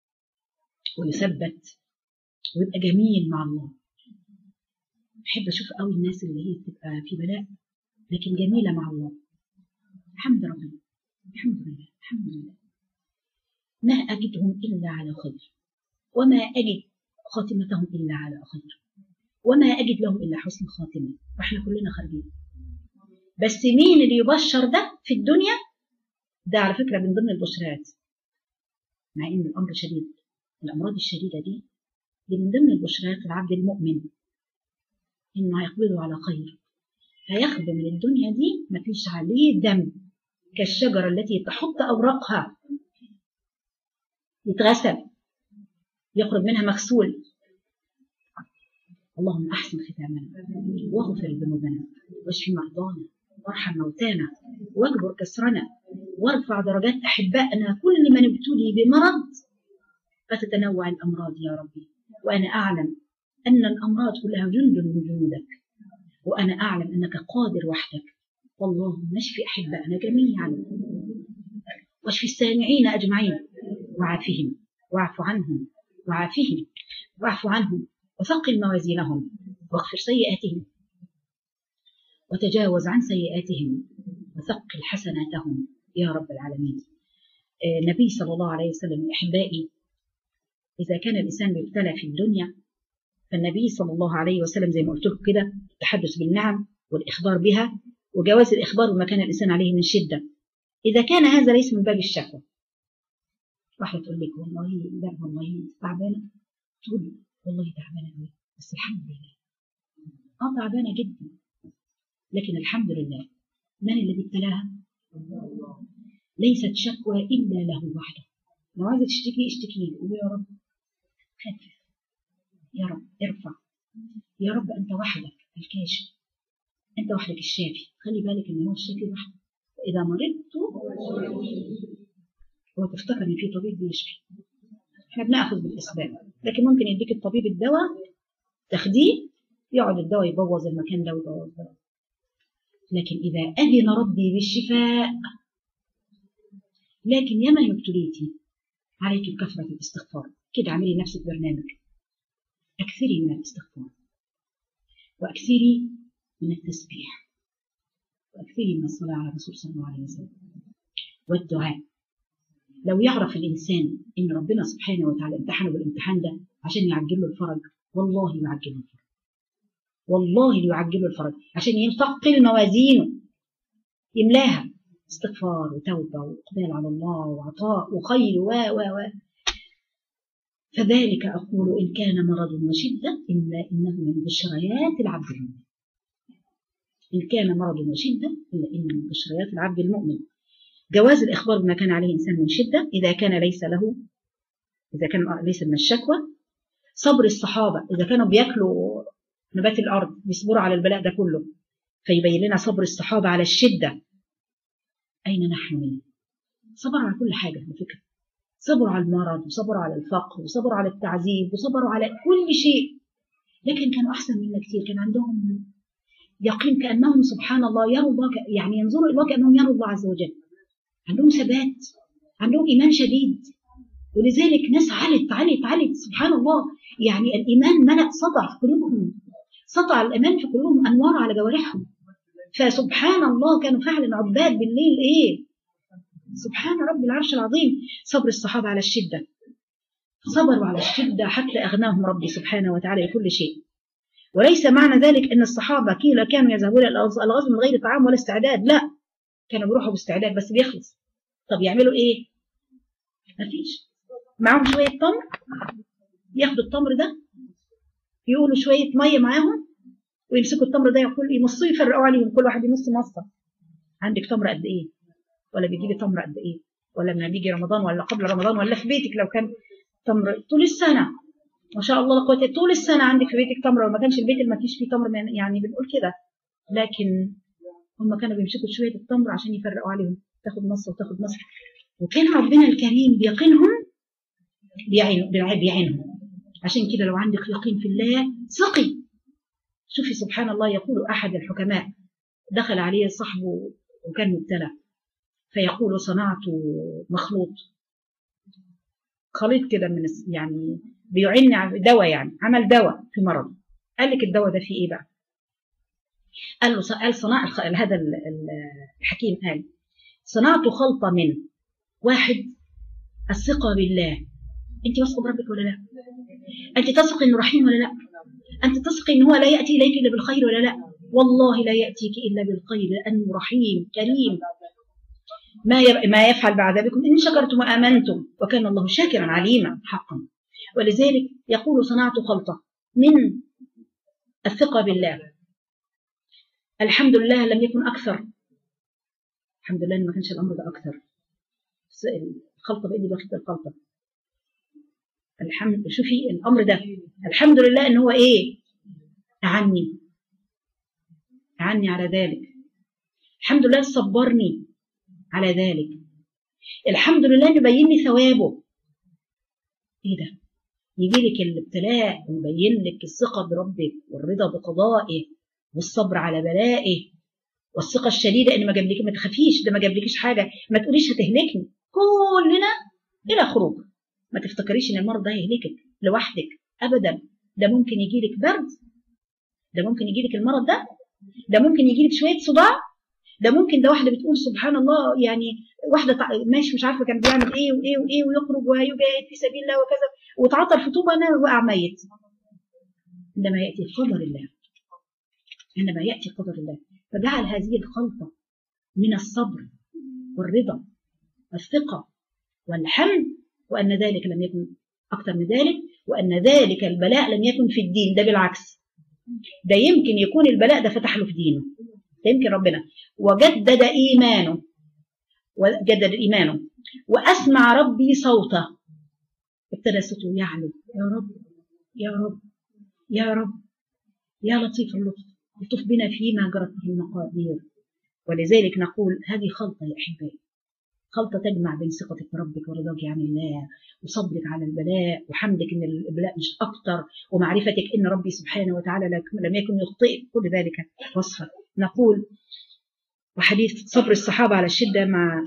ويثبت ويبقى جميل مع الله. أحب أشوف قوي الناس اللي هي بتبقى في بلاء لكن جميلة مع الله. الحمد لله الحمد لله الحمد لله. ما أجدهم إلا على خير وما أجد خاتمتهم إلا على خير وما أجد لهم إلا حسن خاتمة وإحنا كلنا خارجين. بس مين اللي يبشر ده في الدنيا؟ ده على فكرة من ضمن البشرات، مع إن الأمر شديد. الأمراض الشديدة دي دي من ضمن البشرات العبد المؤمن إنه هيقبله على خير، هياخده من الدنيا دي ما فيش عليه دم كالشجرة التي تحط أوراقها يتغسل يخرج منها مغسول. اللهم أحسن ختامنا واغفر ذنوبنا واشف مرضانا وارحم موتانا واجبر كسرنا وارفع درجات أحبائنا كل من ابتلي بمرض فتتنوع الأمراض يا ربي. وأنا أعلم أن الأمراض كلها جند من جنودك وأنا أعلم أنك قادر وحدك. والله نشفي أحبائنا جميعا واشفي السامعين أجمعين وعافهم واعف عنهم وعافهم واعف عنهم وثقل موازينهم واغفر سيئاتهم وتجاوز عن سيئاتهم وثقل حسناتهم يا رب العالمين. النبي صلى الله عليه وسلم أحبائي، إذا كان الإنسان يبتلى في الدنيا فالنبي صلى الله عليه وسلم زي ما قلت لكم كده التحدث بالنعم والإخبار بها وجواز الإخبار بما كان الإنسان عليه من شدة. إذا كان هذا ليس من باب الشكوى، واحدة تقول لك والله لا والله تعبانة، تقول والله تعبانة قوي بس الحمد لله. اه تعبانة جدا لكن الحمد لله. من الذي ابتلاها؟ ليست شكوى إلا له وحده. لو عايزة تشتكي اشتكي له، قول يا رب خفف، يا رب ارفع، يا رب أنت وحدك الكاشف، أنت وحدك الشافي. خلي بالك إن هو الشافي وحده. إذا مرضت وتفتكر إن في طبيب بيشفي. إحنا بنأخذ بالأسباب، لكن ممكن يديك الطبيب الدواء تاخديه يقعد الدواء يبوظ المكان ده ويبوظ ده. لكن إذا أذن ربي بالشفاء، لكن يا من ابتليتي عليك بكثرة الاستغفار. كده اعملي نفسك برنامج، أكثري من الاستغفار وأكثري من التسبيح وأكثري من الصلاة على الرسول صلى الله عليه وسلم والدعاء. لو يعرف الإنسان إن ربنا سبحانه وتعالى امتحنه بالامتحان ده عشان يعجل له الفرج، والله يعجل له الفرج، والله يعجل له الفرج عشان يثقل موازينه يملاها استغفار وتوبة وإقبال على الله وعطاء وخير و و و فذلك أقول إن كان مرض وشدة إلا إنه من بشريات العبد المؤمن. إن كان مرض وشدة إلا إنه من بشريات العبد المؤمن. جواز الإخبار بما كان عليه إنسان من شدة إذا كان ليس له، إذا كان ليس من الشكوى. صبر الصحابة إذا كانوا بيأكلوا نبات الأرض بيصبروا على البلاء ده كله، فيبين لنا صبر الصحابة على الشدة. أين نحن منه؟ صبروا على كل حاجة على فكرة، صبروا على المرض وصبروا على الفقر وصبروا على التعذيب وصبروا على كل شيء، لكن كانوا أحسن منا كثير. كان عندهم يقين كأنهم سبحان الله يروا الله، يعني ينظروا إلى الله كأنهم يروا الله عز وجل. عندهم ثبات، عندهم إيمان شديد، ولذلك ناس علت علت علت سبحان الله. يعني الإيمان ملأ سطع في قلوبهم، سطع الإيمان في قلوبهم أنوار على جوارحهم. فسبحان الله كانوا فعلا عباد بالليل ايه. سبحان رب العرش العظيم. صبر الصحابة على الشدة، صبروا على الشدة حتى أغناهم ربي سبحانه وتعالى لكل شيء. وليس معنى ذلك أن الصحابة كيلا كانوا يذهبون إلى الغزو من غير طعام ولا استعداد، لا، كانوا بيروحوا باستعداد بس بيخلص. طب يعملوا إيه؟ مفيش. معاهم شوية تمر، ياخدوا التمر ده يقولوا شوية مية معاهم ويمسكوا التمر ده يقول يمصوا يفرقوا عليهم، كل واحد يمص مصة. عندك تمر قد إيه؟ ولا بيجيبي تمر قد إيه؟ ولا لما بيجي رمضان ولا قبل رمضان ولا في بيتك لو كان تمر طول السنة ما شاء الله لا قوه، طول السنه عندك في بيتك تمر، وما كانش البيت اللي ما فيش فيه تمر يعني بنقول كده، لكن هم كانوا بيمسكوا شويه التمر عشان يفرقوا عليهم، تاخد نص وتاخد نص. وكان ربنا الكريم بيقينهم بيعين بيعينهم. عشان كده لو عندك يقين في الله ثقي. شوفي سبحان الله، يقول احد الحكماء دخل عليه صاحبه وكان مبتلى، فيقول صنعت مخلوط خليط كده من يعني بيعني على دواء، يعني عمل دواء في مرض. قال لك الدواء ده فيه ايه بقى؟ قال له قال صناع هذا الحكيم قال صنعت خلطة من واحد الثقة بالله. انت واثقه بربك ولا لا؟ انت تثق انه رحيم ولا لا؟ انت تثق ان هو لا ياتي اليك الا بالخير ولا لا؟ والله لا ياتيك الا بالخير لانه رحيم كريم. ما ما يفعل بعذابكم ان شكرتم وامنتم وكان الله شاكرا عليما حقا. ولذلك يقول صنعت خلطة من الثقة بالله. الحمد لله لم يكن أكثر، الحمد لله ما كانش الأمر ده أكثر. الخلطة بإيدي باخد الخلطة. الحمد، شوفي الأمر ده الحمد لله إن هو إيه؟ أعني أعني على ذلك. الحمد لله صبرني على ذلك. الحمد لله إنه يبين لي ثوابه. إيه ده؟ يجي لك الابتلاء ويبين لك الثقة بربك والرضا بقضائه والصبر على بلائه والثقة الشديدة إن ما جابلك، ما تخافيش، ده ما جابلكيش حاجة، ما تقوليش هتهلكني، كلنا إلى خروج. ما تفتكريش إن المرض ده هيهلكك لوحدك أبدا. ده ممكن يجي لك برد، ده ممكن يجي لك المرض ده، ده ممكن يجي لك شوية صداع، ده ممكن، ده واحدة بتقول سبحان الله يعني واحدة ماشي مش عارفة كان بيعمل إيه وإيه وإيه ويخرج وهيجاهد في سبيل الله وكذا وتعطل في طوبة أنا وقع ميت. عندما يأتي قدر الله، عندما يأتي قدر الله فجعل هذه الخلطة من الصبر والرضا والثقة والحمد، وأن ذلك لم يكن أكثر من ذلك، وأن ذلك البلاء لم يكن في الدين، ده بالعكس، ده يمكن يكون البلاء ده فتح له في دينه، ده يمكن ربنا وجدد إيمانه وجدد إيمانه وأسمع ربي صوته، ابتدى صوته يعلو، يا رب يا رب يا رب يا لطيف اللطف لطف بنا فيما جرت به المقادير. ولذلك نقول هذه خلطة يا أحبائي، خلطة تجمع بين ثقتك بربك ورضاك عن الله وصبرك على البلاء وحمدك ان البلاء مش اكتر ومعرفتك ان ربي سبحانه وتعالى لم يكن يخطئك، كل ذلك وصفه. نقول وحديث صبر الصحابة على الشدة مع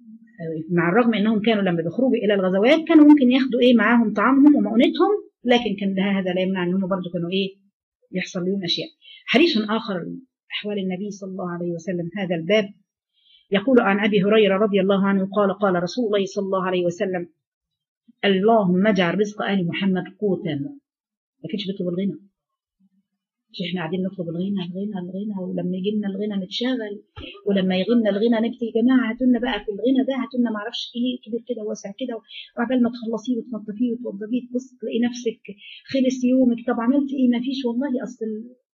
مع الرغم انهم كانوا لما بيخرجوا الى الغزوات كانوا ممكن ياخدوا ايه معاهم طعامهم ومؤونتهم، لكن كان هذا لا يمنع انهم برضه كانوا ايه يحصل لهم اشياء. حديث اخر احوال النبي صلى الله عليه وسلم هذا الباب يقول عن أبي هريرة رضي الله عنه قال قال رسول الله صلى الله عليه وسلم اللهم اجعل رزق آل محمد قوتا. ما كانش بيطلب الغنى، مش احنا قاعدين نطلب الغنى الغنى الغنى ولما يجي لنا الغنى نتشاغل، ولما يجي لنا الغنى نبكي يا جماعه هاتوا لنا بقى في الغنى ده هاتوا لنا ما اعرفش ايه كبير كده واسع كده، وعبال ما تخلصيه وتنظفيه وتوضبيه تبص تلاقي نفسك خلص يومك. طب عملت ايه؟ ما فيش والله اصل.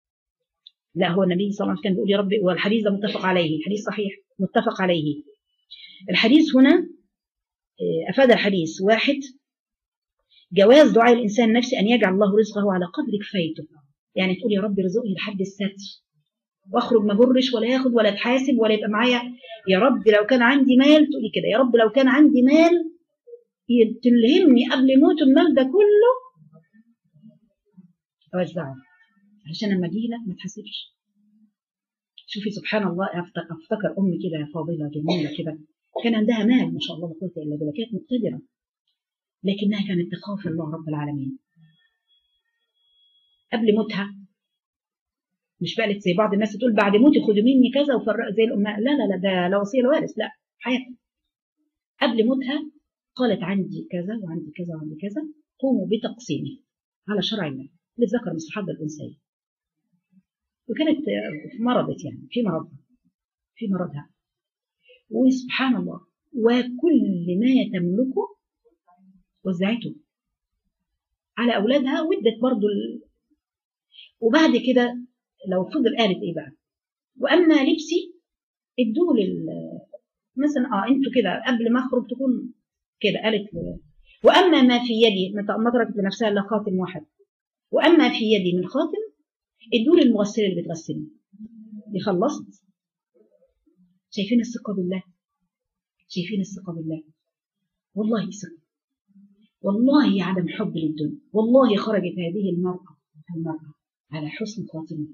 لا، هو النبي صلى الله عليه وسلم كان بيقول يا رب، والحديث ده متفق عليه، حديث صحيح متفق عليه. الحديث هنا أفاد الحديث واحد جواز دعاء الإنسان نفسه أن يجعل الله رزقه على قدر كفايته، يعني تقول يا رب ارزقني لحد الستر واخرج ما برش ولا ياخد ولا اتحاسب ولا يبقى معايا، يا رب لو كان عندي مال، تقولي كده يا رب لو كان عندي مال تلهمني قبل موت المال ده كله اوزعه علشان لما اجي لك ما تحاسبش. شوفي سبحان الله، افتكر امي كده فاضله جميله كده كان عندها مال ما شاء الله لا قوه الا بالله، كانت مقتدره لكنها كانت تخاف الله رب العالمين. قبل موتها مش بقى زي بعض الناس تقول بعد موتي خدوا مني كذا وفرق زي الأمهات. لا لا لا، ده لا وصية لوارث، لا، حياتها قبل موتها قالت عندي كذا وعندي كذا وعندي كذا، قوموا بتقسيمه على شرع الله للذكر مثل حظ الأنثيين. وكانت في مرضت يعني في مرضها في مرضها وسبحان الله، وكل ما تملكه وزعته على أولادها وادت برضو ال... وبعد كده لو فضل قالت إيه بقى، وأما لبسي ادوه لل مثلا اه انتوا كده قبل ما اخرج تكون كده قالت له، واما ما في يدي ما تركت لنفسها الا خاتم واحد، واما في يدي من خاتم ادوه للمغسله اللي بتغسلني. دي خلصت. شايفين الثقه بالله؟ شايفين الثقه بالله؟ والله ثقه، والله عدم حب للدنيا، والله خرجت هذه المرأة المرأة على حسن خاتمة.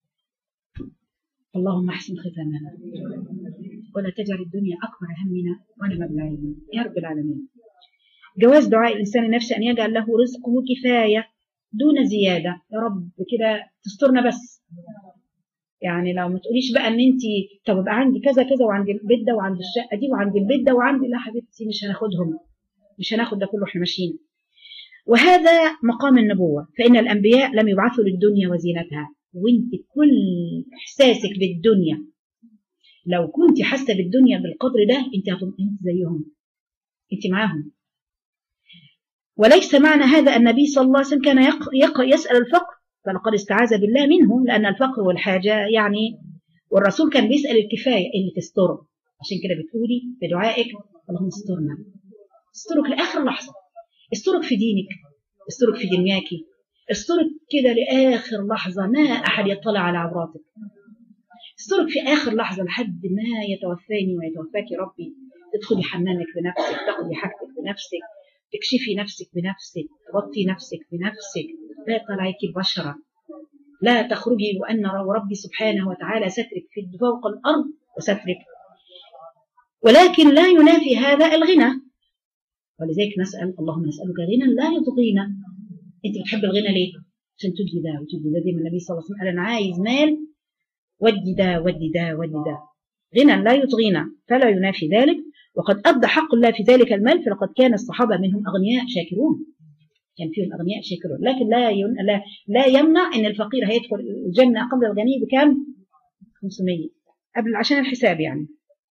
اللهم احسن ختامنا ولا تجعل الدنيا أكبر همنا ولا مبلغ علمنا يا رب العالمين. جواز دعاء الإنسان النفسي أن يجعل له رزقه كفاية دون زيادة. يا رب كده تسترنا بس، يعني لو ما تقوليش بقى ان انت طب يبقى عندي كذا كذا وعندي البيت ده وعندي الشقه دي وعندي البيت ده وعندي، لا حبيبتي مش هناخدهم، مش هناخد ده كله احنا ماشيين. وهذا مقام النبوة، فإن الأنبياء لم يبعثوا للدنيا وزينتها. وانت كل إحساسك بالدنيا لو كنت حاسة بالدنيا بالقدر ده انت انت زيهم، انت معاهم. وليس معنى هذا النبي صلى الله عليه وسلم كان يق... يق... يسأل الفقر، فلقد استعاذ بالله منه، لأن الفقر والحاجة يعني، والرسول كان بيسأل الكفاية اللي تستره. عشان كده بتقولي بدعائك اللهم استرنا، استرك لآخر لحظة، استرك في دينك، استرك في دنياكي، استرك كده لآخر لحظة ما أحد يطلع على عوراتك، استرك في آخر لحظة لحد ما يتوفاني ويتوفاك ربي، تدخلي حمامك بنفسك، تاخدي حاجتك بنفسك، تكشفي نفسك بنفسك، تغطي نفسك بنفسك، لا يطلعك البشرة، لا تخرجي وأن ربي سبحانه وتعالى سترك في فوق الأرض وسترك. ولكن لا ينافي هذا الغنى، ولذلك نسأل اللهم نسألك غنى لا يطغينا. انت بتحب الغنى ليه؟ عشان تدي ده وتدي ده. زي ما النبي صلى الله عليه وسلم قال انا عايز مال ودي ده ودي ده ودي ده، غنى لا يطغينا فلا ينافي ذلك. وقد أدى حق الله في ذلك المال، فلقد كان الصحابة منهم أغنياء شاكرون، كان فيهم أغنياء شاكرون. لكن لا لا لا يمنع ان الفقير هيدخل الجنة قبل الغني بكام؟ خمسمية قبل عشان الحساب يعني.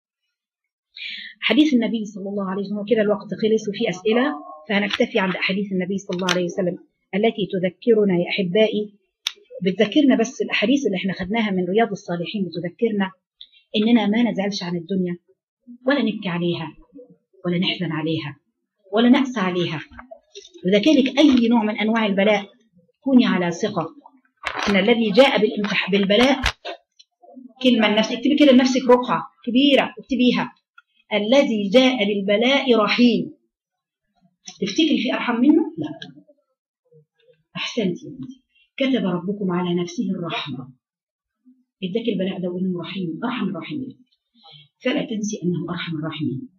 حديث النبي صلى الله عليه وسلم كده الوقت خلص وفي أسئلة، فهنكتفي عند أحاديث النبي صلى الله عليه وسلم التي تذكرنا يا أحبائي، بتذكرنا بس الأحاديث اللي احنا خدناها من رياض الصالحين، بتذكرنا إننا ما نزعلش عن الدنيا ولا نبكي عليها ولا نحزن عليها ولا نأسى عليها. وذلك أي نوع من أنواع البلاء كوني على ثقة إن الذي جاء بالامتحان بالبلاء، كلمة لنفسك اكتبي كده لنفسك رقعة كبيرة اكتبيها، الذي جاء بالبلاء رحيم. تفتكري في أرحم منه؟ لا. أحسنتي، كتب ربكم على نفسه الرحمة، اداك البلاء ده وإنه رحيم أرحم الراحمين، فلا تنسي أنه أرحم الراحمين.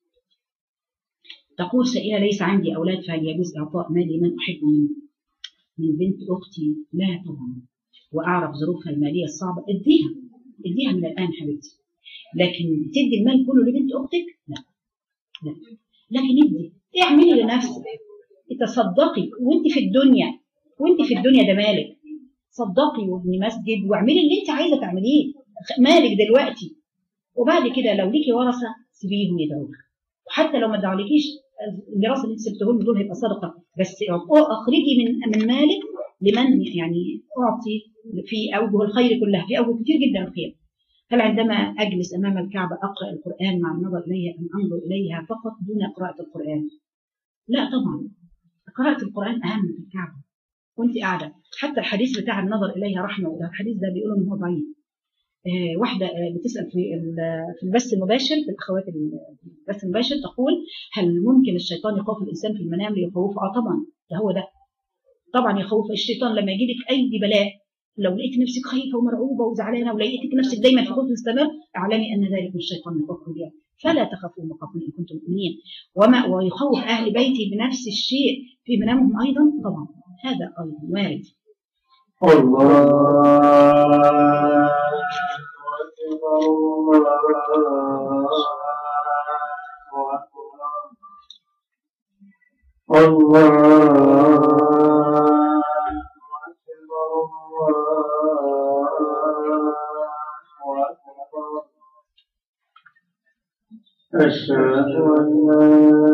تقول سائلة ليس عندي أولاد فهل يجوز إعطاء مالي من أحب من, من بنت أختي؟ لا طبعا، وأعرف ظروفها المالية الصعبة، اديها اديها من الآن حبيبتي، لكن تدي المال كله لبنت أختك؟ لا لا، لكن ادي، اعملي لنفسك، تصدقي وانت في الدنيا، وانت في الدنيا ده مالك، صدقي وابني مسجد واعملي اللي انت عايزه تعمليه، مالك دلوقتي. وبعد كده لو ليكي ورثه سيبيهم يدعوك، وحتى لو ما دعولكيش الميراث اللي انت سبتهم دول هيبقى صدقه، بس اخرجي من من مالك لمن يعني اعطي في اوجه الخير كلها، في اوجه كتير جدا الخير. هل عندما أجلس أمام الكعبة أقرأ القرآن مع النظر إليها أم أنظر إليها فقط دون قراءة القرآن؟ لا طبعا، قراءة القرآن أهم في الكعبة وأنت قاعدة. حتى الحديث بتاع النظر إليها رحمة، وده الحديث ده بيقولوا إن هو ضعيف. آه واحدة آه بتسأل في في البث المباشر، في الأخوات البث المباشر، تقول هل ممكن الشيطان يخوف الإنسان في المنام ليخوفه؟ آه طبعا، ده هو ده طبعا يخوف الشيطان. لما يجي لك أي بلاء، لو لقيت نفسك خايفة ومرعوبة وزعلانة ولقيتك نفسك دايما في خوف مستمر، اعلمي أن ذلك من الشيطان يخوفكم بها، فلا تخافوا مخافون إن كنتم مؤمنين. وما ويخوف أهل بيتي بنفس الشيء في منامهم أيضا، طبعا هذا أيضا وارد. أشهد أن لا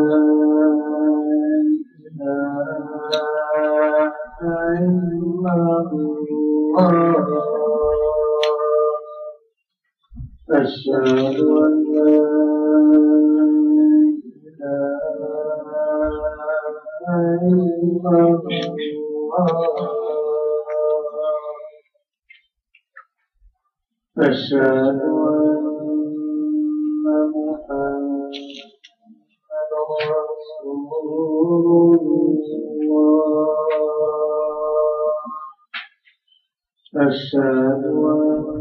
إله إلا الله أشهد أن لا إله إلا الله أشهد أن محمدا رسول الله أشهد أن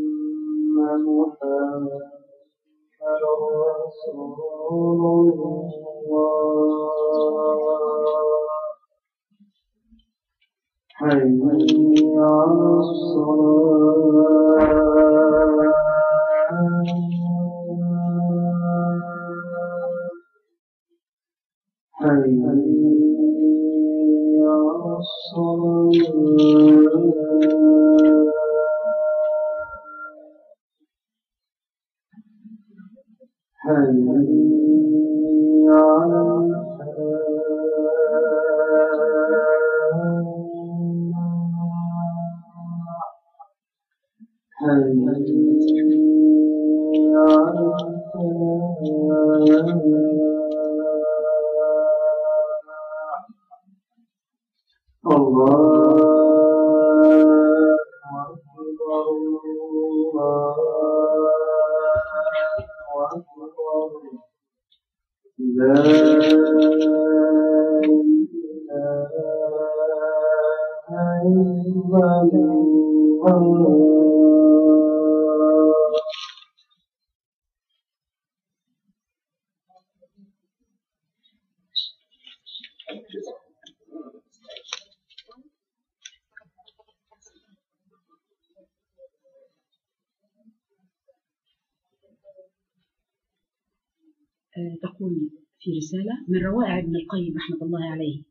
محمدا رسول الله حي على الصلاة حي على الصلاة حي على حي على الله أكبر الله أكبر لا إله إلا الله تقول في رسالة من روائع ابن القيم رحمة الله عليه،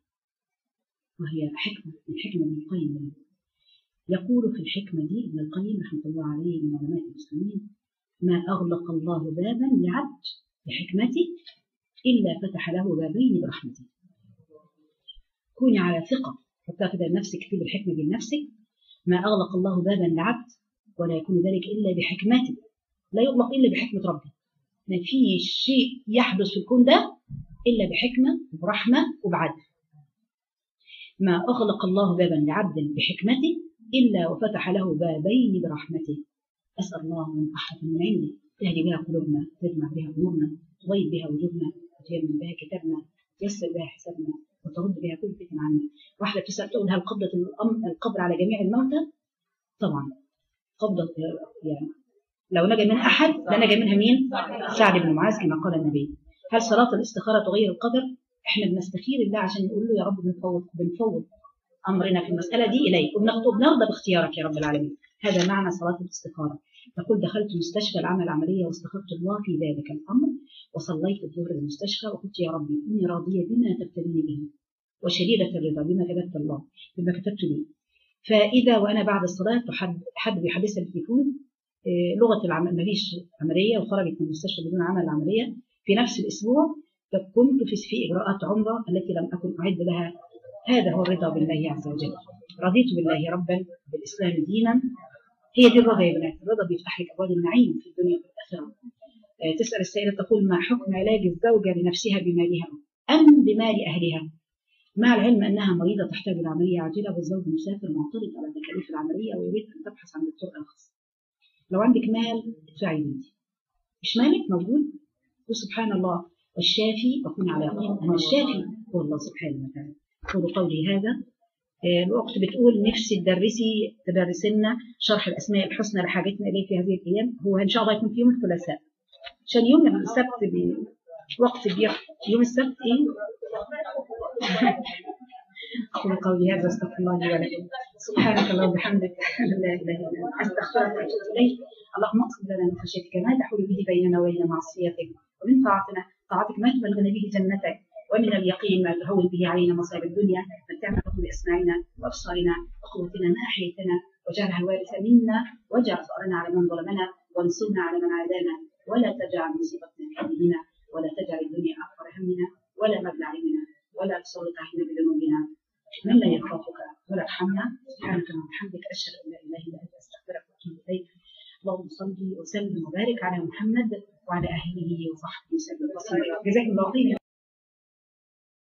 وهي حكمة من حكمة ابن القيم. يقول في الحكمة دي ابن القيم رحمة الله عليه من علماء المسلمين: ما أغلق الله بابا لعبد بحكمته إلا فتح له بابين برحمته. كوني على ثقة، حتى كده لنفسك، اكتب الحكمة دي لنفسك: ما أغلق الله بابا لعبد ولا يكون ذلك إلا بحكمته، لا يغلق إلا بحكمة ربه. ما في شيء يحدث في الكون ده إلا بحكمة وبرحمة وبعدل. ما أغلق الله بابا لعبد بحكمته إلا وفتح له بابين برحمته. أسأل الله من أحد من عنده تهدي بها قلوبنا، تجمع بها أمورنا، تغيب بها وجوبنا، وتيمن بها كتابنا، تيسر بها حسابنا، وترد بها كل فتن عنا. واحدة تسأل تقول: هل قبضة القبر على جميع الموتى؟ طبعا قبضة، يعني لو نجا من أحد لا نجا منها مين؟ سعد بن معاذ كما قال النبي. هل صلاة الاستخارة تغير القدر؟ احنا بنستخير الله عشان نقول له: يا رب بنفوض بنفوض أمرنا في المسألة دي إليك، وبنرضى باختيارك يا رب العالمين. هذا معنى صلاة الاستخارة. تقول: دخلت مستشفى العمل عملية واستخرت الله في ذلك الأمر، وصليت الظهر المستشفى وقلت: يا ربي إني راضية بما تبتليني به، وشديدة الرضا بما كتبت الله بما كتبت لي. فإذا وأنا بعد الصلاة حد بيحدثها بالتليفون لغة العمل، ماليش عملية وخرجت من المستشفى بدون عمل عملية في نفس الأسبوع، كنت في إجراءات عمرة التي لم أكن أعد لها. هذا هو الرضا بالله عز وجل. رضيت بالله ربا، بالإسلام دينا. هي دي الرضا يا بنات. الرضا بيفتح لك أبواب النعيم في الدنيا وفي الآخرة. تسأل السائلة تقول: ما حكم علاج الزوجة لنفسها بمالها أم بمال أهلها؟ مع العلم أنها مريضة تحتاج إلى عملية عاجلة، والزوج مسافر معترض على تكاليف العملية ويريد أن تبحث عن دكتور آخر. لو عندك مال ادفعي بنتي، مش مالك موجود، وسبحان الله والشافي وكن على يقين أن الشافي هو الله سبحانه وتعالى. قولوا قولي هذا. الوقت بتقول: نفسي تدرسي تدرسنا شرح الأسماء الحسنى لحاجتنا إليه في هذه الأيام. هو إن شاء الله يكون في يوم الثلاثاء، عشان يوم السبت بوقت بيخ يوم السبت إيه؟ قولوا قولي هذا، استغفر الله لي ولكم. سبحانك اللهم وبحمدك اشهد ان لا اله الا انت استغفرك واتوب اليك. اللهم اقسم لنا من خشيتك ما تحول به بيننا وبين معصيتك، ومن طاعتنا طاعتك ما تبلغنا به جنتك، ومن اليقين ما تهون به علينا مصائب الدنيا. متعنا باسماعنا وابصارنا وقوتنا ما احييتنا، واجعلها الوارث منا، واجعل ثارنا على من ظلمنا، وانصرنا على من عادانا، ولا تجعل مصيبتنا في ديننا، ولا تجعل الدنيا اكبر همنا ولا مبلغ علمنا، ولا تسلط علينا بذنوبنا من لا يخافك ولا يرحمنا. سبحانك اللهم وبحمدك اشهد ان لا اله الا انت استغفرك واتوب اليك. اللهم صل وسلم وبارك على محمد وعلى اهله وصحبه وسلم. جزاكم الله خيرا.